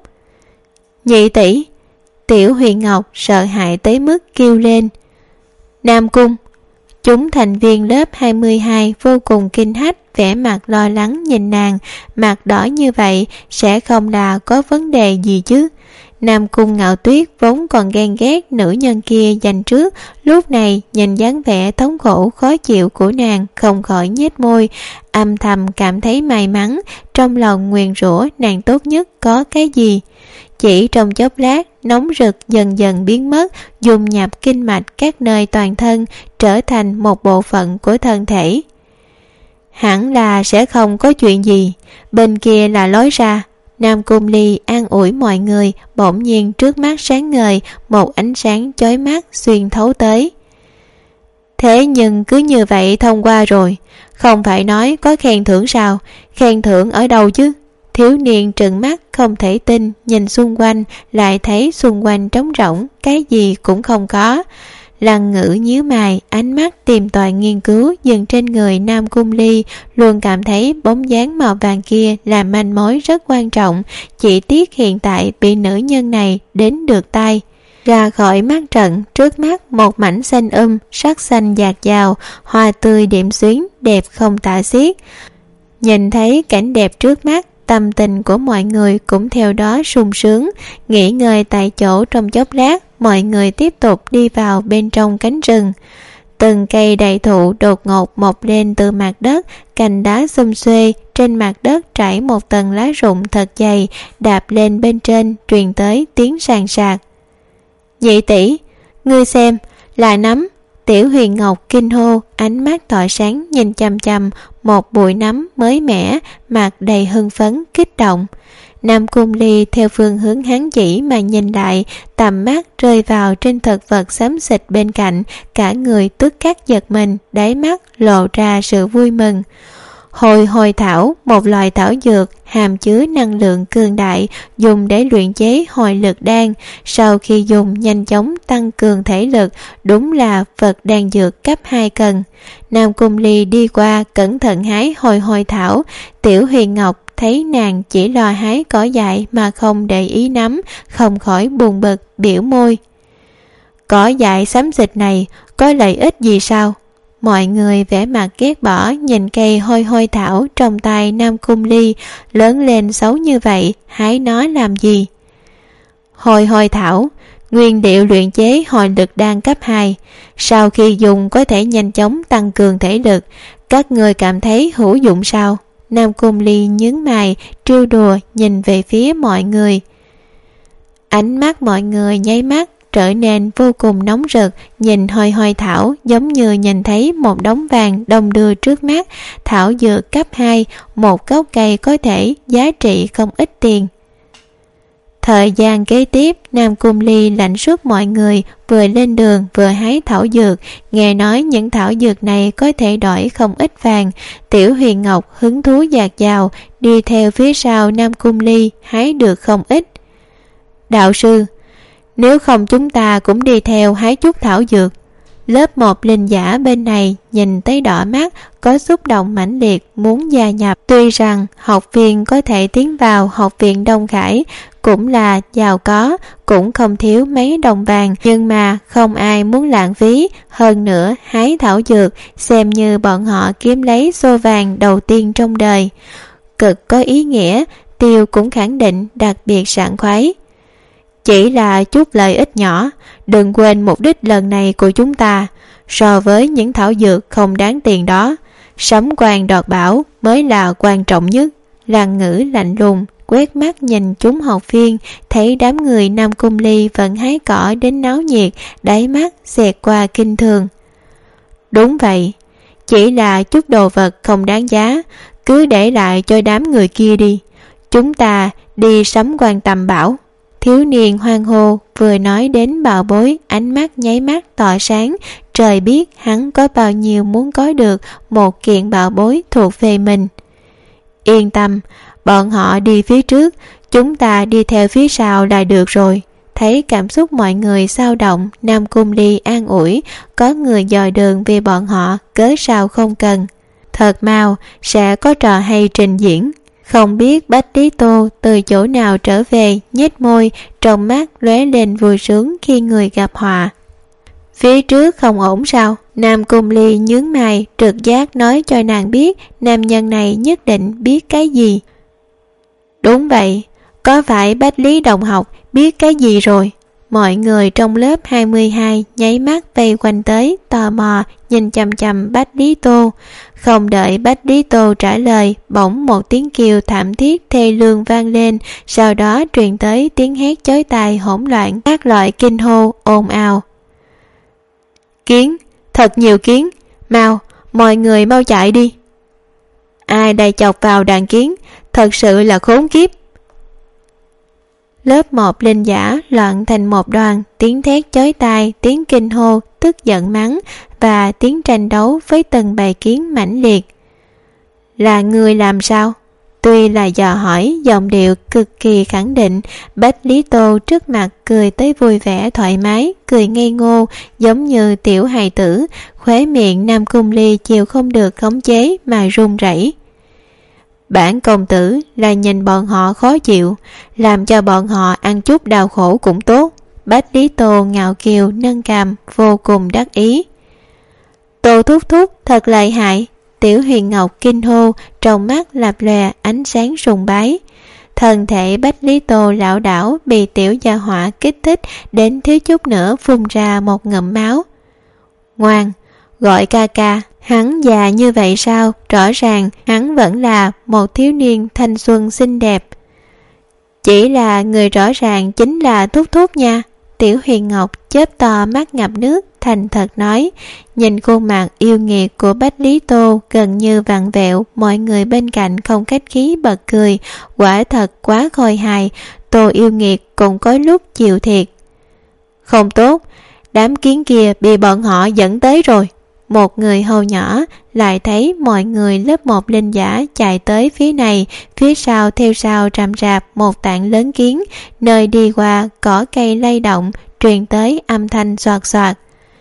Nhị tỷ! Tiểu Huyền Ngọc sợ hãi tới mức kêu lên. Nam Cung! Chúng thành viên lớp 22 vô cùng kinh hách, vẻ mặt lo lắng nhìn nàng, mặt đỏ như vậy sẽ không là có vấn đề gì chứ. Nam Cung Ngạo Tuyết vốn còn ghen ghét nữ nhân kia giành trước, lúc này nhìn dáng vẻ thống khổ khó chịu của nàng, không khỏi nhếch môi, âm thầm cảm thấy may mắn, trong lòng nguyền rủa nàng tốt nhất có cái gì. Chỉ trong chốc lát, nóng rực dần dần biến mất, dung nhập kinh mạch các nơi toàn thân, trở thành một bộ phận của thân thể. hẳn là sẽ không có chuyện gì. Bên kia là lối ra. Nam Cung Ly an ủi mọi người, bỗng nhiên trước mắt sáng ngời, một ánh sáng chói mắt xuyên thấu tới. Thế nhưng cứ như vậy thông qua rồi, không phải nói có khen thưởng sao? Khen thưởng ở đâu chứ? Thiếu niên trừng mắt không thể tin, nhìn xung quanh, lại thấy xung quanh trống rỗng, cái gì cũng không có. Lăng Ngữ nhíu mày, ánh mắt tìm tòi nghiên cứu dừng trên người Nam Cung Ly, luôn cảm thấy bóng dáng màu vàng kia là manh mối rất quan trọng, chỉ tiếc hiện tại bị nữ nhân này đến được tay. Ra khỏi mắt trận, trước mắt một mảnh xanh sắc xanh dạt dào, hoa tươi điểm xuyến, đẹp không tả xiết. Nhìn thấy cảnh đẹp trước mắt, tâm tình của mọi người cũng theo đó sung sướng. Nghỉ ngơi tại chỗ trong chốc lát, mọi người tiếp tục đi vào bên trong cánh rừng. Từng cây đại thụ đột ngột mọc lên từ mặt đất, cành đá xum xuê, trên mặt đất trải một tầng lá rụng thật dày, đạp lên bên trên truyền tới tiếng sàn sạc. Nhị tỷ, ngươi xem, là nấm. Tiểu Huyền Ngọc kinh hô, ánh mắt tỏa sáng nhìn chằm chằm một bụi nấm mới mẻ, mặt đầy hưng phấn kích động. Nam Cung Ly theo phương hướng hắn chỉ mà nhìn lại, tầm mắt rơi vào trên thực vật xám xịt bên cạnh, cả người tức khắc giật mình, đáy mắt lộ ra sự vui mừng. Hồi thảo, một loại thảo dược hàm chứa năng lượng cường đại, dùng để luyện chế hồi lực đan, sau khi dùng nhanh chóng tăng cường thể lực, đúng là vật đan dược cấp 2 cần. Nam Cung Ly đi qua cẩn thận hái hồi thảo. Tiểu Huyền Ngọc thấy nàng chỉ lo hái cỏ dại mà không để ý nấm, không khỏi buồn bực biểu môi. Cỏ dại xám xịt này có lợi ích gì sao? Mọi người vẻ mặt ghét bỏ nhìn cây hôi thảo trong tay Nam Cung Ly, lớn lên xấu như vậy, hái nó làm gì? Hôi thảo, nguyên liệu luyện chế hồi lực đan cấp 2, sau khi dùng có thể nhanh chóng tăng cường thể lực, các người cảm thấy hữu dụng sao? Nam Cung Ly nhướng mày, trêu đùa nhìn về phía mọi người. Ánh mắt mọi người nháy mắt trở nên vô cùng nóng rực, nhìn hôi thảo giống như nhìn thấy một đống vàng đong đưa trước mắt. Thảo dược cấp 2, một gốc cây có thể giá trị không ít tiền. Thời gian kế tiếp, Nam Cung Ly lãnh suốt mọi người, vừa lên đường vừa hái thảo dược. Nghe nói những thảo dược này có thể đổi không ít vàng. Tiểu Huyền Ngọc hứng thú dạt dào, đi theo phía sau Nam Cung Ly, hái được không ít. Đạo sư, nếu không chúng ta cũng đi theo hái chút thảo dược. Lớp 1 linh giả bên này nhìn thấy đỏ mắt, có xúc động mãnh liệt muốn gia nhập. Tuy rằng học viên có thể tiến vào học viện Đông Khải cũng là giàu có, cũng không thiếu mấy đồng vàng, nhưng mà không ai muốn lãng phí. Hơn nữa hái thảo dược xem như bọn họ kiếm lấy xô vàng đầu tiên trong đời, cực có ý nghĩa. Tiêu cũng khẳng định đặc biệt sảng khoái. Chỉ là chút lợi ích nhỏ, đừng quên mục đích lần này của chúng ta. So với những thảo dược không đáng tiền đó, sấm quan đoạt bảo mới là quan trọng nhất. Lăng Ngữ lạnh lùng quét mắt nhìn chúng học viên, thấy đám người Nam Cung Ly vẫn hái cỏ đến náo nhiệt, đáy mắt xẹt qua kinh thường. Đúng vậy, chỉ là chút đồ vật không đáng giá, cứ để lại cho đám người kia đi. Chúng ta đi sấm quan tầm bảo. Thiếu niên hoang hô, vừa nói đến bảo bối, ánh mắt nháy mắt tỏa sáng. Trời biết hắn có bao nhiêu muốn có được một kiện bảo bối thuộc về mình. Yên tâm, bọn họ đi phía trước, chúng ta đi theo phía sau là được rồi. Thấy cảm xúc mọi người xao động, Nam Cung Ly an ủi, có người dò đường vì bọn họ, cớ sao không cần. Thật mau sẽ có trò hay trình diễn. Không biết Bách Lý Tô từ chỗ nào trở về, nhếch môi, trong mắt lóe lên vui sướng khi người gặp họa. Phía trước không ổn sao? Nam Cung Ly nhướng mày, trực giác nói cho nàng biết nam nhân này nhất định biết cái gì. Đúng vậy, có phải Bách Lý đồng học biết cái gì rồi? Mọi người trong lớp 22 nháy mắt vây quanh tới, tò mò nhìn chằm chằm Bách Lý Tô. Không đợi Bách Lý Tô trả lời, bỗng một tiếng kêu thảm thiết thê lương vang lên, sau đó truyền tới tiếng hét chói tai hỗn loạn, các loại kinh hô ồn ào. Kiến, thật nhiều kiến, mau, mọi người mau chạy đi. nay lại chọc vào đàn kiến, thật sự là khốn kiếp. Lớp 1 linh giả loạn thành một đoàn, tiếng thét chói tai, tiếng kinh hô, tức giận mắng và tiếng tranh đấu với từng bầy kiến mãnh liệt. Là người làm sao? Tuy là dò hỏi, giọng điệu cực kỳ khẳng định, Bách Lý Tô trước mặt cười tới vui vẻ thoải mái, cười ngây ngô giống như tiểu hài tử, khóe miệng Nam Cung Ly chịu không được khống chế mà run rẩy. Bản công tử là nhìn bọn họ khó chịu, làm cho bọn họ ăn chút đau khổ cũng tốt. Bách Lý Tô ngạo kiều nâng cằm, vô cùng đắc ý. Tô thúc thúc thật lợi hại. Tiểu Huyền Ngọc kinh hô, trong mắt lập lòe ánh sáng sùng bái. Thân thể Bách Lý Tô lảo đảo bị tiểu gia hỏa kích thích đến thiếu chút nữa phun ra một ngụm máu. Ngoan, gọi ca ca. Hắn già như vậy sao? Rõ ràng hắn vẫn là một thiếu niên thanh xuân xinh đẹp. Chỉ là người rõ ràng chính là thúc thúc nha. Tiểu Huyền Ngọc chớp to mắt ngập nước, thành thật nói. Nhìn khuôn mặt yêu nghiệt của Bách Lý Tô gần như vặn vẹo, mọi người bên cạnh không khách khí bật cười. Quả thật quá khôi hài, Tô yêu nghiệt cũng có lúc chịu thiệt. Không tốt, đám kiến kia bị bọn họ dẫn tới rồi. Một người hầu nhỏ lại thấy mọi người lớp 1 linh giả chạy tới phía này, phía sau theo sau rầm rạp một tảng lớn kiến, nơi đi qua cỏ cây lay động, truyền tới âm thanh xoạt xoạt.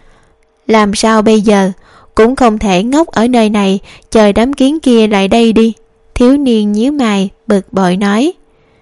Làm sao bây giờ? Cũng không thể ngốc ở nơi này, chờ đám kiến kia lại đây đi. Thiếu niên nhíu mày, bực bội nói.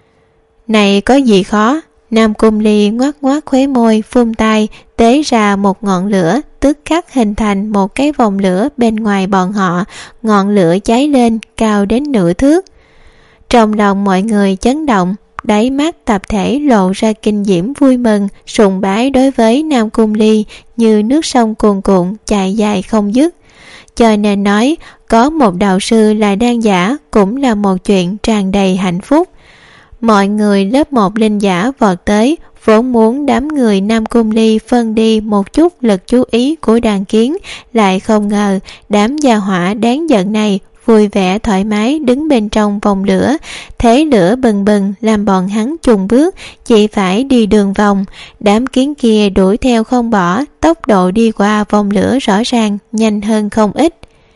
Này có gì khó? Nam Cung Ly ngoác ngoác khóe môi, phun tay, tế ra một ngọn lửa, tức khắc hình thành một cái vòng lửa bên ngoài bọn họ, ngọn lửa cháy lên, cao đến nửa thước. Trong lòng mọi người chấn động, đáy mắt tập thể lộ ra kinh diễm vui mừng, sùng bái đối với Nam Cung Ly như nước sông cuồn cuộn chạy dài không dứt. Cho nên nói, có một đạo sư là đan giả cũng là một chuyện tràn đầy hạnh phúc. Mọi người lớp 1 linh giả vọt tới, vốn muốn đám người Nam Cung Ly phân đi một chút lực chú ý của đàn kiến, lại không ngờ đám gia hỏa đáng giận này vui vẻ thoải mái đứng bên trong vòng lửa. Thế lửa bừng bừng làm bọn hắn chùng bước, chỉ phải đi đường vòng. Đám kiến kia đuổi theo không bỏ, tốc độ đi qua vòng lửa rõ ràng nhanh hơn không ít.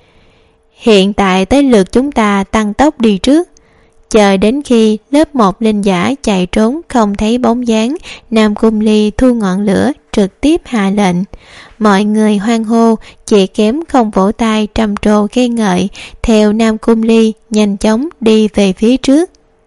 Hiện tại tới lượt chúng ta tăng tốc đi trước. Chờ đến khi lớp 1 linh giả chạy trốn không thấy bóng dáng, Nam Cung Ly thu ngọn lửa trực tiếp hạ lệnh. Mọi người hoan hô, chỉ kém không vỗ tay trầm trồ khen ngợi, theo Nam Cung Ly nhanh chóng đi về phía trước.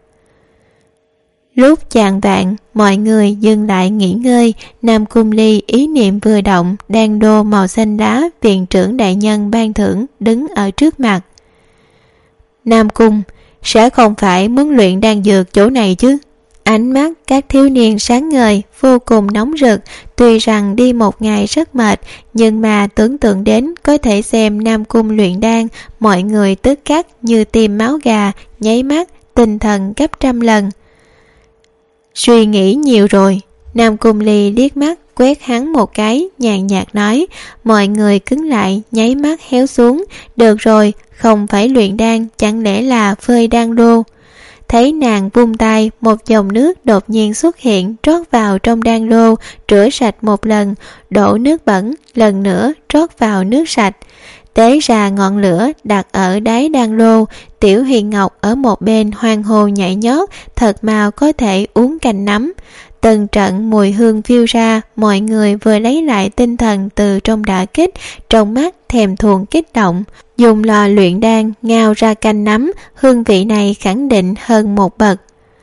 Lúc chạng vạng, mọi người dừng lại nghỉ ngơi. Nam Cung Ly ý niệm vừa động, đan đô màu xanh lá viện trưởng đại nhân ban thưởng đứng ở trước mặt. Nam Cung, sẽ không phải muốn luyện đan dược chỗ này chứ? Ánh mắt các thiếu niên sáng ngời, vô cùng nóng rực. Tuy rằng đi một ngày rất mệt, nhưng mà tưởng tượng đến có thể xem Nam Cung luyện đan, mọi người tức khắc như tim máu gà, nháy mắt tinh thần gấp trăm lần. Suy nghĩ nhiều rồi. Nam Cung Ly liếc mắt quét hắn một cái, nhàn nhạt nói. Mọi người cứng lại, nháy mắt héo xuống. Được rồi, không phải luyện đan, chẳng lẽ là phơi đan đô? Thấy nàng vung tay, một dòng nước đột nhiên xuất hiện, trót vào trong đan lô, rửa sạch một lần, đổ nước bẩn, lần nữa trót vào nước sạch. Tế ra ngọn lửa đặt ở đáy đan lô. Tiểu Huyền Ngọc ở một bên hoang hô nhảy nhót, thật mau có thể uống canh nắm. Từng trận mùi hương phiêu ra, mọi người vừa lấy lại tinh thần từ trong đả kích, trong mắt thèm thuồng kích động. Dùng lò luyện đan ngao ra canh nắm, hương vị này khẳng định hơn một bậc.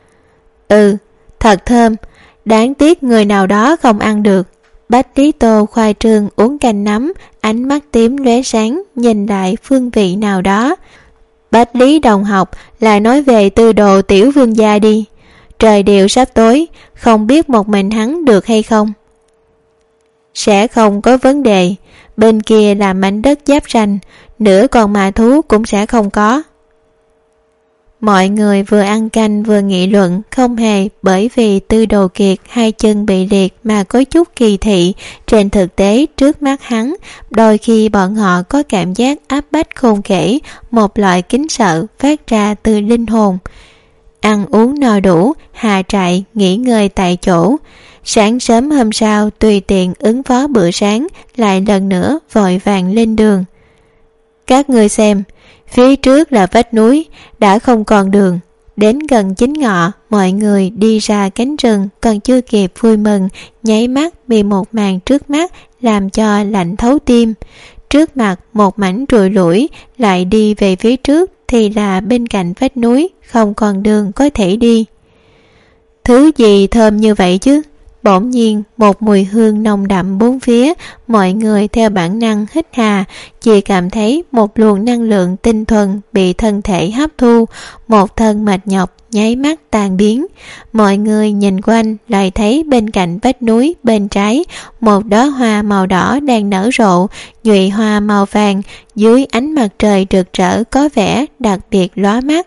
Thật thơm, đáng tiếc người nào đó không ăn được. Bách Lý Tô khoai trương uống canh nắm, ánh mắt tím lóe sáng, nhìn lại phương vị nào đó. Bách Lý đồng học, lại nói về tư đồ tiểu vương gia đi. Trời đều sắp tối, không biết một mình hắn được hay không? Sẽ không có vấn đề, bên kia là mảnh đất giáp ranh, nửa con ma thú cũng sẽ không có. Mọi người vừa ăn canh vừa nghị luận, không hề bởi vì Tư Đồ Kiệt hai chân bị liệt mà có chút kỳ thị. Trên thực tế trước mắt hắn, đôi khi bọn họ có cảm giác áp bách khôn kể, một loại kính sợ phát ra từ linh hồn. Ăn uống no đủ, hạ trại nghỉ ngơi tại chỗ. Sáng sớm hôm sau tùy tiện ứng phó bữa sáng, lại lần nữa vội vàng lên đường. Các ngươi xem, phía trước là vách núi, đã không còn đường. Đến gần chính ngọ, mọi người đi ra cánh rừng, còn chưa kịp vui mừng, nháy mắt bị một màn trước mắt làm cho lạnh thấu tim. Trước mặt một mảnh trụi lủi, lại đi về phía trước thì là bên cạnh vách núi, không còn đường có thể đi. Thứ gì thơm như vậy chứ? Bỗng nhiên một mùi hương nồng đậm bốn phía, mọi người theo bản năng hít hà, chỉ cảm thấy một luồng năng lượng tinh thuần bị thân thể hấp thu, một thân mệt nhọc nháy mắt tan biến. Mọi người nhìn quanh lại thấy bên cạnh vách núi bên trái, một đóa hoa màu đỏ đang nở rộ, nhụy hoa màu vàng dưới ánh mặt trời rực rỡ có vẻ đặc biệt lóa mắt.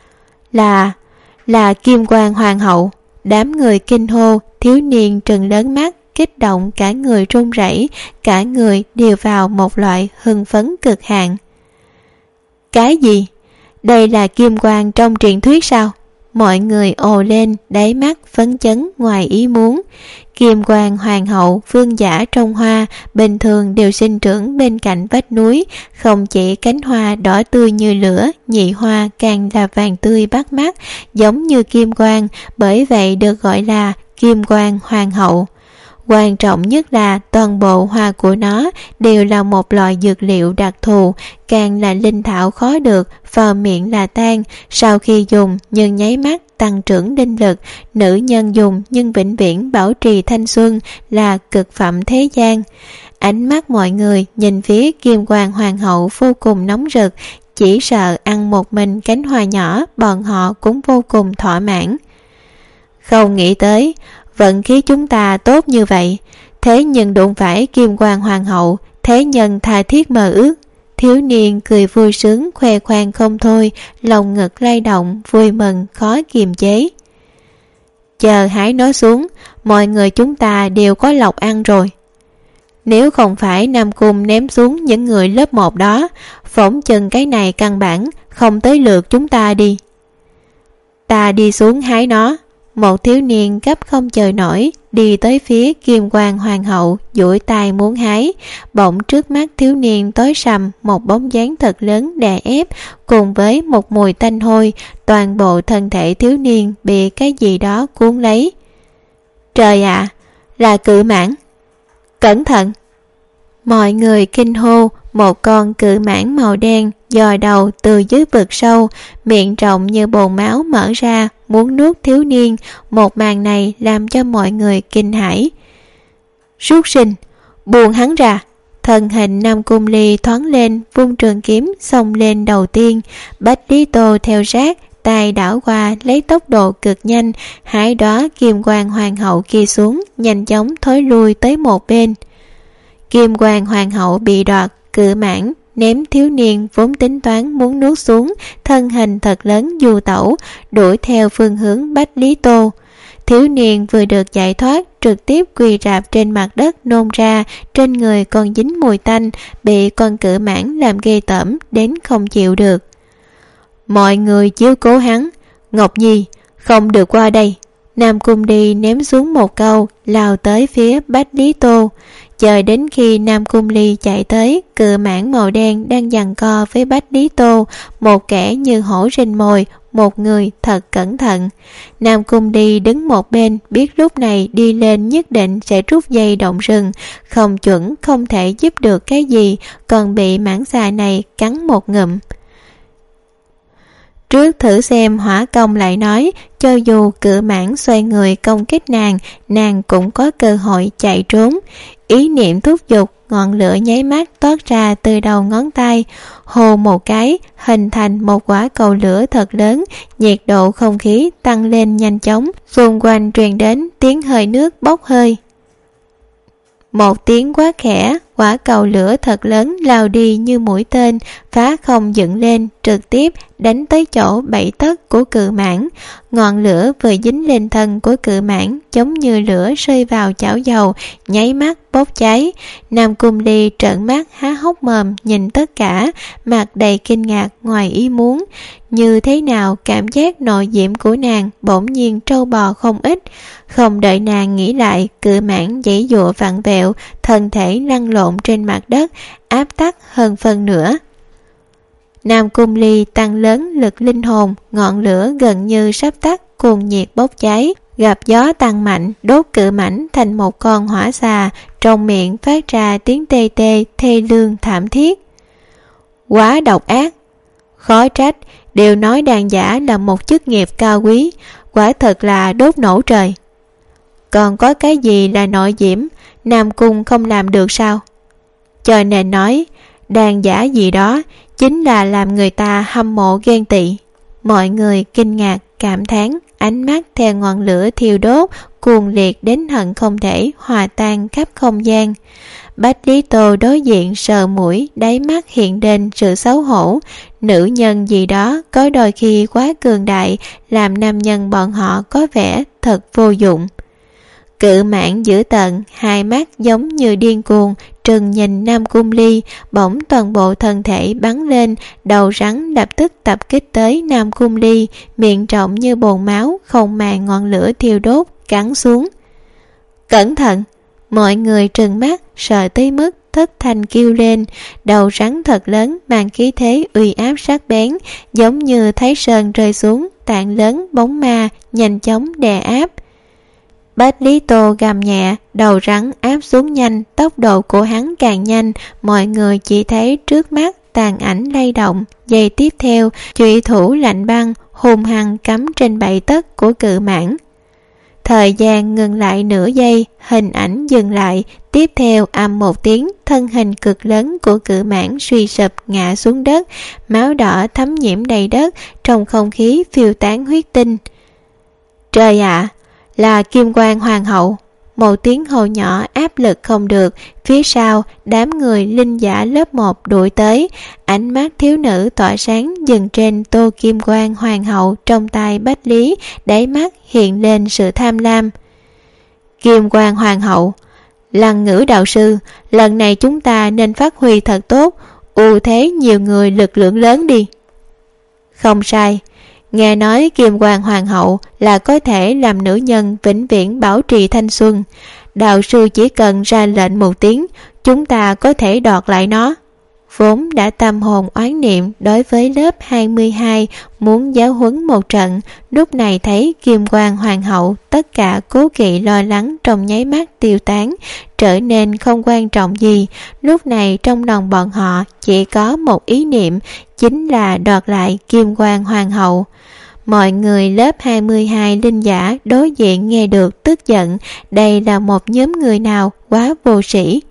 Là Kim Quang Hoàng hậu. Đám người kinh hô, thiếu niên trừng lớn mắt, kích động cả người run rẩy, cả người đều vào một loại hưng phấn cực hạn. Cái gì? Đây là kim quang trong truyền thuyết sao? Mọi người ồ lên, đáy mắt phấn chấn ngoài ý muốn. Kim quang hoàng hậu, vương giả trong hoa, bình thường đều sinh trưởng bên cạnh vách núi, không chỉ cánh hoa đỏ tươi như lửa, nhị hoa càng là vàng tươi bắt mắt, giống như kim quang, bởi vậy được gọi là kim quang hoàng hậu. Quan trọng nhất là toàn bộ hoa của nó đều là một loại dược liệu đặc thù, càng là linh thảo khó được, vào miệng là tan, sau khi dùng nhưng nháy mắt tăng trưởng linh lực, nữ nhân dùng nhưng vĩnh viễn bảo trì thanh xuân, là cực phẩm thế gian. Ánh mắt mọi người nhìn phía kim quang hoàng hậu vô cùng nóng rực, chỉ sợ ăn một mình cánh hoa nhỏ bọn họ cũng vô cùng thỏa mãn. Không nghĩ tới vận khí chúng ta tốt như vậy, thế nhưng đụng phải kim quang hoàng hậu, thế nhân tha thiết mơ ước. Thiếu niên cười vui sướng khoe khoang không thôi, lòng ngực lay động, vui mừng khó kiềm chế. Chờ hái nó xuống, mọi người chúng ta đều có lộc ăn rồi. Nếu không phải Nam Cung ném xuống những người lớp 1 đó, phỏng chừng cái này căn bản không tới lượt chúng ta đi. Ta đi xuống hái nó. Một thiếu niên gấp không chờ nổi đi tới phía kim quang hoàng hậu, duỗi tay muốn hái. Bỗng trước mắt thiếu niên tối sầm, một bóng dáng thật lớn đè ép, cùng với một mùi tanh hôi, toàn bộ thân thể thiếu niên bị cái gì đó cuốn lấy. Trời ạ, là cự mãng! Cẩn thận! Mọi người kinh hô. Một con cự mãng màu đen dò đầu từ dưới vực sâu, miệng rộng như bồn máu mở ra, muốn nuốt thiếu niên. Một màn này làm cho mọi người kinh hãi. Súc sinh, buông hắn ra! Thân hình Nam Cung Ly thoáng lên, vung trường kiếm xông lên đầu tiên. Bách Lý Tô theo sát, tay đảo qua lấy tốc độ cực nhanh, hái đóa kim quang hoàng hậu kia xuống, nhanh chóng thối lui tới một bên. Kim quang hoàng hậu bị đoạt, cự mãng ném thiếu niên vốn tính toán muốn nuốt xuống, thân hình thật lớn du tẩu, đuổi theo phương hướng Bách Lý Tô. Thiếu niên vừa được giải thoát, trực tiếp quỳ rạp trên mặt đất nôn ra, trên người còn dính mùi tanh, bị con cự mãng làm ghê tởm đến không chịu được. Mọi người chiếu cố hắn. Ngọc Nhi, không được qua đây. Nam Cung đi ném xuống một câu, lao tới phía Bách Lý Tô. Chờ đến khi Nam Cung Ly chạy tới, cự mãng màu đen đang giằng co với Bách Lý Tô, một kẻ như hổ rình mồi, một người thật cẩn thận. Nam Cung đi đứng một bên, biết lúc này đi lên nhất định sẽ rút dây động rừng, không chuẩn không thể giúp được cái gì, còn bị mãng xà này cắn một ngụm. Trước thử xem hỏa công lại nói, cho dù cự mãng xoay người công kích nàng cũng có cơ hội chạy trốn. Ý niệm thúc giục, ngọn lửa nháy mắt toát ra từ đầu ngón tay, hồ một cái, hình thành một quả cầu lửa thật lớn, nhiệt độ không khí tăng lên nhanh chóng, xung quanh truyền đến tiếng hơi nước bốc hơi. Một tiếng quát khẽ, quả cầu lửa thật lớn lao đi như mũi tên, phá không dựng lên, trực tiếp đánh tới chỗ 7 tấc của Cự Mãng. Ngọn lửa vừa dính lên thân của Cự Mãng giống như lửa rơi vào chảo dầu, nháy mắt bốc cháy. Nam Cung Ly trợn mắt há hốc mồm nhìn tất cả, mặt đầy kinh ngạc ngoài ý muốn. Như thế nào cảm giác nội diễm của nàng bỗng nhiên trâu bò không ít. Không đợi nàng nghĩ lại, Cự Mãng giãy giụa vặn vẹo, thân thể lăn lộn trên mặt đất, áp tắt hơn phân nửa. Nam Cung Ly tăng lớn lực linh hồn, ngọn lửa gần như sắp tắt, cuồng nhiệt bốc cháy, gặp gió tăng mạnh, đốt Cự Mãnh thành một con hỏa xà, trong miệng phát ra tiếng tê tê thê lương thảm thiết. Quá độc ác, khó trách, đều nói đàn giả là một chức nghiệp cao quý, quả thật là đốt nổ trời. Còn có cái gì là nội diễm, Nam Cung không làm được sao? Cho nên nói, đàn giả gì đó chính là làm người ta hâm mộ ghen tị. Mọi người kinh ngạc, cảm thán, ánh mắt theo ngọn lửa thiêu đốt, cuồng liệt đến hận không thể hòa tan khắp không gian. Bách Lý Tô đối diện sờ mũi, đáy mắt hiện lên sự xấu hổ. Nữ nhân gì đó có đôi khi quá cường đại, làm nam nhân bọn họ có vẻ thật vô dụng. Cự Mãng dữ tợn, hai mắt giống như điên cuồng, trừng nhìn Nam Cung Ly, bỗng toàn bộ thân thể bắn lên, đầu rắn lập tức tập kích tới Nam Cung Ly, miệng rộng như bồn máu, không màng ngọn lửa thiêu đốt, cắn xuống. Cẩn thận! Mọi người trừng mắt, sợ tới mức thất thanh kêu lên. Đầu rắn thật lớn, mang khí thế uy áp sắc bén, giống như Thái Sơn rơi xuống, tảng lớn bóng ma, nhanh chóng đè áp. Bách Lý Tô gầm nhẹ, đầu rắn áp xuống nhanh, tốc độ của hắn càng nhanh, mọi người chỉ thấy trước mắt tàn ảnh lay động. Giây tiếp theo, chủy thủ lạnh băng hung hăng cắm trên 7 tấc của Cự Mãng. Thời gian ngừng lại nửa giây, hình ảnh dừng lại, tiếp theo ầm một tiếng, thân hình cực lớn của Cự Mãng suy sụp ngã xuống đất, máu đỏ thấm nhiễm đầy đất, trong không khí phiêu tán huyết tinh. Trời ạ! Là Kim Quan Hoàng hậu! Một tiếng hô nhỏ áp lực không được, phía sau đám người linh giả lớp 1 đuổi tới, ánh mắt thiếu nữ tỏa sáng dừng trên Tô Kim Quan Hoàng hậu trong tay Bách Lý, đáy mắt hiện lên sự tham lam. Kim Quan Hoàng hậu, Lăng Ngữ đạo sư, lần này chúng ta nên phát huy thật tốt, ưu thế nhiều người lực lượng lớn đi. Không sai, nghe nói Kim Quan Hoàng hậu là có thể làm nữ nhân vĩnh viễn bảo trì thanh xuân. Đạo sư chỉ cần ra lệnh một tiếng, chúng ta có thể đoạt lại nó. Vốn đã tâm hồn oán niệm đối với lớp 22, muốn giáo huấn một trận, lúc này thấy Kim Quan Hoàng hậu, tất cả cố kỵ lo lắng trong nháy mắt tiêu tán, trở nên không quan trọng gì. Lúc này trong lòng bọn họ chỉ có một ý niệm, chính là đoạt lại Kim Quan Hoàng hậu. Mọi người lớp 22 linh giả đối diện nghe được tức giận, đây là một nhóm người nào quá vô sĩ.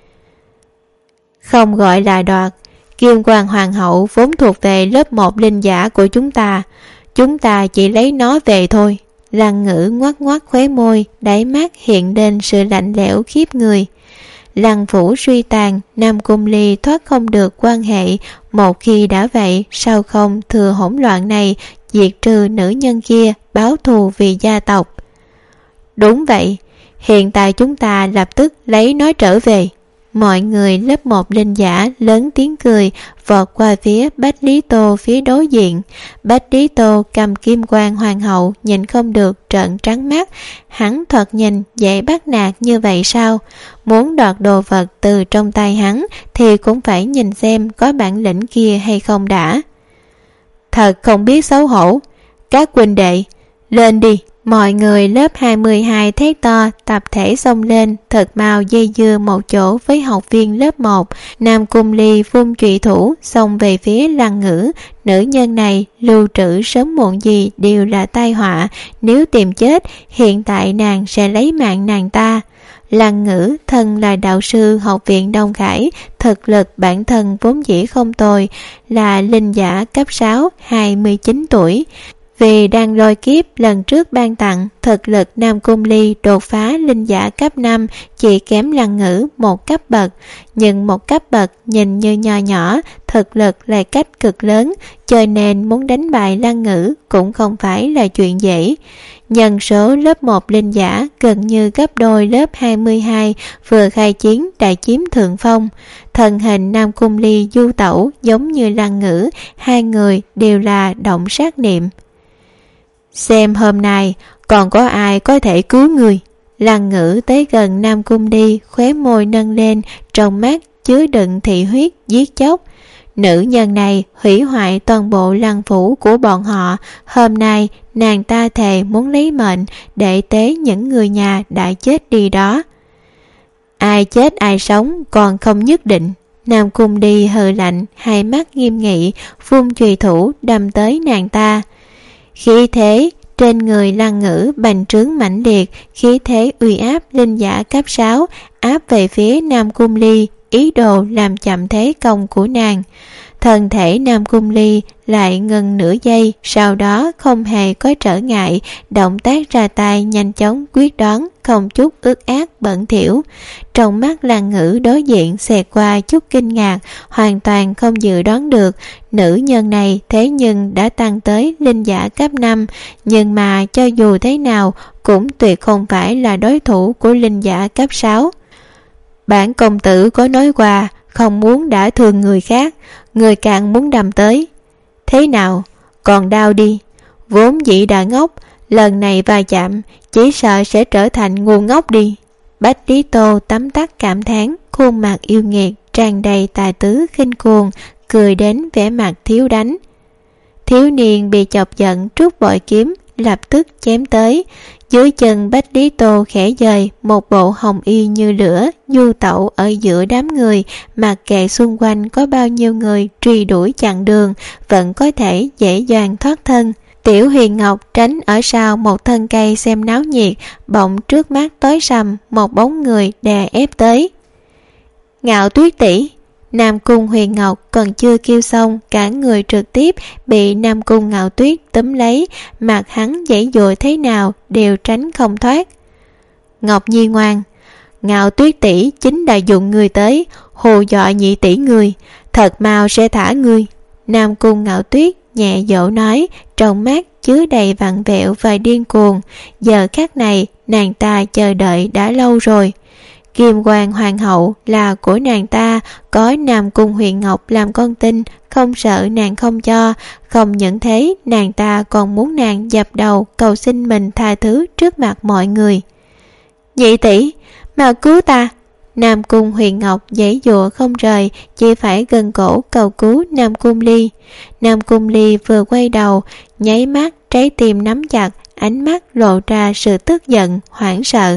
Không gọi là đoạt, Kim Quan Hoàng hậu vốn thuộc về lớp 1 linh giả của chúng ta chỉ lấy nó về thôi. Lăng Ngữ ngoắc ngoắc khóe môi, đáy mắt hiện lên sự lạnh lẽo khiếp người. Lăng phủ suy tàn, Nam Cung Ly thoát không được quan hệ, một khi đã vậy, sao không thừa hỗn loạn này, diệt trừ nữ nhân kia, báo thù vì gia tộc. Đúng vậy, hiện tại chúng ta lập tức lấy nó trở về. Mọi người lớp 1 linh giả lớn tiếng cười, vọt qua phía Bách Lý Tô phía đối diện. Bách Lý Tô cầm Kim Quan Hoàng hậu, nhìn không được trợn trắng mắt. Hắn thoạt nhìn dễ bắt nạt như vậy sao? Muốn đoạt đồ vật từ trong tay hắn thì cũng phải nhìn xem có bản lĩnh kia hay không đã. Thật không biết xấu hổ. Các huynh đệ, lên đi! Mọi người lớp 22 thét to, tập thể xông lên, thật mau dây dưa một chỗ với học viên lớp 1. Nam Cung Ly vung trụy thủ, xông về phía Lăng Ngữ. Nữ nhân này lưu trữ sớm muộn gì đều là tai họa, nếu tìm chết, hiện tại nàng sẽ lấy mạng nàng ta. Lăng Ngữ thân là đạo sư học viện Đông Khải, thực lực bản thân vốn dĩ không tồi, là linh giả cấp 6, 29 tuổi. Vì đang lôi kiếp lần trước ban tặng, thực lực Nam Cung Ly đột phá linh giả cấp 5 chỉ kém Lăng Ngữ một cấp bậc, nhưng một cấp bậc nhìn như nho nhỏ, thực lực lại cách cực lớn, cho nên muốn đánh bại Lăng Ngữ cũng không phải là chuyện dễ. Nhân số lớp 1 linh giả gần như gấp đôi lớp 22 vừa khai chiến đã chiếm thượng phong. Thân hình Nam Cung Ly du tẩu giống như Lăng Ngữ, hai người đều là động sát niệm. Xem hôm nay còn có ai có thể cứu người. Lăng Ngữ tới gần Nam Cung Ly, khóe môi nâng lên, trong mắt chứa đựng thị huyết giết chóc. Nữ nhân này hủy hoại toàn bộ lăng phủ của bọn họ. Hôm nay nàng ta thề muốn lấy mệnh để tế những người nhà đã chết đi đó. Ai chết ai sống còn không nhất định. Nam Cung Ly hừ lạnh, hai mắt nghiêm nghị, vung chùy thủ đâm tới nàng ta. Khí thế trên người Lăng Ngữ bành trướng mãnh liệt, khí thế uy áp linh giả cấp 6 áp về phía Nam Cung Ly, ý đồ làm chậm thế công của nàng. Thân thể Nam Cung Ly lại ngừng nửa giây, sau đó không hề có trở ngại, động tác ra tay nhanh chóng quyết đoán, không chút ước ác bẩn thỉu. Trong mắt Lăng Ngữ đối diện xẹt qua chút kinh ngạc, hoàn toàn không dự đoán được nữ nhân này thế nhưng đã tăng tới linh giả cấp 5, nhưng mà cho dù thế nào cũng tuyệt không phải là đối thủ của linh giả cấp 6. Bản công tử có nói qua không muốn đả thương người khác, người càng muốn đâm tới. Thế nào, còn đau đi. Vốn dĩ đã ngốc, lần này va chạm chỉ sợ sẽ trở thành ngu ngốc đi. Bách Lý Tô tấm tắc cảm thán, khuôn mặt yêu nghiệt tràn đầy tài tứ khinh cuồng, cười đến vẻ mặt thiếu đánh. Thiếu niên bị chọc giận trút bội kiếm, lập tức chém tới. Dưới chân Bách Lý Tô khẽ dời, một bộ hồng y như lửa du tẩu ở giữa đám người, mặc kệ xung quanh có bao nhiêu người truy đuổi chặn đường, vẫn có thể dễ dàng thoát thân. Tiểu Huyền Ngọc tránh ở sau một thân cây xem náo nhiệt, bỗng trước mắt tối sầm, một bóng người đè ép tới. Ngạo Tuyết tỷ. Nam Cung Huyền Ngọc còn chưa kêu xong, cả người trực tiếp bị Nam Cung Ngạo Tuyết túm lấy, mặt hắn giãy giụa thế nào đều tránh không thoát. Ngọc Nhi ngoan, Ngạo Tuyết tỷ chính là dùng người tới hù dọa nhị tỷ người, thật mau sẽ thả ngươi. Nam Cung Ngạo Tuyết nhẹ dỗ nói, trong mắt chứa đầy vặn vẹo và điên cuồng. Giờ khắc này nàng ta chờ đợi đã lâu rồi. Kim Quan Hoàng hậu là của nàng ta, có Nam Cung Huyền Ngọc làm con tin, không sợ nàng không cho. Không những thế, nàng ta còn muốn nàng dập đầu cầu xin mình tha thứ trước mặt mọi người. Nhị tỷ, mau cứu ta. Nam Cung Huyền Ngọc giãy giụa không rời, chỉ phải gần cổ cầu cứu Nam Cung Ly. Nam Cung Ly vừa quay đầu, nháy mắt trái tim nắm chặt, ánh mắt lộ ra sự tức giận, hoảng sợ.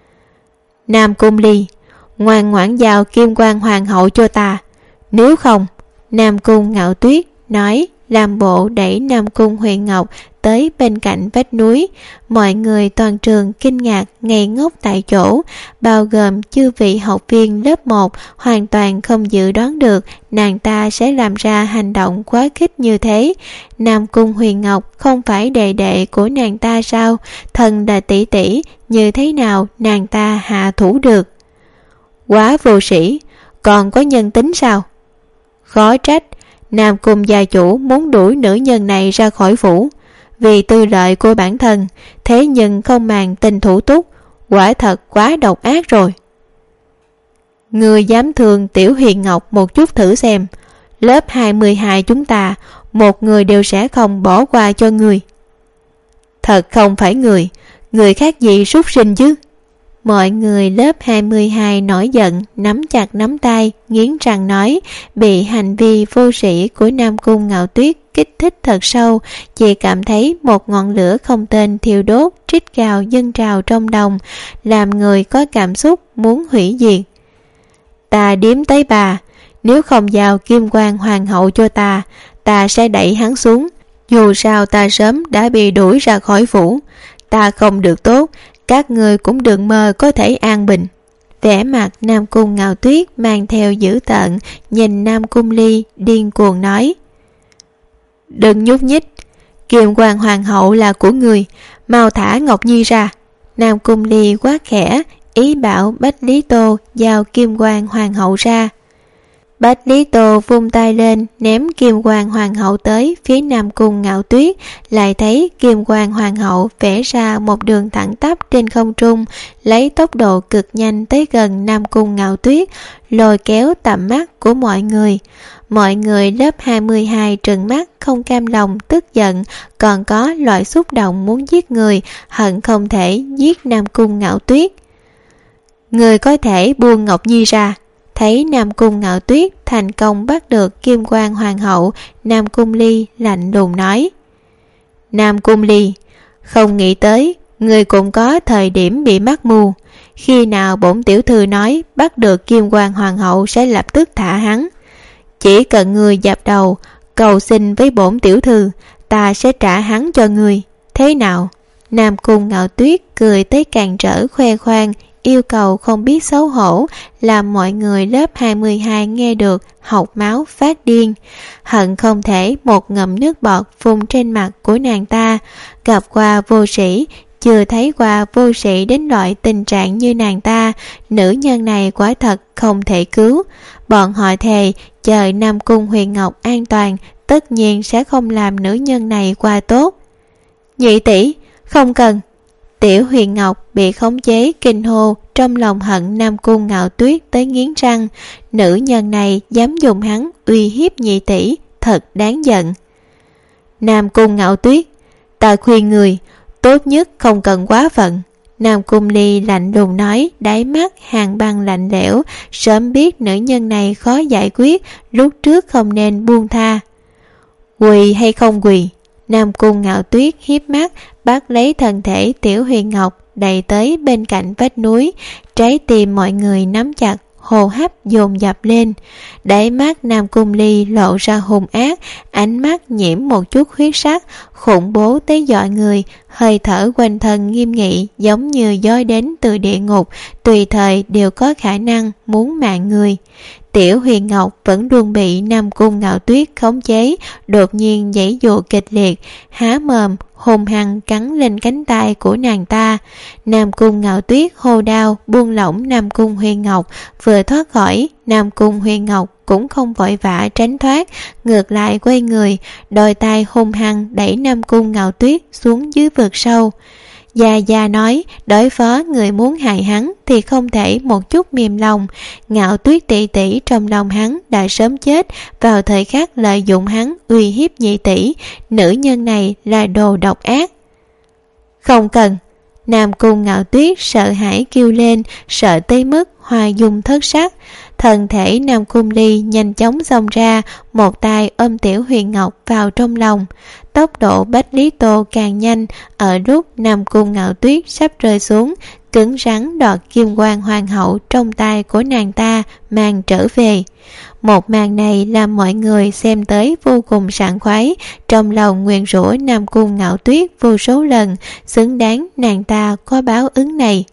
Nam Cung Ly, ngoan ngoãn giao Kim Quan Hoàng hậu cho ta, nếu không. Nam Cung Ngạo Tuyết nói, làm bộ đẩy Nam Cung Huyền Ngọc tới bên cạnh vách núi. Mọi người toàn trường kinh ngạc ngây ngốc tại chỗ, bao gồm chư vị học viên lớp 1, hoàn toàn không dự đoán được nàng ta sẽ làm ra hành động quá khích như thế. Nam Cung Huyền Ngọc không phải đệ đệ của nàng ta sao? Thần là tỷ tỷ, như thế nào nàng ta hạ thủ được? Quá vô sĩ, còn có nhân tính sao? Khó trách Nam Cung gia chủ muốn đuổi nữ nhân này ra khỏi phủ, vì tư lợi của bản thân, thế nhưng không màng tình thủ túc, quả thật quá độc ác rồi. Ngươi dám thương Tiểu Huyền Ngọc một chút thử xem, lớp 22 chúng ta, một người đều sẽ không bỏ qua cho ngươi. Thật không phải người khác gì súc sinh chứ. Mọi người lớp 22 nổi giận, nắm chặt nắm tay, nghiến răng nói, bị hành vi vô sĩ của Nam Cung Ngạo Tuyết kích thích thật sâu, chỉ cảm thấy một ngọn lửa không tên thiêu đốt, trích gào dâng trào trong đồng, làm người có cảm xúc muốn hủy diệt. Ta điếm tới bà, nếu không giao Kim Quan Hoàng hậu cho ta sẽ đẩy hắn xuống. Dù sao ta sớm đã bị đuổi ra khỏi phủ, ta không được tốt, các người cũng đừng mơ có thể an bình. Vẻ mặt Nam Cung Ngạo Tuyết mang theo dữ tợn, nhìn Nam Cung Ly điên cuồng nói, đừng nhúc nhích. Kiềm Quan hoàng hậu là của người, mau thả Ngọc Nhi ra. Nam Cung Ly quát khẽ, ý bảo Bách Lý Tô giao Kim Quan hoàng hậu ra. Bách Lý Tô vung tay lên ném Kim Quan hoàng hậu tới phía Nam Cung Ngạo Tuyết, lại thấy Kim Quan hoàng hậu vẽ ra một đường thẳng tắp trên không trung, lấy tốc độ cực nhanh tới gần Nam Cung Ngạo Tuyết, lôi kéo tầm mắt của mọi người. Mọi người lớp 22 trừng mắt không cam lòng, tức giận, còn có loại xúc động muốn giết người, hận không thể giết Nam Cung Ngạo Tuyết. Người có thể buông Ngọc Nhi ra. Thấy Nam Cung Ngạo Tuyết thành công bắt được Kim Quan hoàng hậu, Nam Cung Ly lạnh lùng nói: Nam Cung Ly, không nghĩ tới người cũng có thời điểm bị mắc mù. Khi nào bổn tiểu thư nói bắt được Kim Quan hoàng hậu sẽ lập tức thả hắn. Chỉ cần người dập đầu cầu xin với bổn tiểu thư, ta sẽ trả hắn cho người. Thế nào? Nam Cung Ngạo Tuyết cười tới càng trở khoe khoang, yêu cầu không biết xấu hổ, làm mọi người lớp 22 nghe được học máu phát điên, hận không thể một ngụm nước bọt phun trên mặt của nàng ta. Gặp qua vô sĩ, chưa thấy qua vô sĩ đến loại tình trạng như nàng ta, nữ nhân này quả thật không thể cứu. Bọn họ thề chờ Nam Cung Huyền Ngọc an toàn, tất nhiên sẽ không làm nữ nhân này qua tốt. Nhị tỷ, không cần. Tiểu Huyền Ngọc bị khống chế kinh hô, trong lòng hận Nam Cung Ngạo Tuyết tới nghiến răng. Nữ nhân này dám dùng hắn uy hiếp nhị tỷ, thật đáng giận. Nam Cung Ngạo Tuyết, ta khuyên người tốt nhất không cần quá phận. Nam Cung Ly lạnh lùng nói, đáy mắt hàn băng lạnh lẽo, sớm biết nữ nhân này khó giải quyết, lúc trước không nên buông tha. Quỳ hay không quỳ? Nam Cung Ngạo Tuyết hiếp mắt, bắt lấy thân thể Tiểu Huyền Ngọc đẩy tới bên cạnh vách núi. Trái tim mọi người nắm chặt, hô hấp dồn dập lên. Đáy mắt Nam Cung Ly lộ ra hung ác, ánh mắt nhiễm một chút huyết sắc, khủng bố tới dọa người, hơi thở quanh thân nghiêm nghị giống như gió đến từ địa ngục, tùy thời đều có khả năng muốn mạng người. Tiểu Huyền Ngọc vẫn luôn bị Nam Cung Ngạo Tuyết khống chế, đột nhiên giãy giụa kịch liệt, há mồm hung hăng cắn lên cánh tay của nàng ta. Nam Cung Ngạo Tuyết hô đau buông lỏng Nam Cung Huyền Ngọc, vừa thoát khỏi, Nam Cung Huyền Ngọc cũng không vội vã tránh thoát, ngược lại quay người, đôi tay hung hăng đẩy Nam Cung Ngạo Tuyết xuống dưới vực sâu. Gia Gia nói, đối phó người muốn hại hắn thì không thể một chút mềm lòng. Ngạo Tuyết tỷ tỷ trong lòng hắn đã sớm chết, vào thời khắc lợi dụng hắn uy hiếp nhị tỷ. Nữ nhân này là đồ độc ác. Không cần. Nam Cung Ngạo Tuyết sợ hãi kêu lên, sợ tới mức hoa dung thất sắc. Thân thể Nam Cung Ly nhanh chóng xông ra, một tay ôm Tiểu Huyền Ngọc vào trong lòng. Tốc độ Bách Lý Tô càng nhanh, ở lúc Nam Cung Ngạo Tuyết sắp rơi xuống, cứng rắn đoạt Kim Quan hoàng hậu trong tay của nàng ta mang trở về. Một màn này làm mọi người xem tới vô cùng sảng khoái, trong lòng nguyền rủa Nam Cung Ngạo Tuyết vô số lần, xứng đáng nàng ta có báo ứng này.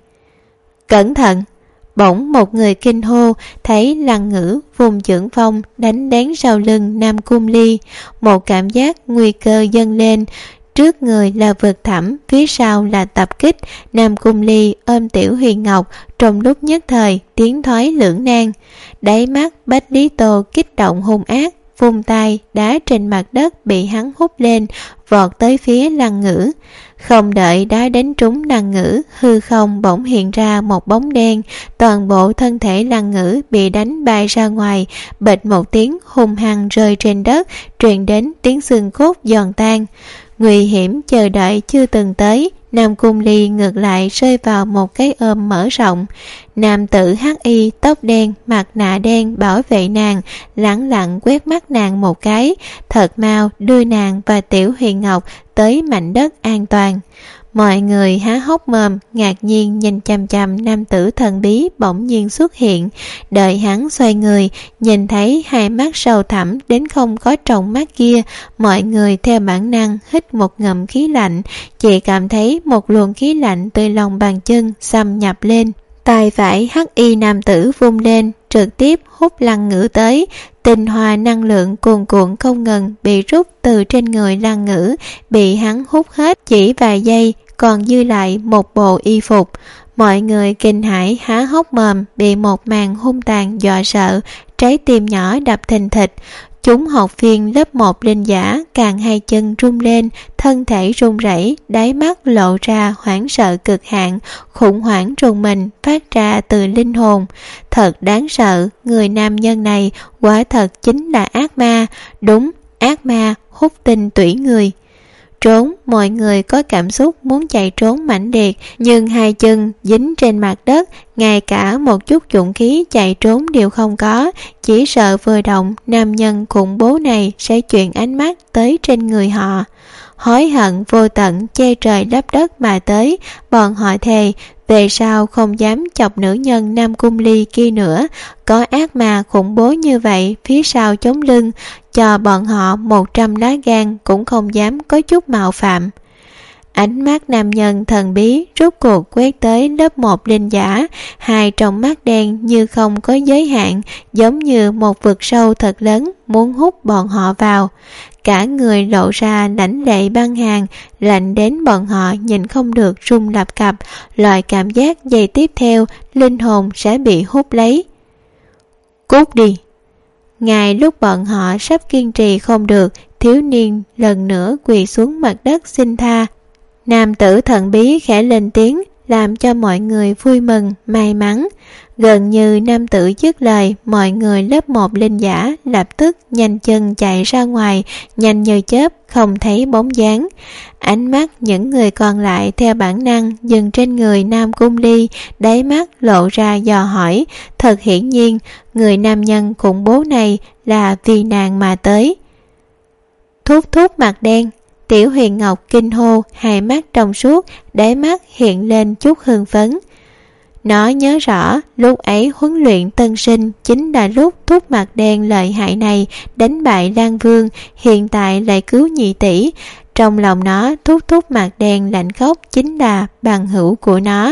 Cẩn thận! Bỗng một người kinh hô, thấy Lăng Ngữ vùng chưởng phong đánh đến sau lưng Nam Cung Ly. Một cảm giác nguy cơ dâng lên, trước người là vực thẳm, phía sau là tập kích. Nam Cung Ly ôm Tiểu Huyền Ngọc, trong lúc nhất thời tiến thoái lưỡng nan. Đáy mắt Bách Lý Tô kích động hung ác, vung tay đá trên mặt đất bị hắn hút lên, vọt tới phía Lăng Ngữ. Không đợi đá đánh trúng Lăng Ngữ, hư không bỗng hiện ra một bóng đen, toàn bộ thân thể Lăng Ngữ bị đánh bay ra ngoài, bịch một tiếng hung hăng rơi trên đất, truyền đến tiếng xương cốt giòn tan. Nguy hiểm chờ đợi chưa từng tới, Nam Cung Ly ngược lại rơi vào một cái ôm mở rộng. Nam tử hắc y tóc đen, mặt nạ đen bảo vệ nàng, lẳng lặng quét mắt nàng một cái, thật mau đưa nàng và Tiểu Huyền Ngọc tới mảnh đất an toàn. Mọi người há hốc mồm, ngạc nhiên nhìn chằm chằm nam tử thần bí bỗng nhiên xuất hiện. Đợi hắn xoay người, nhìn thấy hai mắt sâu thẳm đến không có tròng mắt kia, mọi người theo bản năng hít một ngụm khí lạnh, chỉ cảm thấy một luồng khí lạnh từ lòng bàn chân xâm nhập lên. Tay phải hắc y nam tử vung lên, trực tiếp hút Lăng Ngữ tới. Tinh hoa năng lượng cuồn cuộn không ngừng bị rút từ trên người Lăng Ngữ, bị hắn hút hết chỉ vài giây, còn dư lại một bộ y phục. Mọi người kinh hãi há hốc mồm, bị một màn hung tàn dọa sợ, trái tim nhỏ đập thình thịch. Chúng học viên lớp 1 linh giả càng hai chân run lên, thân thể run rẩy, đáy mắt lộ ra hoảng sợ cực hạn, khủng hoảng rùng mình phát ra từ linh hồn. Thật đáng sợ, người nam nhân này quả thật chính là ác ma, đúng, ác ma hút tinh tủy người. Trốn, mọi người có cảm xúc muốn chạy trốn mãnh liệt, nhưng hai chân dính trên mặt đất, ngay cả một chút dũng khí chạy trốn đều không có, chỉ sợ vừa động nam nhân khủng bố này sẽ chuyển ánh mắt tới trên người họ. Hối hận vô tận che trời lấp đất mà tới, bọn họ thề về sau không dám chọc nữ nhân Nam Cung Ly kia nữa. Có ác ma khủng bố như vậy phía sau chống lưng, cho bọn họ 100 lá gan cũng không dám có chút mạo phạm. Ánh mắt nam nhân thần bí rốt cuộc quét tới lớp 1 linh giả, hai trong mắt đen như không có giới hạn, giống như một vực sâu thật lớn muốn hút bọn họ vào. Cả người lộ ra lãnh lệ băng hàng, lạnh đến bọn họ nhìn không được run lập cập, loại cảm giác giây tiếp theo linh hồn sẽ bị hút lấy. Cút đi! Ngay lúc bọn họ sắp kiên trì không được, thiếu niên lần nữa quỳ xuống mặt đất xin tha. Nam tử thần bí khẽ lên tiếng, làm cho mọi người vui mừng, may mắn. Gần như nam tử dứt lời, mọi người lớp 1 linh giả lập tức nhanh chân chạy ra ngoài, nhanh như chớp, không thấy bóng dáng. Ánh mắt những người còn lại theo bản năng dừng trên người Nam Cung Ly, đáy mắt lộ ra dò hỏi. Thật hiển nhiên, người nam nhân khủng bố này là vì nàng mà tới. Thúc thúc mặt đen, Tiểu Huyền Ngọc kinh hô, hai mắt trong suốt, đáy mắt hiện lên chút hưng phấn. Nó nhớ rõ lúc ấy huấn luyện tân sinh chính là lúc thúc mặt đen lợi hại này đánh bại Lan Vương, hiện tại lại cứu nhị tỷ. Trong lòng nó thúc mặt đen lạnh khóc chính là bằng hữu của nó.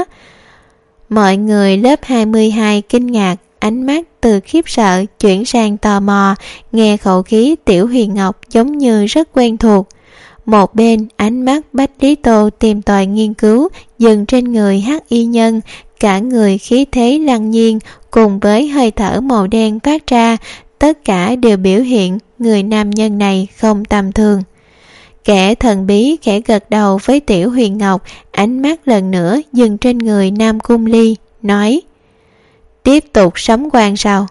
Mọi người lớp 22 kinh ngạc, ánh mắt từ khiếp sợ chuyển sang tò mò, nghe khẩu khí Tiểu Huyền Ngọc giống như rất quen thuộc. Một bên ánh mắt Bách Lý Tô tìm tòi nghiên cứu dừng trên người hắc y nhân, cả người khí thế lăng nhiên cùng với hơi thở màu đen phát ra, tất cả đều biểu hiện người nam nhân này không tầm thường. Kẻ thần bí khẽ gật đầu với Tiểu Huyền Ngọc, ánh mắt lần nữa dừng trên người Nam Cung Ly, nói: Tiếp tục sấm quan sao?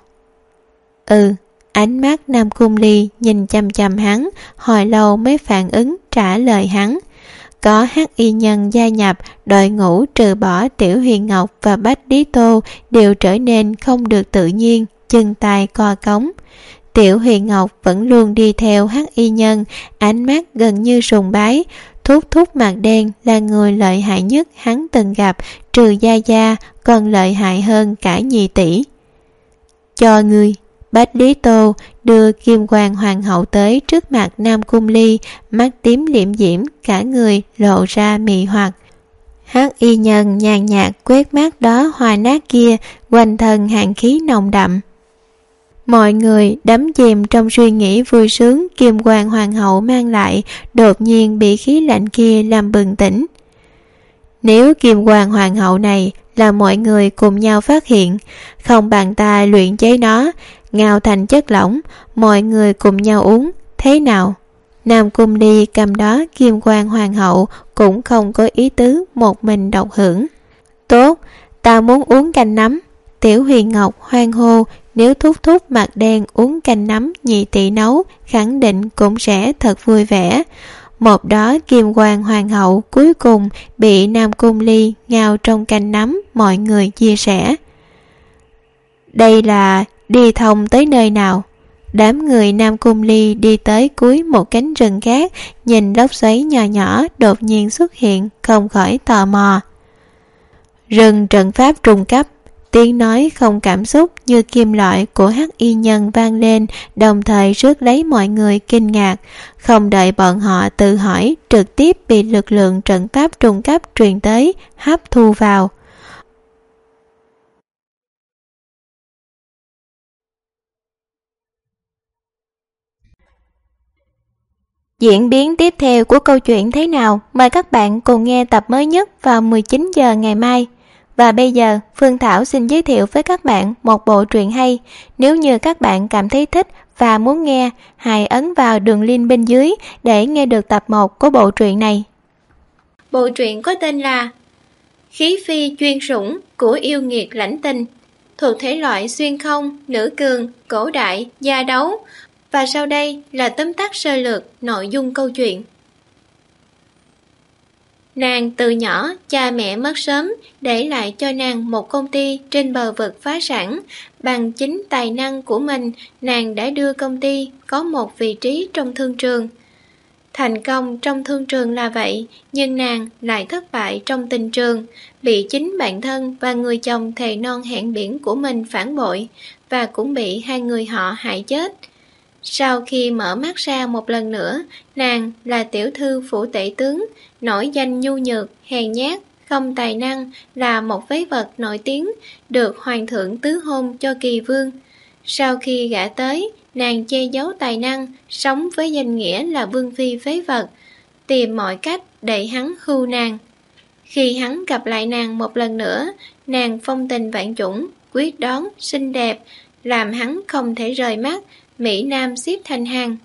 Ánh mắt Nam Cung Ly nhìn chăm chăm hắn, hồi lâu mới phản ứng trả lời hắn. Có hắc y nhân gia nhập, đội ngũ trừ bỏ Tiểu Huyền Ngọc và Bách Lý Tô đều trở nên không được tự nhiên, chân tay co cống. Tiểu Huyền Ngọc vẫn luôn đi theo hắc y nhân, ánh mắt gần như sùng bái. Thúc mặt đen là người lợi hại nhất hắn từng gặp, trừ Gia Gia còn lợi hại hơn cả nhị tỷ. Cho ngươi. Bách Lý Tô đưa Kim Quang Hoàng hậu tới trước mặt Nam Cung Ly, mắt tím liệm diễm, cả người lộ ra mị hoặc. Hắc y nhân nhàn nhạt quét mắt đó hoa nát kia, quanh thân hàn khí nồng đậm. Mọi người đắm chìm trong suy nghĩ vui sướng Kim Quang Hoàng hậu mang lại, đột nhiên bị khí lạnh kia làm bừng tỉnh. Nếu Kim Quang Hoàng hậu này là mọi người cùng nhau phát hiện, không bằng ta luyện chế nó, ngao thành chất lỏng, mọi người cùng nhau uống, thế nào? Nam Cung Ly cầm đó Kim Quang Hoàng hậu cũng không có ý tứ một mình độc hưởng. Tốt, ta muốn uống canh nấm. Tiểu Huyền Ngọc hoan hô, nếu thúc mặt đen uống canh nấm nhị tỷ nấu, khẳng định cũng sẽ thật vui vẻ. Một đó Kim Quang Hoàng hậu cuối cùng bị Nam Cung Ly ngao trong canh nấm, mọi người chia sẻ. Đây là đi thông tới nơi nào? Đám người Nam Cung Ly đi tới cuối một cánh rừng khác, nhìn lốc xoáy nhỏ nhỏ đột nhiên xuất hiện, không khỏi tò mò. Rừng trận pháp trung cấp. Tiếng nói không cảm xúc như kim loại của hắc y nhân vang lên, đồng thời rước lấy mọi người kinh ngạc. Không đợi bọn họ tự hỏi, trực tiếp bị lực lượng trận pháp trung cấp truyền tới, hấp thu vào. Diễn biến tiếp theo của câu chuyện thế nào? Mời các bạn cùng nghe tập mới nhất vào 19 giờ ngày mai. Và bây giờ, Phương Thảo xin giới thiệu với các bạn một bộ truyện hay. Nếu như các bạn cảm thấy thích và muốn nghe, hãy ấn vào đường link bên dưới để nghe được tập 1 của bộ truyện này. Bộ truyện có tên là Khí Phi Chuyên Sủng của Yêu Nghiệt Lãnh Tình, thuộc thể loại xuyên không, nữ cường, cổ đại, gia đấu. Và sau đây là tóm tắt sơ lược nội dung câu chuyện. Nàng từ nhỏ, cha mẹ mất sớm, để lại cho nàng một công ty trên bờ vực phá sản. Bằng chính tài năng của mình, nàng đã đưa công ty có một vị trí trong thương trường. Thành công trong thương trường là vậy, nhưng nàng lại thất bại trong tình trường, bị chính bản thân và người chồng thề non hẹn biển của mình phản bội, và cũng bị hai người họ hại chết. Sau khi mở mắt ra một lần nữa, nàng là tiểu thư phủ tể tướng, nổi danh nhu nhược, hèn nhát, không tài năng, là một phế vật nổi tiếng, được hoàng thượng tứ hôn cho kỳ vương. Sau khi gả tới, nàng che giấu tài năng, sống với danh nghĩa là vương phi phế vật, tìm mọi cách để hắn hưu nàng. Khi hắn gặp lại nàng một lần nữa, nàng phong tình vạn chủng, quyết đoán, xinh đẹp, làm hắn không thể rời mắt, Mỹ Nam xếp thành hàng.